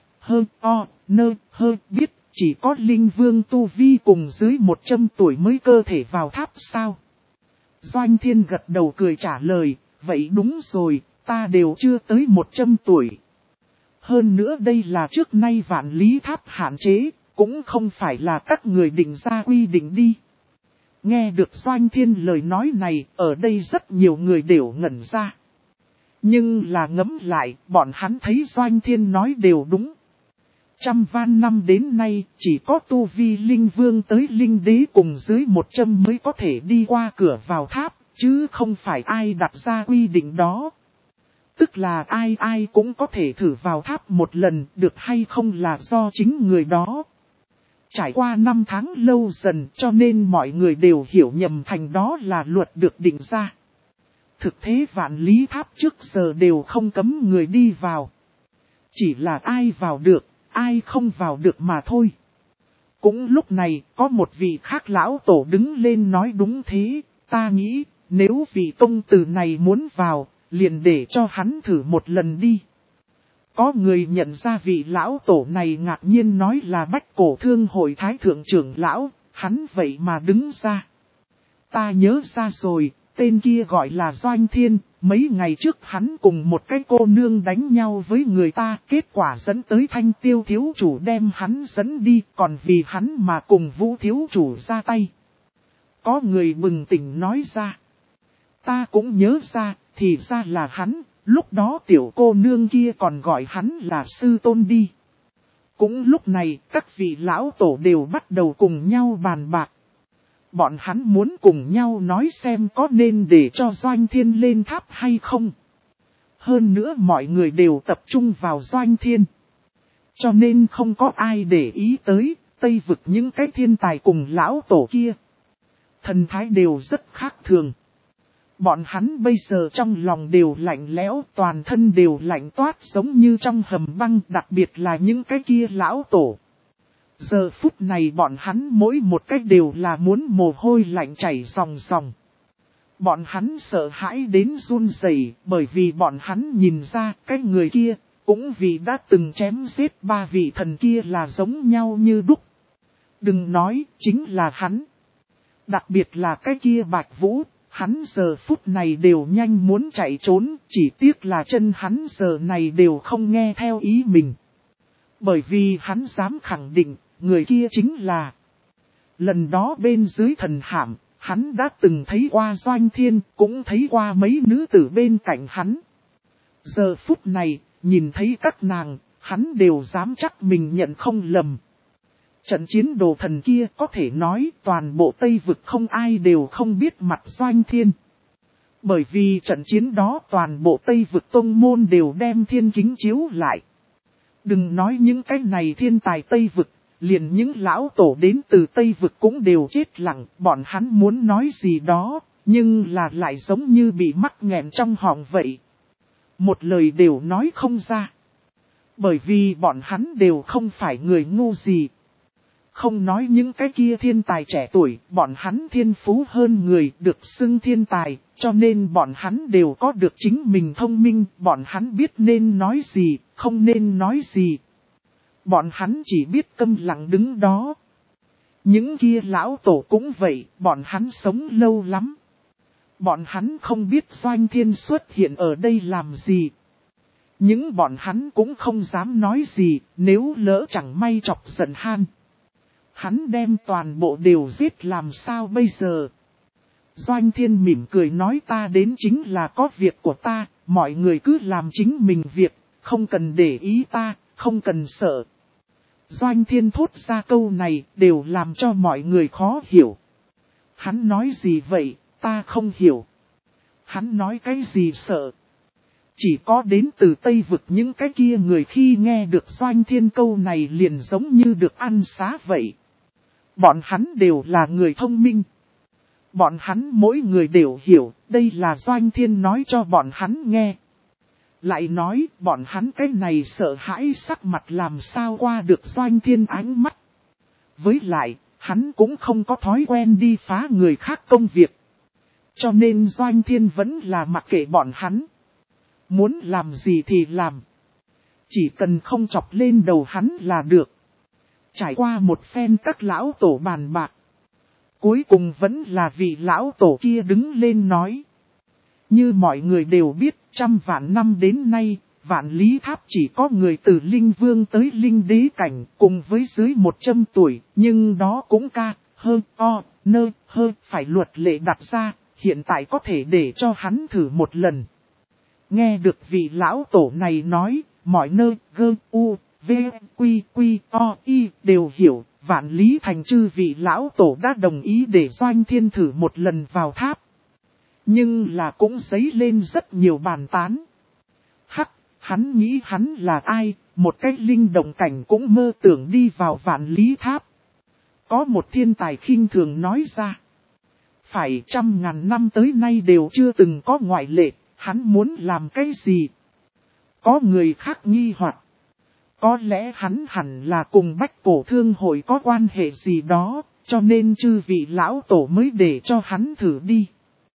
biết chỉ có linh vương tu vi cùng dưới 100 tuổi mới cơ thể vào tháp sao? Doanh Thiên gật đầu cười trả lời, vậy đúng rồi, ta đều chưa tới 100 tuổi. Hơn nữa đây là trước nay vạn lý tháp hạn chế, cũng không phải là các người định ra quy định đi. Nghe được Doanh Thiên lời nói này, ở đây rất nhiều người đều ngẩn ra. Nhưng là ngẫm lại, bọn hắn thấy Doanh Thiên nói đều đúng. Trăm van năm đến nay, chỉ có tu vi linh vương tới linh đế cùng dưới 100 mới có thể đi qua cửa vào tháp, chứ không phải ai đặt ra quy định đó. Tức là ai cũng có thể thử vào tháp một lần, được hay không là do chính người đó. Trải qua 5 tháng lâu dần cho nên mọi người đều hiểu nhầm thành đó là luật được định ra. Thực thế vạn lý tháp trước giờ đều không cấm người đi vào. Chỉ là ai vào được, ai không vào được mà thôi. Cũng lúc này, có một vị khác lão tổ đứng lên nói đúng thế, ta nghĩ, nếu vị công tử này muốn vào, liền để cho hắn thử một lần đi. Có người nhận ra vị lão tổ này ngạc nhiên nói là Bách Cổ Thương Hội Thái Thượng trưởng lão, hắn vậy mà đứng ra. Ta nhớ ra rồi, tên kia gọi là Doanh Thiên, mấy ngày trước hắn cùng một cái cô nương đánh nhau với người ta, kết quả dẫn tới Thanh Tiêu thiếu chủ đem hắn dẫn đi, còn vì hắn mà cùng Vũ thiếu chủ ra tay. Có người bừng tỉnh nói ra. Ta cũng nhớ ra, thì ra là hắn, lúc đó tiểu cô nương kia còn gọi hắn là sư tôn đi. Cũng lúc này, các vị lão tổ đều bắt đầu cùng nhau bàn bạc. Bọn hắn muốn cùng nhau nói xem có nên để cho Doanh Thiên lên tháp hay không. Hơn nữa mọi người đều tập trung vào Doanh Thiên. Cho nên không có ai để ý tới, Tây vực những cái thiên tài cùng lão tổ kia. Thần thái đều rất khác thường. Bọn hắn bây giờ trong lòng đều lạnh lẽo, toàn thân đều lạnh toát giống như trong hầm băng, đặc biệt là những cái kia lão tổ. Giờ phút này bọn hắn mỗi một cách đều là muốn mồ hôi lạnh chảy ròng ròng. Bọn hắn sợ hãi đến run rẩy, bởi vì bọn hắn nhìn ra cái người kia, cũng vì đã từng chém giết 3 vị thần kia là giống nhau như đúc. Đừng nói, chính là hắn. Đặc biệt là cái kia Bạch Vũ, hắn giờ phút này đều nhanh muốn chạy trốn, chỉ tiếc là chân hắn giờ này đều không nghe theo ý mình. Bởi vì hắn dám khẳng định, người kia chính là... Lần đó bên dưới thần hạm, hắn đã từng thấy qua Doanh Thiên, cũng thấy qua mấy nữ tử bên cạnh hắn. Giờ phút này, nhìn thấy các nàng, hắn đều dám chắc mình nhận không lầm. Trận chiến đồ thần kia có thể nói toàn bộ Tây Vực không ai đều không biết mặt Doanh Thiên. Bởi vì trận chiến đó toàn bộ Tây Vực tông môn đều đem thiên kính chiếu lại. Đừng nói những cái này thiên tài Tây Vực, liền những lão tổ đến từ Tây Vực cũng đều chết lặng, bọn hắn muốn nói gì đó, nhưng là lại giống như bị mắc nghẹn trong họng vậy. Một lời đều nói không ra. Bởi vì bọn hắn đều không phải người ngu gì. Không nói những cái kia thiên tài trẻ tuổi, bọn hắn thiên phú hơn người được xưng thiên tài, cho nên bọn hắn đều có được chính mình thông minh, bọn hắn biết nên nói gì, không nên nói gì. Bọn hắn chỉ biết câm lặng đứng đó. Những kia lão tổ cũng vậy, bọn hắn sống lâu lắm. Bọn hắn không biết Doanh Thiên xuất hiện ở đây làm gì. Nhưng bọn hắn cũng không dám nói gì, nếu lỡ chẳng may chọc giận Han. Hắn đem toàn bộ đều giết làm sao bây giờ? Doanh Thiên mỉm cười nói ta đến chính là có việc của ta, mọi người cứ làm chính mình việc, không cần để ý ta, không cần sợ. Doanh Thiên thốt ra câu này đều làm cho mọi người khó hiểu. Hắn nói gì vậy, ta không hiểu. Hắn nói cái gì sợ? Chỉ có đến từ Tây Vực những cái kia người khi nghe được Doanh Thiên câu này liền giống như được ăn xá vậy. Bọn hắn đều là người thông minh. Bọn hắn mỗi người đều hiểu, đây là Doanh Thiên nói cho bọn hắn nghe. Lại nói, bọn hắn cái này sợ hãi sắc mặt làm sao qua được Doanh Thiên ánh mắt. Với lại, hắn cũng không có thói quen đi phá người khác công việc. Cho nên Doanh Thiên vẫn là mặc kệ bọn hắn. Muốn làm gì thì làm. Chỉ cần không chọc lên đầu hắn là được. Trải qua một phen các lão tổ bàn bạc. Cuối cùng vẫn là vị lão tổ kia đứng lên nói. Như mọi người đều biết, 100 vạn năm đến nay, Vạn Lý Tháp chỉ có người từ Linh Vương tới Linh Đế Cảnh, cùng với dưới 100 tuổi, nhưng đó cũng phải luật lệ đặt ra, hiện tại có thể để cho hắn thử một lần. Nghe được vị lão tổ này nói, mọi nơi đều hiểu, Vạn Lý Thành chư vị lão tổ đã đồng ý để Doanh Thiên thử một lần vào tháp. Nhưng là cũng dấy lên rất nhiều bàn tán. Hắn nghĩ hắn là ai, một cái linh động cảnh cũng mơ tưởng đi vào Vạn Lý Tháp. Có một thiên tài khinh thường nói ra. Phải 100.000 năm tới nay đều chưa từng có ngoại lệ, hắn muốn làm cái gì? Có người khác nghi hoặc. Có lẽ hắn hẳn là cùng Bách Cổ Thương Hội có quan hệ gì đó, cho nên chư vị lão tổ mới để cho hắn thử đi.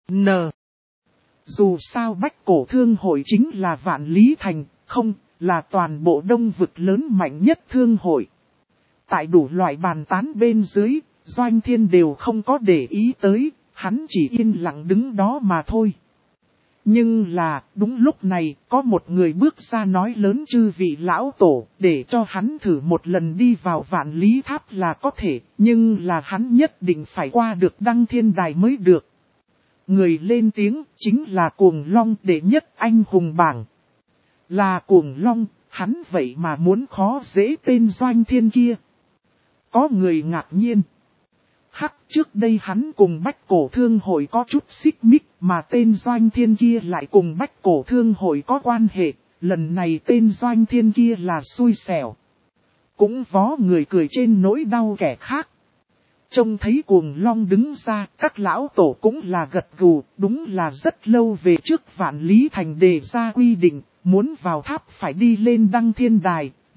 Dù sao Bách Cổ Thương Hội chính là Vạn Lý Thành, không, là toàn bộ Đông Vực lớn mạnh nhất thương hội. Tại đủ loại bàn tán bên dưới, Doanh Thiên đều không có để ý tới, hắn chỉ yên lặng đứng đó mà thôi. Nhưng là, đúng lúc này, có một người bước ra nói lớn chư vị lão tổ, để cho hắn thử một lần đi vào Vạn Lý Tháp là có thể, nhưng là hắn nhất định phải qua được Đăng Thiên Đài mới được. Người lên tiếng chính là Cuồng Long đệ nhất anh hùng bảng. Là Cuồng Long, hắn vậy mà muốn khó dễ tên Doanh Thiên kia. Có người ngạc nhiên. Trước đây hắn cùng Bách Cổ Thương Hội có chút xích mích, mà tên Doanh Thiên kia lại cùng Bách Cổ Thương Hội có quan hệ, lần này tên Doanh Thiên kia là xui xẻo. Cũng vó người cười trên nỗi đau kẻ khác. Trông thấy Cuồng Long đứng ra, các lão tổ cũng là gật gù, đúng là rất lâu về trước Vạn Lý Thành đề ra quy định, muốn vào tháp phải đi lên Đăng Thiên Đài,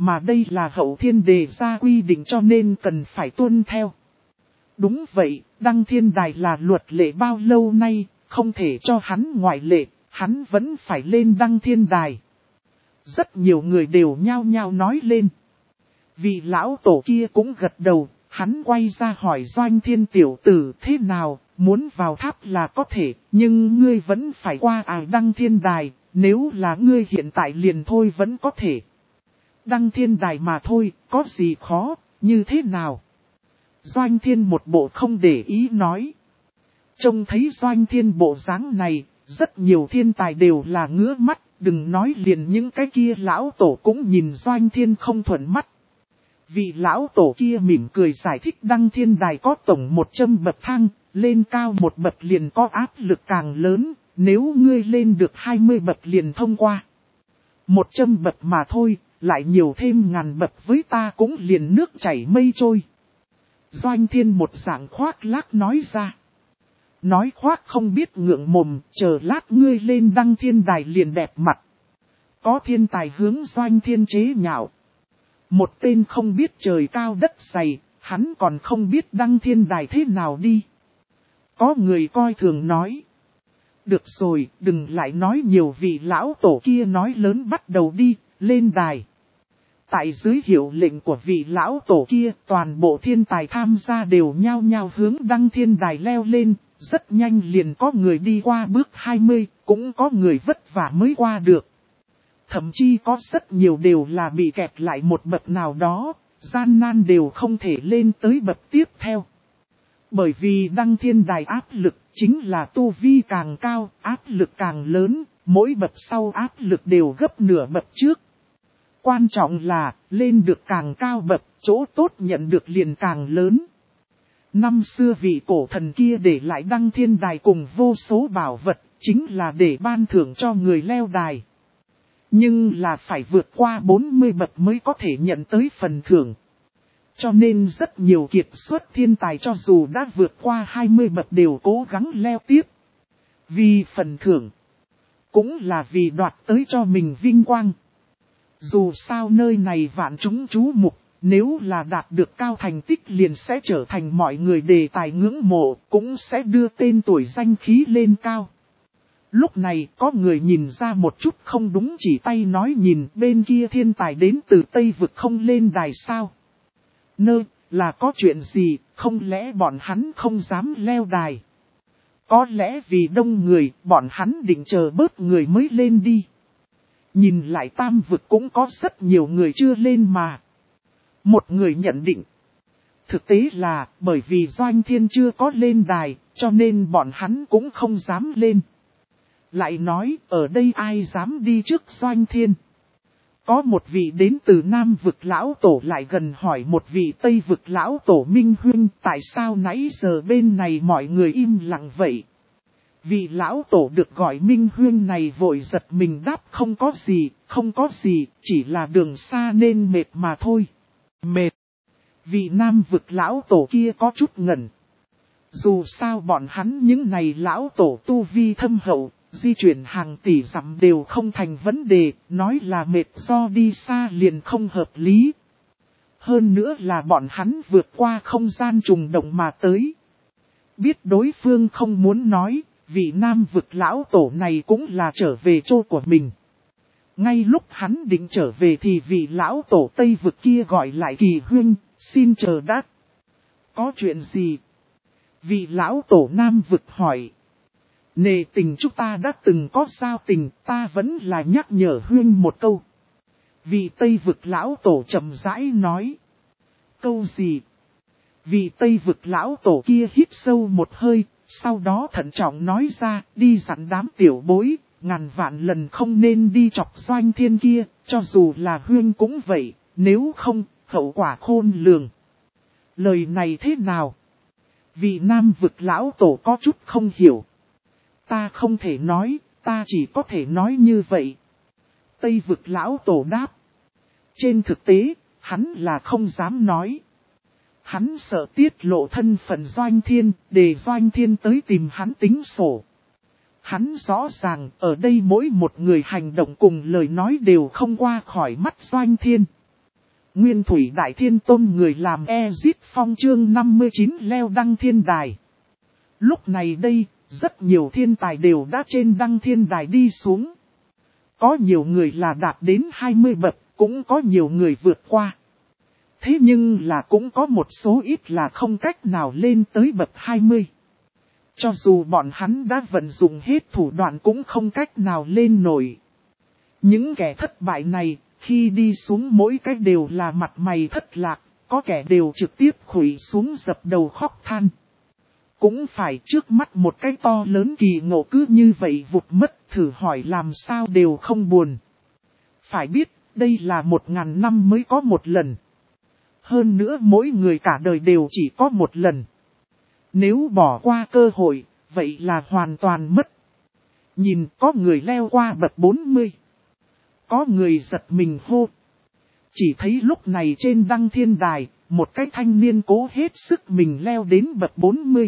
mà đây là hậu thiên đề ra quy định cho nên cần phải tuân theo. Đúng vậy, đăng thiên đài là luật lệ bao lâu nay, không thể cho hắn ngoại lệ, hắn vẫn phải lên đăng thiên đài. Rất nhiều người đều nhao nhao nói lên. Vị lão tổ kia cũng gật đầu, hắn quay ra hỏi Doanh Thiên tiểu tử thế nào, muốn vào tháp là có thể, nhưng ngươi vẫn phải qua đăng thiên đài, nếu là ngươi hiện tại liền thôi vẫn có thể. Đăng thiên đài mà thôi, có gì khó, như thế nào? Doanh Thiên một bộ không để ý nói. Trông thấy Doanh Thiên bộ dáng này, rất nhiều thiên tài đều là ngứa mắt, đừng nói liền những cái kia lão tổ cũng nhìn Doanh Thiên không thuận mắt. Vị lão tổ kia mỉm cười giải thích đăng thiên đài có tổng 100 bậc thang, lên cao một bậc liền có áp lực càng lớn, nếu ngươi lên được 20 bậc liền thông qua. 100 bậc mà thôi, lại nhiều thêm ngàn bậc với ta cũng liền nước chảy mây trôi. Doanh Thiên một dạng khoác lác nói ra. Nói khoác không biết ngượng mồm, chờ lát ngươi lên đăng thiên đài liền đẹp mặt. Có thiên tài hướng Doanh Thiên chế nhạo. Một tên không biết trời cao đất dày, hắn còn không biết đăng thiên đài thế nào đi. Có người coi thường nói. Được rồi, đừng lại nói nhiều vị lão tổ kia nói lớn bắt đầu đi, lên đài. Tại dưới hiệu lệnh của vị lão tổ kia, toàn bộ thiên tài tham gia đều nhao nhao hướng đăng thiên đài leo lên, rất nhanh liền có người đi qua bước 20, cũng có người vất vả mới qua được. Thậm chí có rất nhiều đều là bị kẹt lại một bậc nào đó, gian nan đều không thể lên tới bậc tiếp theo. Bởi vì đăng thiên đài áp lực chính là tu vi càng cao, áp lực càng lớn, mỗi bậc sau áp lực đều gấp nửa bậc trước. Quan trọng là, lên được càng cao bậc, chỗ tốt nhận được liền càng lớn. Năm xưa vị cổ thần kia để lại đăng thiên đài cùng vô số bảo vật, chính là để ban thưởng cho người leo đài. Nhưng là phải vượt qua 40 bậc mới có thể nhận tới phần thưởng. Cho nên rất nhiều kiệt xuất thiên tài cho dù đã vượt qua 20 bậc đều cố gắng leo tiếp. Vì phần thưởng, cũng là vì đoạt tới cho mình vinh quang. Dù sao nơi này vạn chúng chú mục, nếu là đạt được cao thành tích liền sẽ trở thành mọi người đề tài ngưỡng mộ, cũng sẽ đưa tên tuổi danh khí lên cao. Lúc này có người nhìn ra một chút không đúng chỉ tay nói nhìn bên kia thiên tài đến từ Tây Vực không lên đài sao. Là có chuyện gì, không lẽ bọn hắn không dám leo đài. Có lẽ vì đông người, bọn hắn định chờ bớt người mới lên đi. Nhìn lại Tam Vực cũng có rất nhiều người chưa lên mà. Một người nhận định. Thực tế là bởi vì Doanh Thiên chưa có lên đài, cho nên bọn hắn cũng không dám lên. Lại nói, ở đây ai dám đi trước Doanh Thiên? Có một vị đến từ Nam Vực lão tổ lại gần hỏi một vị Tây Vực lão tổ Minh Huynh tại sao nãy giờ bên này mọi người im lặng vậy? Vị lão tổ được gọi Minh Huynh này vội giật mình đáp không có gì, chỉ là đường xa nên mệt mà thôi. Mệt. Vị Nam Vực lão tổ kia có chút ngẩn. Dù sao bọn hắn những này lão tổ tu vi thâm hậu, di chuyển hàng tỷ dặm đều không thành vấn đề, nói là mệt do đi xa liền không hợp lý. Hơn nữa là bọn hắn vượt qua không gian trùng động mà tới. Biết đối phương không muốn nói, vị Nam Vực lão tổ này cũng là trở về chỗ của mình. Ngay lúc hắn định trở về thì vị lão tổ Tây Vực kia gọi lại Kỳ Huynh, xin chờ đã. Có chuyện gì? Vị lão tổ Nam Vực hỏi. Nề tình chúng ta đã từng có giao tình, ta vẫn là nhắc nhở Huynh một câu. Vị Tây Vực lão tổ chậm rãi nói. Câu gì? Vị Tây Vực lão tổ kia hít sâu một hơi, sau đó thận trọng nói ra, đi dặn đám tiểu bối, ngàn vạn lần không nên đi chọc Doanh Thiên kia, cho dù là Huynh cũng vậy, nếu không, hậu quả khôn lường. Lời này thế nào? Vị Nam Vực lão tổ có chút không hiểu. Ta không thể nói, ta chỉ có thể nói như vậy. Tây Vực lão tổ đáp. Trên thực tế, hắn là không dám nói. Hắn sợ tiết lộ thân phận Doanh Thiên, để Doanh Thiên tới tìm hắn tính sổ. Hắn rõ ràng, ở đây mỗi một người hành động cùng lời nói đều không qua khỏi mắt Doanh Thiên. Nguyên Thủy Đại Thiên Tôn người làm Ezit Phong chương 59 leo đăng thiên đài. Lúc này đây, rất nhiều thiên tài đều đã trên đăng thiên đài đi xuống. Có nhiều người là đạt đến 20 bậc, cũng có nhiều người vượt qua. Thế nhưng là cũng có một số ít là không cách nào lên tới bậc 20. Cho dù bọn hắn đã vận dụng hết thủ đoạn cũng không cách nào lên nổi. Những kẻ thất bại này, khi đi xuống mỗi cách đều là mặt mày thất lạc, có kẻ đều trực tiếp khuỵu xuống dập đầu khóc than. Cũng phải trước mắt một cái to lớn kỳ ngộ cứ như vậy vụt mất, thử hỏi làm sao đều không buồn. Phải biết, đây là 1000 năm mới có một lần. Hơn nữa mỗi người cả đời đều chỉ có một lần. Nếu bỏ qua cơ hội, vậy là hoàn toàn mất. Nhìn có người leo qua bậc 40. Có người giật mình hô. Chỉ thấy lúc này trên đăng thiên đài, một cái thanh niên cố hết sức mình leo đến bậc 40.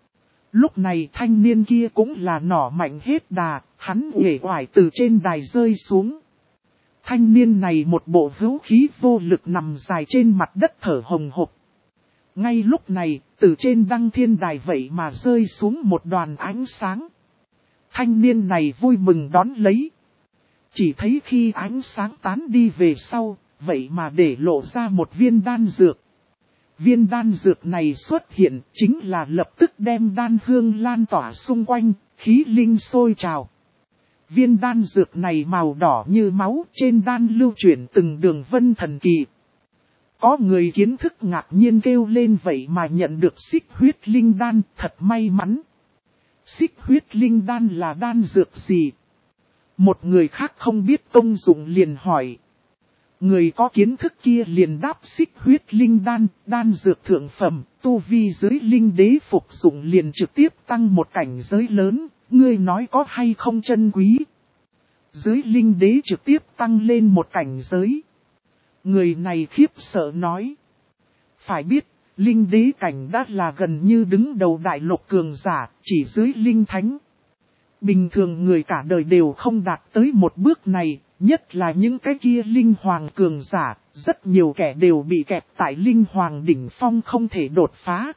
Lúc này thanh niên kia cũng là nỏ mạnh hết đà, hắn uể oải từ trên đài rơi xuống. Thanh niên này một bộ hữu khí vô lực nằm dài trên mặt đất thở hồng hộc. Ngay lúc này, từ trên đăng thiên đài vậy mà rơi xuống một đoàn ánh sáng. Thanh niên này vui mừng đón lấy. Chỉ thấy khi ánh sáng tán đi về sau, vậy mà để lộ ra một viên đan dược. Viên đan dược này xuất hiện chính là lập tức đem đan hương lan tỏa xung quanh, khí linh sôi trào. Viên đan dược này màu đỏ như máu, trên đan lưu chuyển từng đường vân thần kỳ. Có người kiến thức ngạc nhiên kêu lên vậy mà nhận được xích huyết linh đan, thật may mắn. Xích huyết linh đan là đan dược gì? Một người khác không biết công dụng liền hỏi. Người có kiến thức kia liền đáp xích huyết linh đan, đan dược thượng phẩm, tu vi dưới linh đế phục dụng liền trực tiếp tăng một cảnh giới lớn, ngươi nói có hay không chân quý. Dưới linh đế trực tiếp tăng lên một cảnh giới. Người này khiếp sợ nói. Phải biết, linh đế cảnh đã là gần như đứng đầu đại lục cường giả, chỉ dưới linh thánh. Bình thường người cả đời đều không đạt tới một bước này, nhất là những cái kia linh hoàng cường giả, rất nhiều kẻ đều bị kẹp tại linh hoàng đỉnh phong không thể đột phá.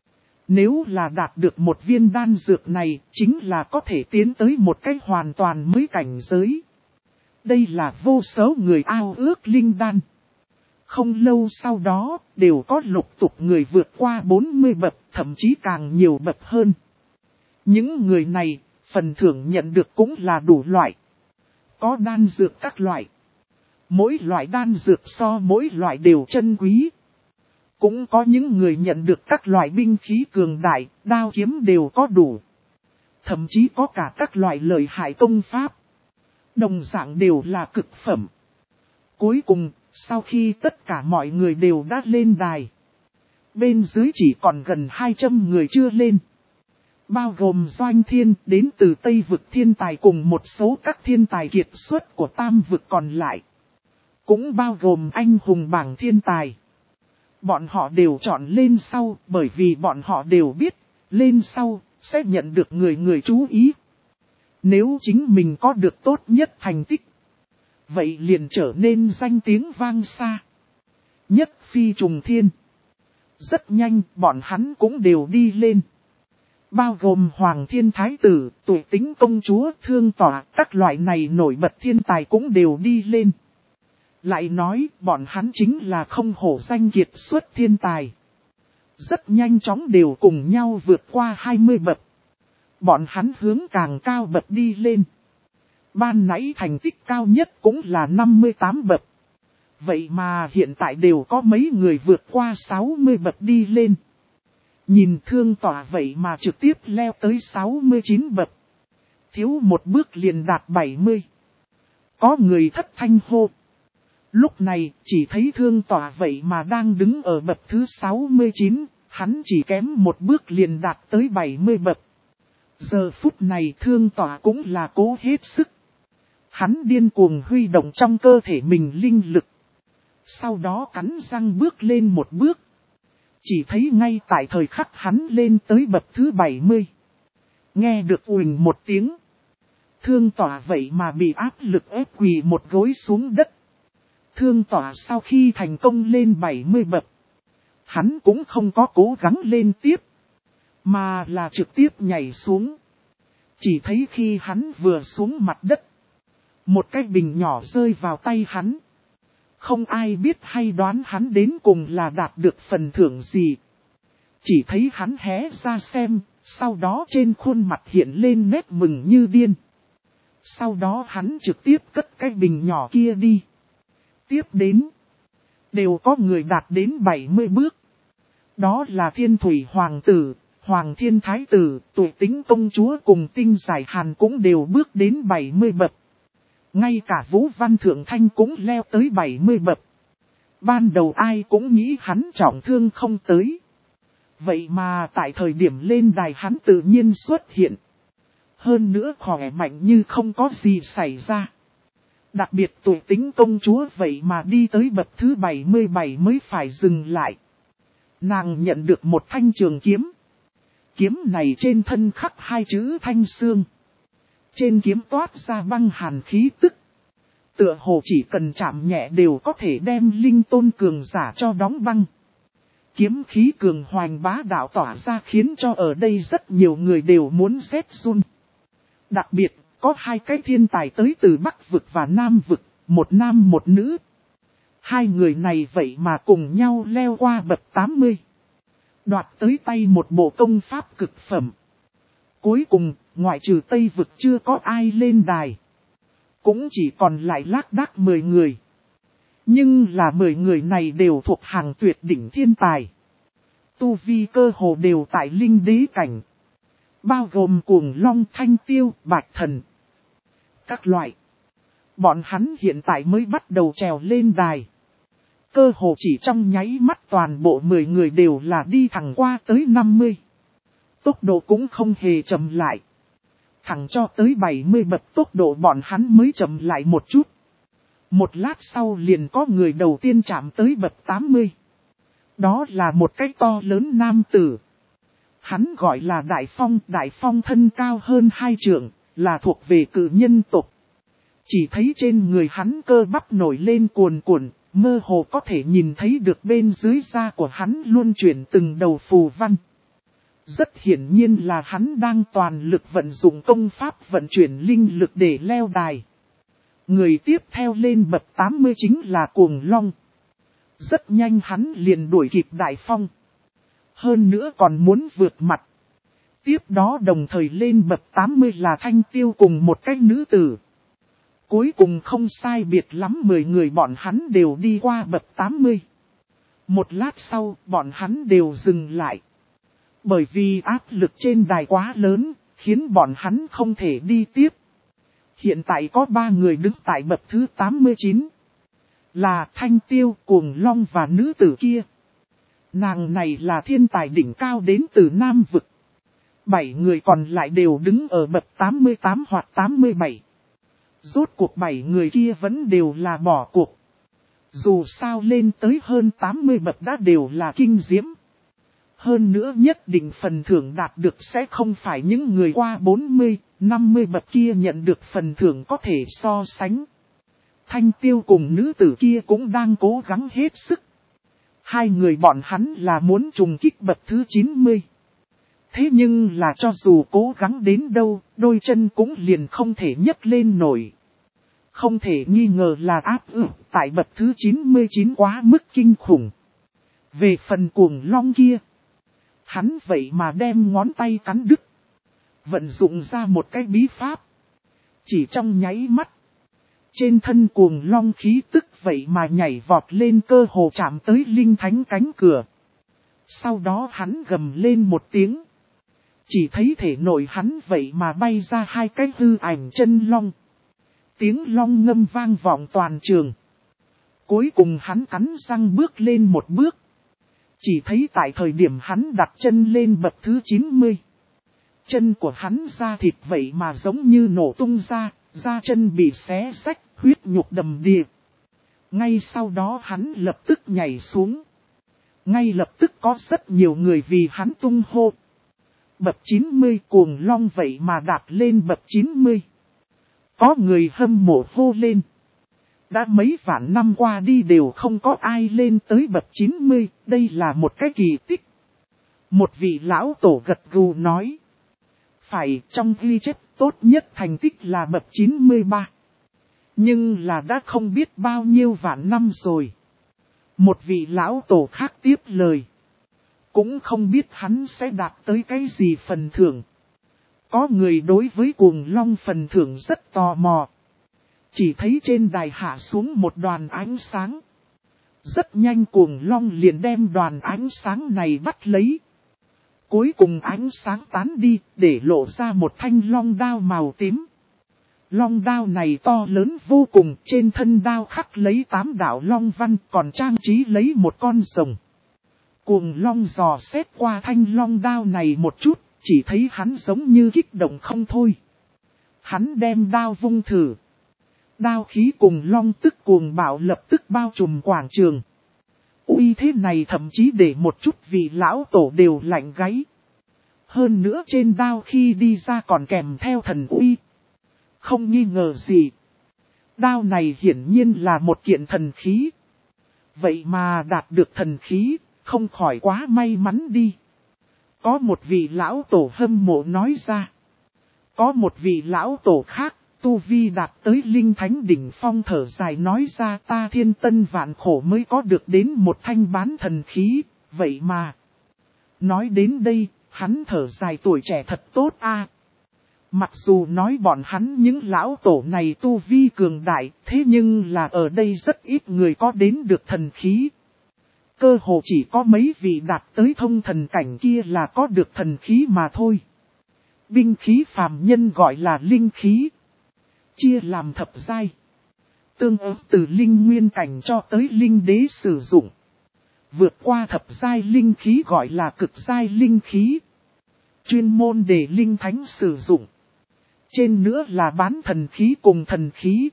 Nếu là đạt được một viên đan dược này, chính là có thể tiến tới một cách hoàn toàn mới cảnh giới. Đây là vô số người ao ước linh đan. Không lâu sau đó, đều có lục tục người vượt qua 40 bậc, thậm chí càng nhiều bậc hơn. Những người này, phần thưởng nhận được cũng là đủ loại. Có đan dược các loại. Mỗi loại đan dược so mỗi loại đều chân quý. Cũng có những người nhận được các loại binh khí cường đại, đao kiếm đều có đủ. Thậm chí có cả các loại lợi hại công pháp. Đồng dạng đều là cực phẩm. Cuối cùng, sau khi tất cả mọi người đều đã lên đài. Bên dưới chỉ còn gần 200 người chưa lên. Bao gồm Doanh Thiên đến từ Tây vực thiên tài cùng một số các thiên tài kiệt xuất của Tam vực còn lại. Cũng bao gồm anh hùng bảng thiên tài. Bọn họ đều chọn lên sau bởi vì bọn họ đều biết, lên sau sẽ nhận được người chú ý. Nếu chính mình có được tốt nhất thành tích, vậy liền trở nên danh tiếng vang xa. Nhất phi trùng thiên. Rất nhanh bọn hắn cũng đều đi lên. Bao gồm Hoàng Thiên Thái Tử, Tuổi Tính Công Chúa, Thương Tỏa, các loại này nổi bật thiên tài cũng đều đi lên. Lại nói bọn hắn chính là không hổ danh kiệt xuất thiên tài. Rất nhanh chóng đều cùng nhau vượt qua 20 bậc. Bọn hắn hướng càng cao bậc đi lên. Ban nãy thành tích cao nhất cũng là 58 bậc. Vậy mà hiện tại đều có mấy người vượt qua 60 bậc đi lên. Nhìn Thương Tỏa vậy mà trực tiếp leo tới 69 bậc. Thiếu một bước liền đạt 70. Có người thất thanh hô. Lúc này chỉ thấy Thương Tỏa vậy mà đang đứng ở bậc thứ 69, hắn chỉ kém một bước liền đạt tới 70 bậc. Giờ phút này Thương Tỏa cũng là cố hết sức. Hắn điên cuồng huy động trong cơ thể mình linh lực. Sau đó cắn răng bước lên một bước. Chỉ thấy ngay tại thời khắc hắn lên tới bậc thứ 70. Nghe được uỳnh một tiếng. Thương Tỏa vậy mà bị áp lực ép quỳ một gối xuống đất. Thương tỏa sau khi thành công lên 70 bậc. Hắn cũng không có cố gắng lên tiếp, mà là trực tiếp nhảy xuống. Chỉ thấy khi hắn vừa xuống mặt đất, một cái bình nhỏ rơi vào tay hắn. Không ai biết hay đoán hắn đến cùng là đạt được phần thưởng gì. Chỉ thấy hắn hé ra xem, sau đó trên khuôn mặt hiện lên nét mừng như điên. Sau đó hắn trực tiếp cất cái bình nhỏ kia đi. Tiếp đến, đều có người đạt đến 70 bước. Đó là Thiên Thủy Hoàng tử, Hoàng Thiên Thái tử, Tuổi Tính công chúa cùng Tinh Giải Hàn cũng đều bước đến 70 bậc. Ngay cả Vũ Văn Thượng Thanh cũng leo tới 70 bậc. Ban đầu ai cũng nghĩ hắn trọng thương không tới. Vậy mà tại thời điểm lên đài hắn tự nhiên xuất hiện. Hơn nữa khỏe mạnh như không có gì xảy ra. Đặc biệt Tuổi Tính công chúa vậy mà đi tới bậc thứ 77 mới phải dừng lại. Nàng nhận được một thanh trường kiếm. Kiếm này trên thân khắc hai chữ Thanh Xương. Trên kiếm toát ra băng hàn khí tức. Tựa hồ chỉ cần chạm nhẹ đều có thể đem linh tôn cường giả cho đóng băng. Kiếm khí cường hoành bá đạo tỏa ra khiến cho ở đây rất nhiều người đều muốn rét run. Đặc biệt, có hai cái thiên tài tới từ Bắc vực và Nam vực, một nam một nữ. Hai người này vậy mà cùng nhau leo qua bậc 80. Đoạt tới tay một bộ công pháp cực phẩm. Cuối cùng, ngoại trừ Tây vực chưa có ai lên đài. Cũng chỉ còn lại lác đác 10 người. Nhưng là 10 người này đều thuộc hàng tuyệt đỉnh thiên tài. Tu vi cơ hồ đều tại linh đế cảnh. Bao gồm Cuồng Long, Thanh Tiêu, Bạch Thần. Các loại. Bọn hắn hiện tại mới bắt đầu trèo lên đài. Cơ hồ chỉ trong nháy mắt toàn bộ 10 người đều là đi thẳng qua tới 50. Tốc độ cũng không hề chậm lại. Thẳng cho tới 70 bậc tốc độ bọn hắn mới chậm lại một chút. Một lát sau liền có người đầu tiên chạm tới bậc 80. Đó là một cái to lớn nam tử. Hắn gọi là Đại Phong thân cao hơn 2 trượng, là thuộc về cự nhân tộc. Chỉ thấy trên người hắn cơ bắp nổi lên cuồn cuộn, mơ hồ có thể nhìn thấy được bên dưới da của hắn luôn chuyển từng đầu phù văn. Rất hiển nhiên là hắn đang toàn lực vận dụng công pháp vận chuyển linh lực để leo đài. Người tiếp theo lên bậc 80 chính là Cuồng Long. Rất nhanh hắn liền đuổi kịp Đại Phong. Hơn nữa còn muốn vượt mặt. Tiếp đó đồng thời lên bậc 80 là Thanh Tiêu cùng một cái nữ tử. Cuối cùng không sai biệt lắm 10 người bọn hắn đều đi qua bậc 80. Một lát sau bọn hắn đều dừng lại. Bởi vì áp lực trên đài quá lớn, khiến bọn hắn không thể đi tiếp. Hiện tại có 3 người đứng tại bậc thứ 89. Là Thanh Tiêu, Cuồng Long và nữ tử kia. Nàng này là thiên tài đỉnh cao đến từ Nam vực. 7 người còn lại đều đứng ở bậc 88 hoặc 87. Rốt cuộc 7 người kia vẫn đều là bỏ cuộc. Dù sao lên tới hơn 80 bậc đã đều là kinh diễm. Hơn nữa nhất định phần thưởng đạt được sẽ không phải những người qua 40, 50 bậc kia nhận được phần thưởng có thể so sánh. Thanh Tiêu cùng nữ tử kia cũng đang cố gắng hết sức. Hai người bọn hắn là muốn trùng kích bậc thứ 90. Thế nhưng là cho dù cố gắng đến đâu, đôi chân cũng liền không thể nhấc lên nổi. Không thể nghi ngờ là áp ức tại bậc thứ 99 quá mức kinh khủng. Về phần Cuồng Long kia, hắn vậy mà đem ngón tay cắn đứt. Vận dụng ra một cái bí pháp. Chỉ trong nháy mắt. Trên thân Cuồng Long khí tức vậy mà nhảy vọt lên cơ hồ chạm tới linh thánh cánh cửa. Sau đó hắn gầm lên một tiếng. Chỉ thấy thể nội hắn vậy mà bay ra hai cái hư ảnh chân long. Tiếng long ngâm vang vọng toàn trường. Cuối cùng hắn cắn răng bước lên một bước. Chỉ thấy tại thời điểm hắn đặt chân lên bậc thứ 90. Chân của hắn da thịt vậy mà giống như nổ tung ra, da chân bị xé rách, huyết nhục đầm đìa. Ngay sau đó hắn lập tức nhảy xuống. Ngay lập tức có rất nhiều người vì hắn tung hô. Bậc 90 Cuồng Long vậy mà đạp lên bậc 90. Có người hâm mộ hô lên. Đã mấy vạn năm qua đi đều không có ai lên tới bậc 90, đây là một cái kỳ tích. Một vị lão tổ gật gù nói. Phải, trong ghi chép tốt nhất thành tích là bậc 93. Nhưng là đã không biết bao nhiêu vạn năm rồi. Một vị lão tổ khác tiếp lời. Cũng không biết hắn sẽ đạt tới cái gì phần thưởng. Có người đối với Cuồng Long phần thưởng rất tò mò. Chỉ thấy trên đài hạ xuống một đoàn ánh sáng. Rất nhanh Cuồng Long liền đem đoàn ánh sáng này bắt lấy. Cuối cùng ánh sáng tán đi để lộ ra một thanh long đao màu tím. Long đao này to lớn vô cùng, trên thân đao khắc lấy 8 đạo long văn, còn trang trí lấy một con rồng. Cuồng Long dò xét qua thanh long đao này một chút, chỉ thấy hắn giống như kích động không thôi. Hắn đem đao vung thử. Đao khí cùng long tức cuồng bạo lập tức bao trùm quảng trường. Uy thế này thậm chí để một chút vị lão tổ đều lạnh gáy. Hơn nữa trên đao khi đi ra còn kèm theo thần uy. Không nghi ngờ gì. Đao này hiển nhiên là một kiện thần khí. Vậy mà đạt được thần khí, không khỏi quá may mắn đi. Có một vị lão tổ hâm mộ nói ra. Có một vị lão tổ khác, tu vi đạt tới linh thánh đỉnh phong thở dài nói ra ta thiên tân vạn khổ mới có được đến một thanh bán thần khí, vậy mà. Nói đến đây, hắn thở dài tuổi trẻ thật tốt a. Mặc dù nói bọn hắn những lão tổ này tu vi cường đại, thế nhưng là ở đây rất ít người có đến được thần khí. Cơ hồ chỉ có mấy vị đạt tới thông thần cảnh kia là có được thần khí mà thôi. Binh khí phàm nhân gọi là linh khí. Chia làm thập giai. Tương ứng từ linh nguyên cảnh cho tới linh đế sử dụng. Vượt qua thập giai linh khí gọi là cực giai linh khí. Chuyên môn để linh thánh sử dụng. Trên nữa là bán thần khí cùng thần khí.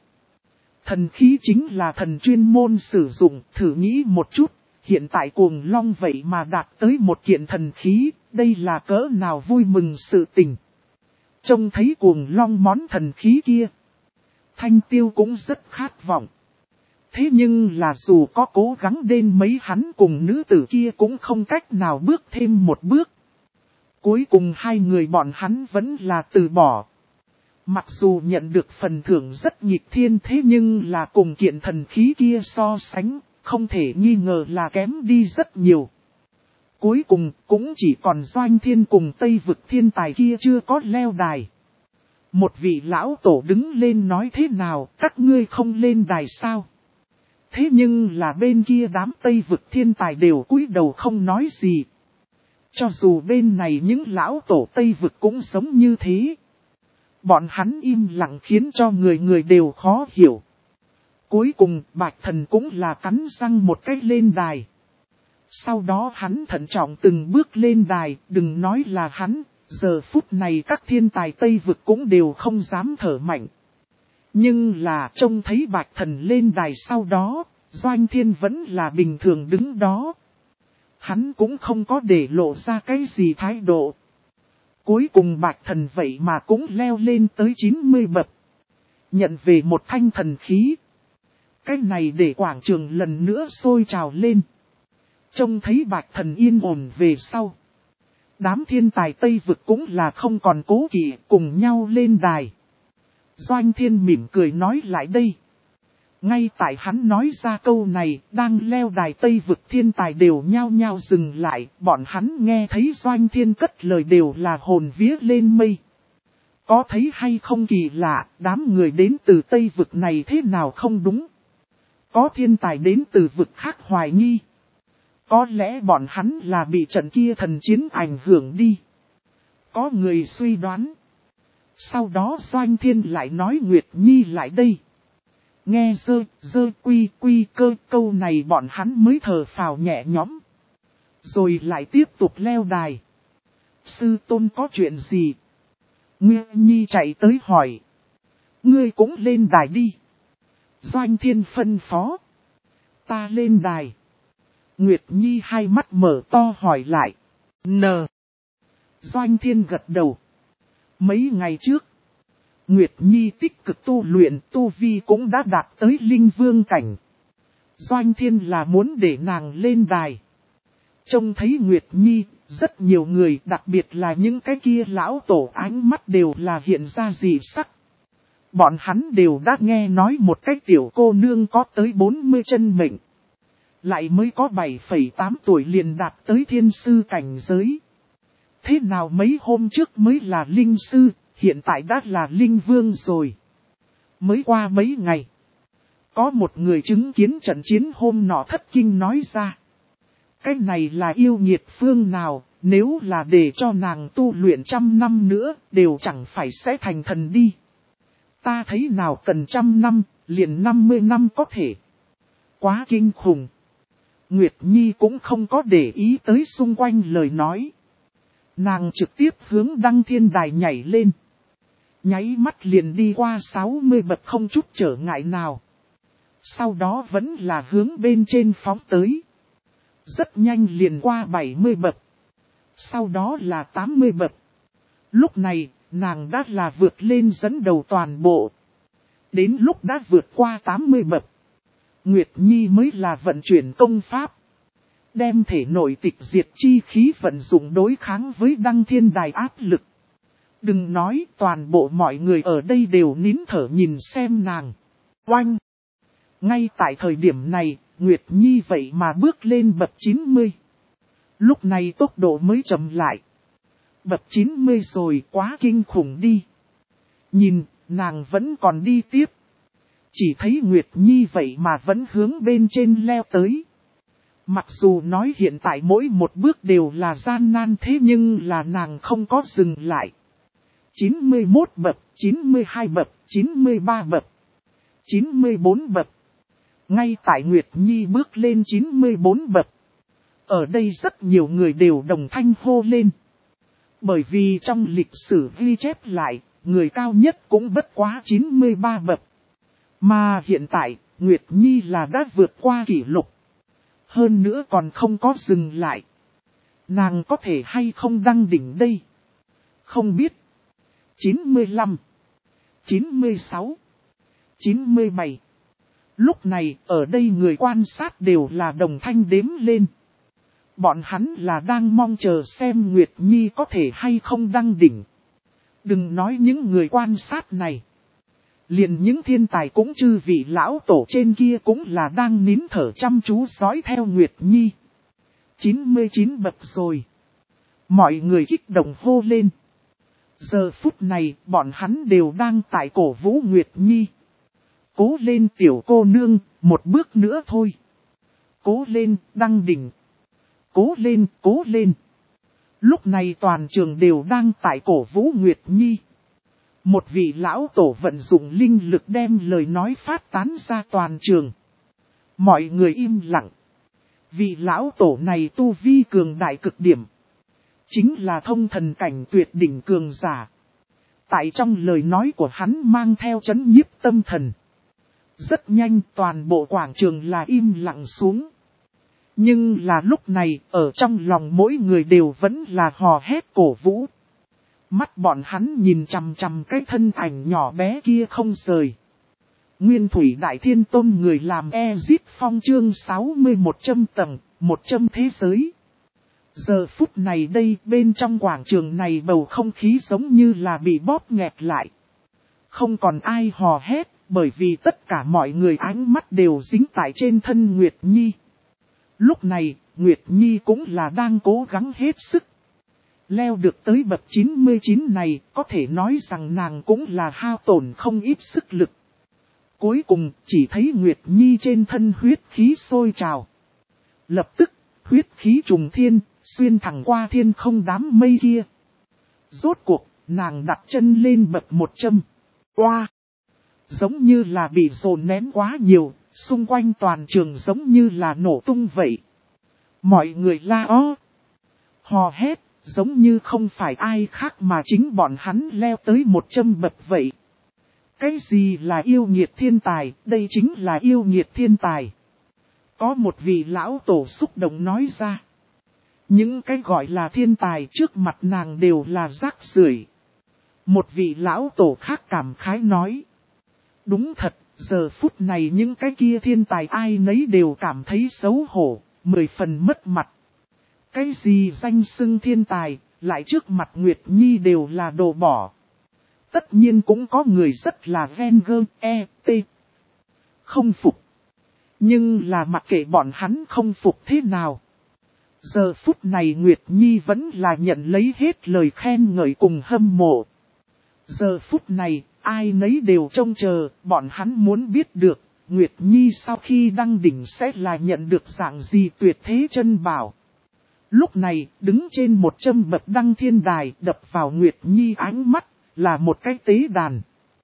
Thần khí chính là thần chuyên môn sử dụng, thử nghĩ một chút. Hiện tại Cuồng Long vậy mà đạt tới một kiện thần khí, đây là cỡ nào vui mừng sự tình. Trông thấy Cuồng Long món thần khí kia. Thanh Tiêu cũng rất khát vọng. Thế nhưng là dù có cố gắng đến mấy hắn cùng nữ tử kia cũng không cách nào bước thêm một bước. Cuối cùng hai người bọn hắn vẫn là từ bỏ. Mặc dù nhận được phần thưởng rất nghịch thiên thế nhưng là cùng kiện thần khí kia so sánh, không thể nghi ngờ là kém đi rất nhiều. Cuối cùng cũng chỉ còn Doanh Thiên cùng Tây Vực thiên tài kia chưa có leo đài. Một vị lão tổ đứng lên nói thế nào, các ngươi không lên đài sao? Thế nhưng là bên kia đám Tây Vực thiên tài đều cúi đầu không nói gì. Cho dù bên này những lão tổ Tây Vực cũng giống như thế. Bọn hắn im lặng khiến cho người người đều khó hiểu. Cuối cùng Bạch Thần cũng là cắn răng một cái lên đài. Sau đó hắn thận trọng từng bước lên đài, đừng nói là hắn, giờ phút này các thiên tài Tây Vực cũng đều không dám thở mạnh. Nhưng là trông thấy Bạch Thần lên đài sau đó, Doanh Thiên vẫn là bình thường đứng đó. Hắn cũng không có để lộ ra cái gì thái độ. Cuối cùng Bạch Thần vậy mà cũng leo lên tới 90 bậc. Nhận về một thanh thần khí. Cái này để quảng trường lần nữa sôi trào lên. Trông thấy Bạch Thần yên ổn về sau. Đám thiên tài Tây Vực cũng là không còn cố kỵ cùng nhau lên đài. Doanh Thiên mỉm cười nói lại đây. Ngay tại hắn nói ra câu này, đang leo đài Tây Vực thiên tài đều nhao nhao dừng lại, bọn hắn nghe thấy Doanh Thiên cất lời đều là hồn vía lên mây. Có thấy hay không kỳ lạ, đám người đến từ Tây Vực này thế nào không đúng? Có thiên tài đến từ vực khác hoài nghi. Có lẽ bọn hắn là bị trận kia thần chiến ảnh hưởng đi. Có người suy đoán. Sau đó Doanh Thiên lại nói Nguyệt Nhi lại đây. Nghe dơ quy cơ câu này bọn hắn mới thở phào nhẹ nhõm. Rồi lại tiếp tục leo đài. Sư tôn có chuyện gì? Nguyệt Nhi chạy tới hỏi. Ngươi cũng lên đài đi. Doanh Thiên phân phó. Ta lên đài. Nguyệt Nhi hai mắt mở to hỏi lại. Doanh Thiên gật đầu. Mấy ngày trước. Nguyệt Nhi tích cực tu luyện, tu vi cũng đã đạt tới linh vương cảnh. Doanh Thiên là muốn để nàng lên đài. Trông thấy Nguyệt Nhi, rất nhiều người, đặc biệt là những cái kia lão tổ, ánh mắt đều là hiện ra dị sắc. Bọn hắn đều đã nghe nói một cái tiểu cô nương có tới 40 chân mệnh. Lại mới có 7,8 tuổi liền đạt tới thiên sư cảnh giới. Thế nào mấy hôm trước mới là linh sư, hiện tại đã là linh vương rồi. Mới qua mấy ngày, có một người chứng kiến trận chiến hôm nọ thất kinh nói ra. Cái này là yêu nghiệt phương nào, nếu là để cho nàng tu luyện 100 năm nữa, đều chẳng phải sẽ thành thần đi. Ta thấy nào cần 100 năm, liền 50 năm có thể. Quá kinh khủng. Nguyệt Nhi cũng không có để ý tới xung quanh lời nói. Nàng trực tiếp hướng Đăng Thiên Đài nhảy lên. Nháy mắt liền đi qua 60 bậc không chút trở ngại nào. Sau đó vẫn là hướng bên trên phóng tới. Rất nhanh liền qua 70 bậc. Sau đó là 80 bậc. Lúc này, nàng đã là vượt lên dẫn đầu toàn bộ. Đến lúc đã vượt qua 80 bậc, Nguyệt Nhi mới là vận chuyển công pháp. Đem thể nội tịch diệt chi khí vận dụng đối kháng với Đăng Thiên Đài áp lực. Đừng nói toàn bộ mọi người ở đây đều nín thở nhìn xem nàng. Oanh! Ngay tại thời điểm này, Nguyệt Nhi vậy mà bước lên bậc 90. Lúc này tốc độ mới chậm lại. Bậc 90 rồi, quá kinh khủng đi. Nhìn, nàng vẫn còn đi tiếp. Chỉ thấy Nguyệt Nhi vậy mà vẫn hướng bên trên leo tới. Mặc dù nói hiện tại mỗi một bước đều là gian nan, thế nhưng là nàng không có dừng lại. 91 bậc, 92 bậc, 93 bậc, 94 bậc. Ngay tại Nguyệt Nhi bước lên 94 bậc. Ở đây rất nhiều người đều đồng thanh hô lên. Bởi vì trong lịch sử ghi chép lại, người cao nhất cũng bất quá 93 bậc. Mà hiện tại, Nguyệt Nhi là đã vượt qua kỷ lục. Hơn nữa còn không có dừng lại. Nàng có thể hay không đăng đỉnh đây? Không biết. 95, 96, 97. Lúc này, ở đây người quan sát đều là đồng thanh đếm lên. Bọn hắn là đang mong chờ xem Nguyệt Nhi có thể hay không đăng đỉnh. Đừng nói những người quan sát này. Liền những thiên tài cũng chư vị lão tổ trên kia cũng là đang nín thở chăm chú dõi theo Nguyệt Nhi. 99 bậc rồi. Mọi người kích động hô lên. Giờ phút này bọn hắn đều đang tại cổ vũ Nguyệt Nhi. Cố lên tiểu cô nương, một bước nữa thôi. Cố lên, đăng đỉnh. Cố lên, cố lên. Lúc này toàn trường đều đang tại cổ vũ Nguyệt Nhi. Một vị lão tổ vận dụng linh lực đem lời nói phát tán ra toàn trường. Mọi người im lặng. Vị lão tổ này tu vi cường đại cực điểm. Chính là thông thần cảnh tuyệt đỉnh cường giả. Tại trong lời nói của hắn mang theo chấn nhiếp tâm thần. Rất nhanh toàn bộ quảng trường là im lặng xuống. Nhưng là lúc này, ở trong lòng mỗi người đều vẫn là hò hét cổ vũ. Mắt bọn hắn nhìn chằm chằm cái thân ảnh nhỏ bé kia không rời. Nguyên Thủy Đại Thiên Tôn người làm Ezit Phong chương 61 châm tầng, 100 thế giới. Giờ phút này đây bên trong quảng trường này bầu không khí giống như là bị bóp nghẹt lại. Không còn ai hò hét, bởi vì tất cả mọi người ánh mắt đều dính tại trên thân Nguyệt Nhi. Lúc này, Nguyệt Nhi cũng là đang cố gắng hết sức. Leo được tới bậc 99 này, có thể nói rằng nàng cũng là hao tổn không ít sức lực. Cuối cùng, chỉ thấy Nguyệt Nhi trên thân huyết khí sôi trào. Lập tức, huyết khí trùng thiên, xuyên thẳng qua thiên không đám mây kia. Rốt cuộc, nàng đặt chân lên bậc 100. Oa! Giống như là bị dồn nén quá nhiều, xung quanh toàn trường giống như là nổ tung vậy. Mọi người la ó, hò hét, giống như không phải ai khác mà chính bọn hắn leo tới 100 bậc vậy. Cái gì là yêu nghiệt thiên tài, đây chính là yêu nghiệt thiên tài. Có một vị lão tổ xúc động nói ra. Những cái gọi là thiên tài trước mặt nàng đều là rác rưởi. Một vị lão tổ khác cảm khái nói. Đúng thật, giờ phút này những cái kia thiên tài ai nấy đều cảm thấy xấu hổ, 10 phần mất mặt. Cái gì danh xưng thiên tài, lại trước mặt Nguyệt Nhi đều là đồ bỏ. Tất nhiên cũng có người rất là ven gơ, không phục. Nhưng là mặc kệ bọn hắn không phục thế nào. Giờ phút này Nguyệt Nhi vẫn là nhận lấy hết lời khen ngợi cùng hâm mộ. Giờ phút này, ai nấy đều trông chờ, bọn hắn muốn biết được, Nguyệt Nhi sau khi đăng đỉnh sẽ là nhận được dạng gì tuyệt thế chân bảo. Lúc này, đứng trên một châm bậc đăng thiên đài đập vào Nguyệt Nhi ánh mắt, là một cái tế đàn.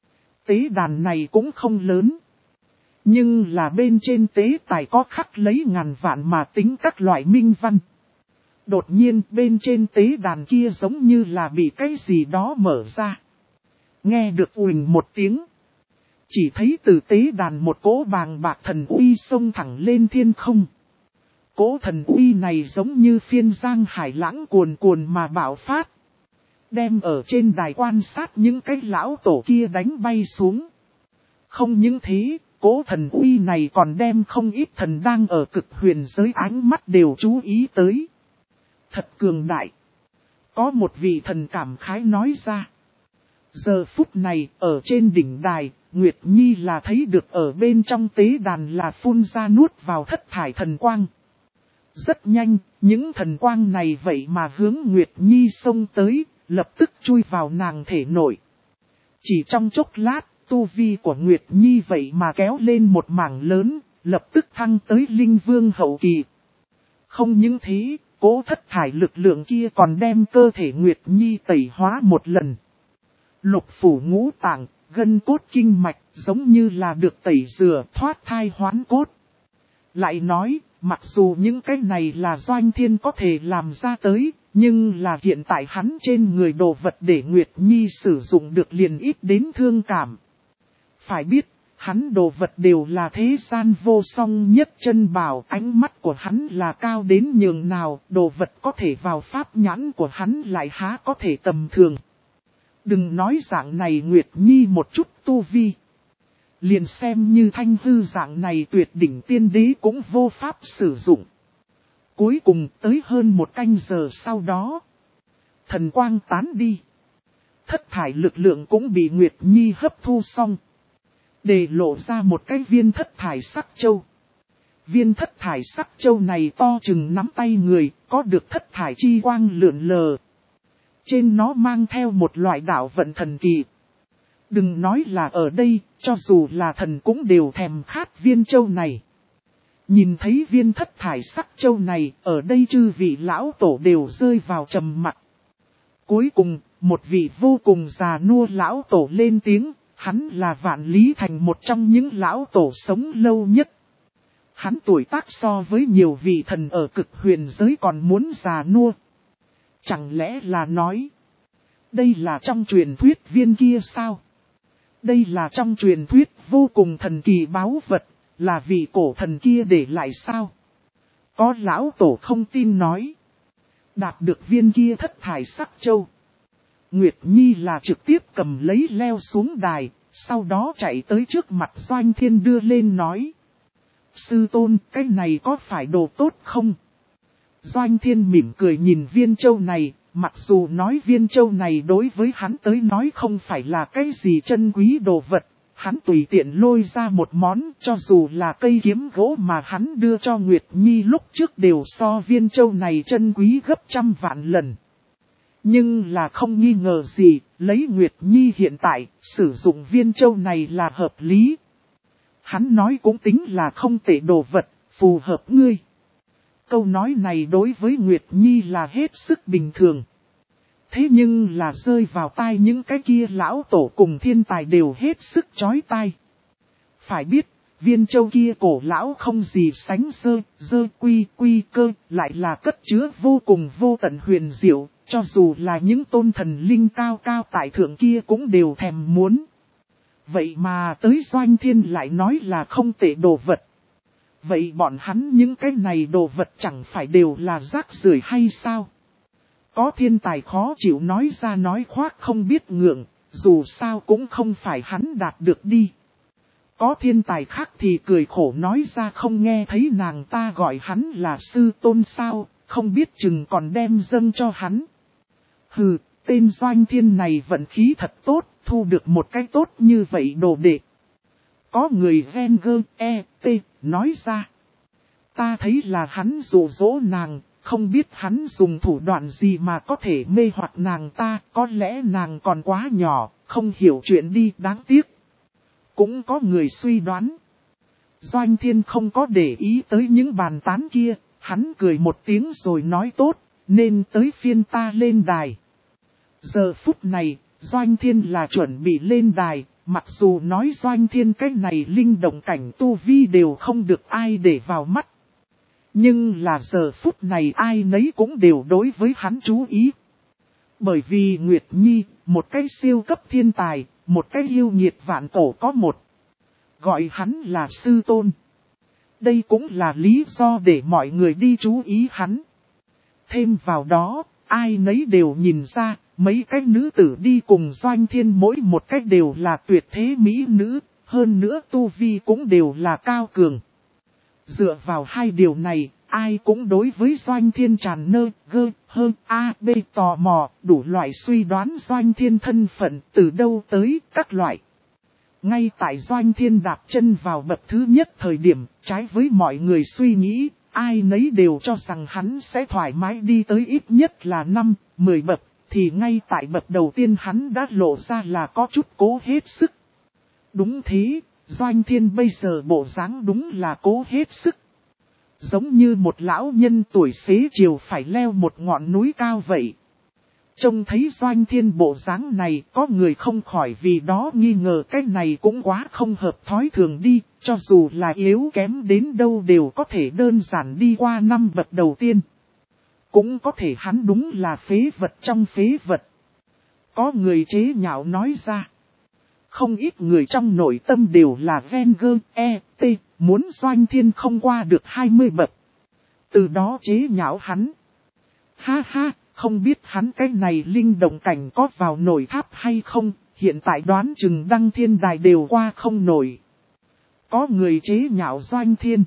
Tế đàn này cũng không lớn. Nhưng là bên trên tế tài có khắc lấy ngàn vạn mà tính các loại minh văn. Đột nhiên bên trên tế đàn kia giống như là bị cái gì đó mở ra. Nghe được uỳnh một tiếng. Chỉ thấy từ tế đàn một cỗ bàng bạc thần uy xông thẳng lên thiên không. Cỗ thần uy này giống như phiên giang hải lãng cuồn cuồn mà bạo phát. Đem ở trên đài quan sát những cái lão tổ kia đánh bay xuống. Không những thế, cỗ thần uy này còn đem không ít thần đang ở cực huyền giới ánh mắt đều chú ý tới. Thật cường đại. Có một vị thần cảm khái nói ra. Giờ phút này, ở trên đỉnh đài, Nguyệt Nhi là thấy được ở bên trong tế đàn là phun ra nuốt vào thất thải thần quang. Rất nhanh, những thần quang này vậy mà hướng Nguyệt Nhi xông tới, lập tức chui vào nàng thể nội. Chỉ trong chốc lát, tu vi của Nguyệt Nhi vậy mà kéo lên một mảng lớn, lập tức thăng tới linh vương hậu kỳ. Không những thế, cố thất thải lực lượng kia còn đem cơ thể Nguyệt Nhi tẩy hóa một lần. Lục phủ ngũ tạng, gân cốt kinh mạch giống như là được tẩy rửa thoát thai hoán cốt. Lại nói, mặc dù những cái này là Doanh Thiên có thể làm ra tới, nhưng là hiện tại hắn trên người đồ vật để Nguyệt Nhi sử dụng được liền ít đến thương cảm. Phải biết, hắn đồ vật đều là thế gian vô song nhất chân bảo, ánh mắt của hắn là cao đến nhường nào, đồ vật có thể vào pháp nhãn của hắn lại há có thể tầm thường. Đừng nói dạng này Nguyệt Nhi một chút tu vi. Liền xem như thanh hư dạng này tuyệt đỉnh tiên đế cũng vô pháp sử dụng. Cuối cùng tới hơn một canh giờ sau đó. Thần quang tán đi. Thất thải lực lượng cũng bị Nguyệt Nhi hấp thu xong. Để lộ ra một cái viên thất thải sắc châu. Viên thất thải sắc châu này to chừng nắm tay người, có được thất thải chi quang lượn lờ. Trên nó mang theo một loại đạo vận thần kỳ. Đừng nói là ở đây, cho dù là thần cũng đều thèm khát viên châu này. Nhìn thấy viên thất thải sắc châu này, ở đây chư vị lão tổ đều rơi vào trầm mặc. Cuối cùng, một vị vô cùng già nua lão tổ lên tiếng, hắn là Vạn Lý Thành một trong những lão tổ sống lâu nhất. Hắn tuổi tác so với nhiều vị thần ở cực huyền giới còn muốn già nua. Chẳng lẽ là nói, đây là trong truyền thuyết viên kia sao? Đây là trong truyền thuyết vô cùng thần kỳ báu vật, là vị cổ thần kia để lại sao? Có lão tổ không tin nói. Đạt được viên kia thất thải sắc châu. Nguyệt Nhi là trực tiếp cầm lấy leo xuống đài, sau đó chạy tới trước mặt Doanh Thiên đưa lên nói. Sư tôn, cái này có phải đồ tốt không? Doanh Thiên mỉm cười nhìn viên châu này, mặc dù nói viên châu này đối với hắn tới nói không phải là cái gì chân quý đồ vật, hắn tùy tiện lôi ra một món cho dù là cây kiếm gỗ mà hắn đưa cho Nguyệt Nhi lúc trước đều so viên châu này chân quý gấp trăm vạn lần. Nhưng là không nghi ngờ gì, lấy Nguyệt Nhi hiện tại, sử dụng viên châu này là hợp lý. Hắn nói cũng tính là không tệ đồ vật, phù hợp ngươi. Câu nói này đối với Nguyệt Nhi là hết sức bình thường. Thế nhưng là rơi vào tai những cái kia lão tổ cùng thiên tài đều hết sức chói tai. Phải biết, viên châu kia cổ lão không gì sánh dơ quy cơ, lại là cất chứa vô cùng vô tận huyền diệu, cho dù là những tôn thần linh cao cao tại thượng kia cũng đều thèm muốn. Vậy mà tới Doanh Thiên lại nói là không tệ đồ vật. Vậy bọn hắn những cái này đồ vật chẳng phải đều là rác rưởi hay sao? Có thiên tài khó chịu nói ra nói khoác không biết ngượng, Dù sao cũng không phải hắn đạt được đi. Có thiên tài khác thì cười khổ nói ra không nghe thấy nàng ta gọi hắn là sư tôn sao, không biết chừng còn đem dâng cho hắn. Hừ, tên Doanh Thiên này vận khí thật tốt, thu được một cái tốt như vậy đồ đệ. Có người ven gơ nói ra. Ta thấy là hắn dụ dỗ nàng, không biết hắn dùng thủ đoạn gì mà có thể mê hoặc nàng ta, có lẽ nàng còn quá nhỏ, không hiểu chuyện đi, đáng tiếc. Cũng có người suy đoán. Doanh Thiên không có để ý tới những bàn tán kia, hắn cười một tiếng rồi nói tốt, nên tới phiên ta lên đài. Giờ phút này, Doanh Thiên là chuẩn bị lên đài, mặc dù nói Doanh Thiên cái này linh động cảnh tu vi đều không được ai để vào mắt. Nhưng là giờ phút này ai nấy cũng đều đối với hắn chú ý. Bởi vì Nguyệt Nhi, một cái siêu cấp thiên tài, một cái yêu nghiệt vạn cổ có một. Gọi hắn là sư tôn. Đây cũng là lý do để mọi người đi chú ý hắn. Thêm vào đó, ai nấy đều nhìn ra, mấy cái nữ tử đi cùng Doanh Thiên mỗi một cách đều là tuyệt thế mỹ nữ, hơn nữa tu vi cũng đều là cao cường. Dựa vào hai điều này, ai cũng đối với Doanh Thiên tràn b tò mò, đủ loại suy đoán Doanh Thiên thân phận từ đâu tới các loại. Ngay tại Doanh Thiên đạp chân vào bậc thứ nhất thời điểm, trái với mọi người suy nghĩ, ai nấy đều cho rằng hắn sẽ thoải mái đi tới ít nhất là 5-10 bậc, thì ngay tại bậc đầu tiên hắn đã lộ ra là có chút cố hết sức. Đúng thế, Doanh Thiên bây giờ bộ dáng đúng là cố hết sức. Giống như một lão nhân tuổi xế chiều phải leo một ngọn núi cao vậy. Trông thấy Doanh Thiên bộ dáng này có người không khỏi vì đó nghi ngờ cái này cũng quá không hợp thói thường đi, cho dù là yếu kém đến đâu đều có thể đơn giản đi qua 5 bậc đầu tiên. Cũng có thể hắn đúng là phế vật trong phế vật. Có người chế nhạo nói ra. Không ít người trong nội tâm đều là ven gơ muốn Doanh Thiên không qua được 20 bậc. Từ đó chế nhạo hắn. Ha ha, không biết hắn cái này linh động cảnh có vào nổi tháp hay không, hiện tại đoán chừng đăng thiên đài đều qua không nổi. Có người chế nhạo Doanh Thiên.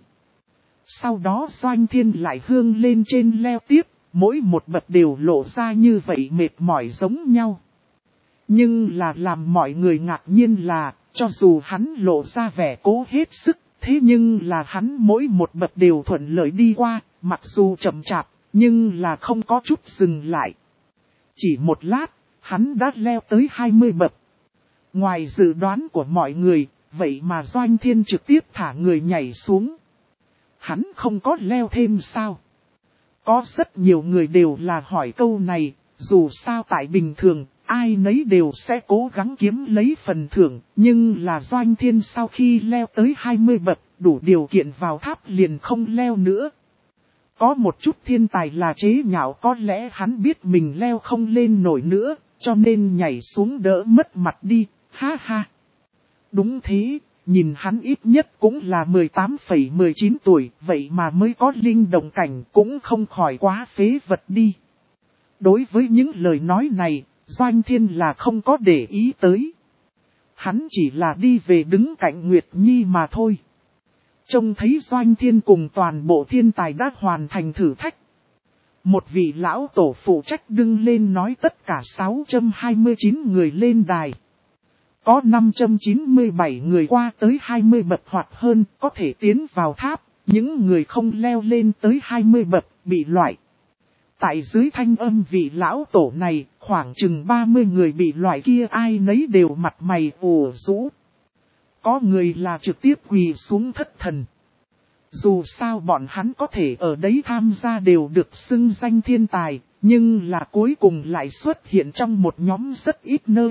Sau đó Doanh Thiên lại hương lên trên leo tiếp, mỗi một bậc đều lộ ra như vậy mệt mỏi giống nhau. Nhưng là làm mọi người ngạc nhiên là, cho dù hắn lộ ra vẻ cố hết sức, thế nhưng là hắn mỗi một bậc đều thuận lợi đi qua, mặc dù chậm chạp, nhưng là không có chút dừng lại. Chỉ một lát, hắn đã leo tới 20 bậc. Ngoài dự đoán của mọi người, vậy mà Doanh Thiên trực tiếp thả người nhảy xuống. Hắn không có leo thêm sao? Có rất nhiều người đều là hỏi câu này, dù sao tại bình thường, ai nấy đều sẽ cố gắng kiếm lấy phần thưởng, nhưng là Doanh Thiên sau khi leo tới 20 bậc, đủ điều kiện vào tháp liền không leo nữa. Có một chút thiên tài là chế nhạo có lẽ hắn biết mình leo không lên nổi nữa, cho nên nhảy xuống đỡ mất mặt đi, ha ha. Đúng thế, nhìn hắn ít nhất cũng là 18,19 tuổi, vậy mà mới có linh động cảnh cũng không khỏi quá phế vật đi. Đối với những lời nói này, Doanh Thiên là không có để ý tới. Hắn chỉ là đi về đứng cạnh Nguyệt Nhi mà thôi. Trông thấy Doanh Thiên cùng toàn bộ thiên tài đã hoàn thành thử thách. Một vị lão tổ phụ trách đứng lên nói tất cả 629 người lên đài. Có 597 người qua tới 20 bậc hoặc hơn có thể tiến vào tháp, những người không leo lên tới 20 bậc bị loại. Tại dưới thanh âm vị lão tổ này, khoảng chừng 30 người bị loại kia ai nấy đều mặt mày ủ rũ. Có người là trực tiếp quỳ xuống thất thần. Dù sao bọn hắn có thể ở đấy tham gia đều được xưng danh thiên tài, nhưng là cuối cùng lại xuất hiện trong một nhóm rất ít nơi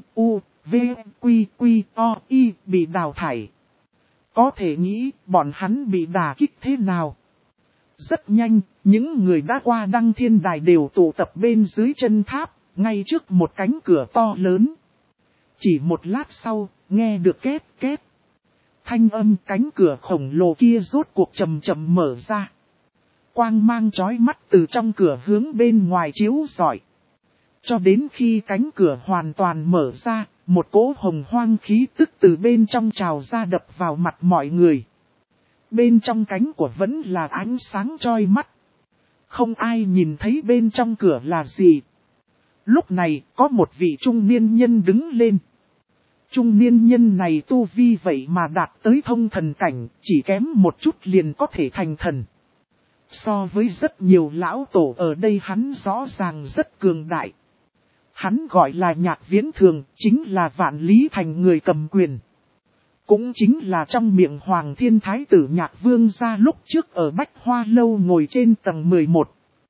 bị đào thải. Có thể nghĩ bọn hắn bị đả kích thế nào. Rất nhanh, những người đã qua đăng thiên đài đều tụ tập bên dưới chân tháp, ngay trước một cánh cửa to lớn. Chỉ một lát sau, nghe được két két. Thanh âm cánh cửa khổng lồ kia rốt cuộc chậm chậm mở ra. Quang mang chói mắt từ trong cửa hướng bên ngoài chiếu rọi. Cho đến khi cánh cửa hoàn toàn mở ra, một cỗ hồng hoang khí tức từ bên trong trào ra đập vào mặt mọi người. Bên trong cánh của vẫn là ánh sáng choi mắt. Không ai nhìn thấy bên trong cửa là gì. Lúc này có một vị trung niên nhân đứng lên. Trung niên nhân này tu vi vậy mà đạt tới thông thần cảnh, chỉ kém một chút liền có thể thành thần. So với rất nhiều lão tổ ở đây hắn rõ ràng rất cường đại. Hắn gọi là Nhạc Viễn Thường, chính là Vạn Lý Thành người cầm quyền. Cũng chính là trong miệng Hoàng Thiên Thái tử Nhạc Vương gia lúc trước ở Bách Hoa Lâu ngồi trên tầng 11.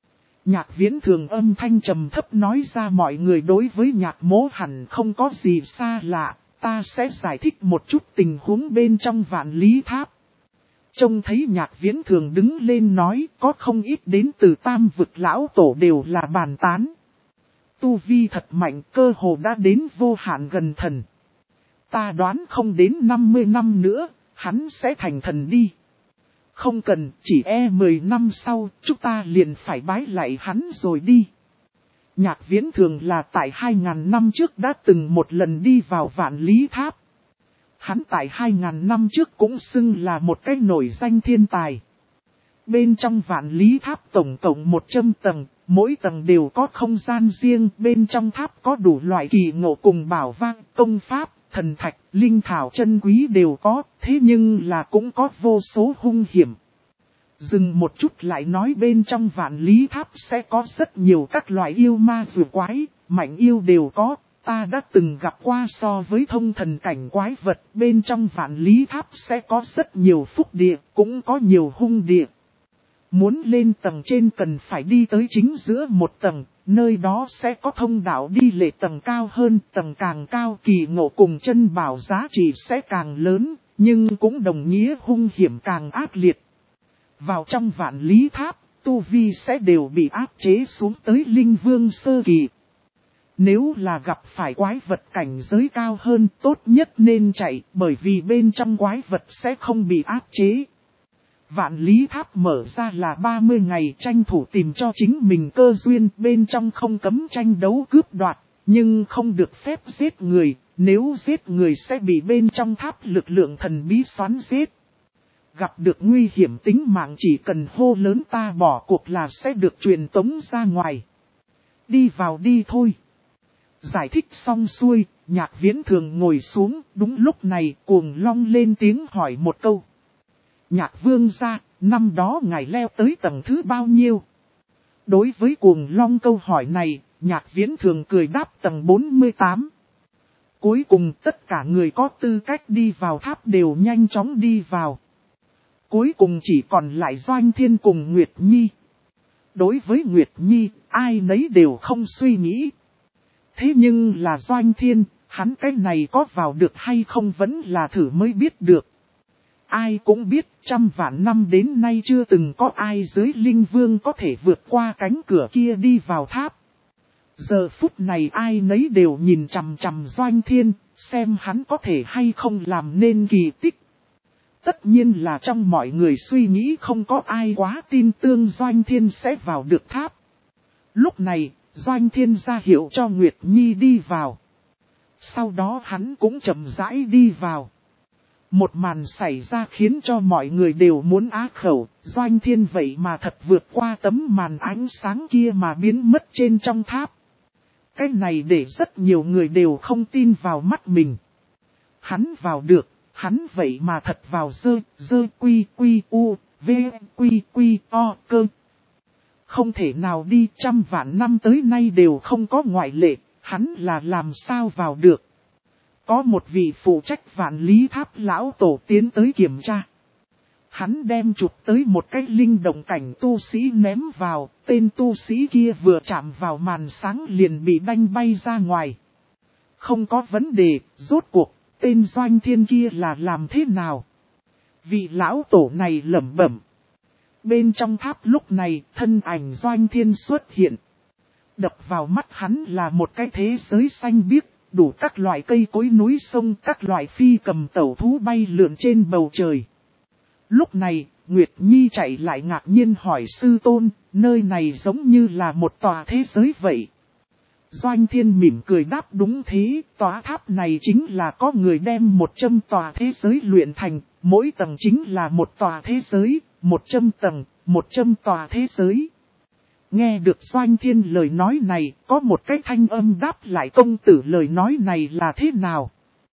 Nhạc Viễn Thường âm thanh trầm thấp nói ra mọi người đối với Nhạc Mỗ hẳn không có gì xa lạ, ta sẽ giải thích một chút tình huống bên trong Vạn Lý Tháp. Trông thấy Nhạc Viễn Thường đứng lên nói có không ít đến từ tam vực lão tổ đều là bàn tán. Tu vi thật mạnh, cơ hồ đã đến vô hạn gần thần. Ta đoán không đến 50 năm nữa, hắn sẽ thành thần đi. Không cần, chỉ 10 năm sau, chúng ta liền phải bái lại hắn rồi đi. Nhạc Viễn Thường là tại 2000 năm trước đã từng một lần đi vào Vạn Lý Tháp. Hắn tại 2000 năm trước cũng xưng là một cái nổi danh thiên tài. Bên trong Vạn Lý Tháp tổng cộng 100 tầng, mỗi tầng đều có không gian riêng, bên trong tháp có đủ loại kỳ ngộ cùng bảo vang, công pháp, thần thạch, linh thảo chân quý đều có, thế nhưng là cũng có vô số hung hiểm. Dừng một chút lại nói bên trong Vạn Lý Tháp sẽ có rất nhiều các loại yêu ma rùa quái, mạnh yêu đều có. Ta đã từng gặp qua so với thông thần cảnh quái vật, bên trong Vạn Lý Tháp sẽ có rất nhiều phúc địa, cũng có nhiều hung địa. Muốn lên tầng trên cần phải đi tới chính giữa một tầng, nơi đó sẽ có thông đạo đi lệ tầng cao hơn, tầng càng cao kỳ ngộ cùng chân bảo giá trị sẽ càng lớn, nhưng cũng đồng nghĩa hung hiểm càng ác liệt. Vào trong Vạn Lý Tháp, tu vi sẽ đều bị áp chế xuống tới linh vương sơ kỳ. Nếu là gặp phải quái vật cảnh giới cao hơn tốt nhất nên chạy, bởi vì bên trong quái vật sẽ không bị áp chế. Vạn Lý Tháp mở ra là 30 ngày tranh thủ tìm cho chính mình cơ duyên, bên trong không cấm tranh đấu cướp đoạt, nhưng không được phép giết người, nếu giết người sẽ bị bên trong tháp lực lượng thần bí xoắn giết. Gặp được nguy hiểm tính mạng chỉ cần hô lớn ta bỏ cuộc là sẽ được truyền tống ra ngoài. Đi vào đi thôi. Giải thích xong xuôi, Nhạc Viễn Thường ngồi xuống, đúng lúc này Cuồng Long lên tiếng hỏi một câu. Nhạc Vương gia, năm đó ngài leo tới tầng thứ bao nhiêu? Đối với Cuồng Long câu hỏi này, Nhạc Viễn Thường cười đáp tầng 48. Cuối cùng tất cả người có tư cách đi vào tháp đều nhanh chóng đi vào. Cuối cùng chỉ còn lại Doanh Thiên cùng Nguyệt Nhi. Đối với Nguyệt Nhi, ai nấy đều không suy nghĩ. Thế nhưng là Doanh Thiên, hắn cái này có vào được hay không vẫn là thử mới biết được. Ai cũng biết 100 vạn năm đến nay chưa từng có ai dưới linh vương có thể vượt qua cánh cửa kia đi vào tháp. Giờ phút này ai nấy đều nhìn chằm chằm Doanh Thiên, xem hắn có thể hay không làm nên kỳ tích. Tất nhiên là trong mọi người suy nghĩ không có ai quá tin tưởng Doanh Thiên sẽ vào được tháp. Lúc này, Doanh Thiên ra hiệu cho Nguyệt Nhi đi vào. Sau đó hắn cũng chậm rãi đi vào. Một màn xảy ra khiến cho mọi người đều muốn á khẩu, Doanh Thiên vậy mà thật vượt qua tấm màn ánh sáng kia mà biến mất trên trong tháp. Cái này để rất nhiều người đều không tin vào mắt mình. Hắn vào được, hắn vậy mà thật vào dơ quy u, v quy o cơ. Không thể nào đi 100 vạn năm tới nay đều không có ngoại lệ, hắn là làm sao vào được. Có một vị phụ trách Vạn Lý Tháp lão tổ tiến tới kiểm tra. Hắn đem chụp tới một cái linh động cảnh tu sĩ ném vào, tên tu sĩ kia vừa chạm vào màn sáng liền bị đanh bay ra ngoài. Không có vấn đề, rốt cuộc, tên Doanh Thiên kia là làm thế nào? Vị lão tổ này lẩm bẩm. Bên trong tháp lúc này, thân ảnh Doanh Thiên xuất hiện. Đập vào mắt hắn là một cái thế giới xanh biếc, đủ các loại cây cối núi sông, các loại phi cầm tẩu thú bay lượn trên bầu trời. Lúc này, Nguyệt Nhi chạy lại ngạc nhiên hỏi sư tôn, nơi này giống như là một tòa thế giới vậy. Doanh Thiên mỉm cười đáp đúng thế, tòa tháp này chính là có người đem 100 tòa thế giới luyện thành, mỗi tầng chính là một tòa thế giới, 100 tầng, 100 tòa thế giới. Nghe được Doanh Thiên lời nói này, có một cái thanh âm đáp lại công tử lời nói này là thế nào?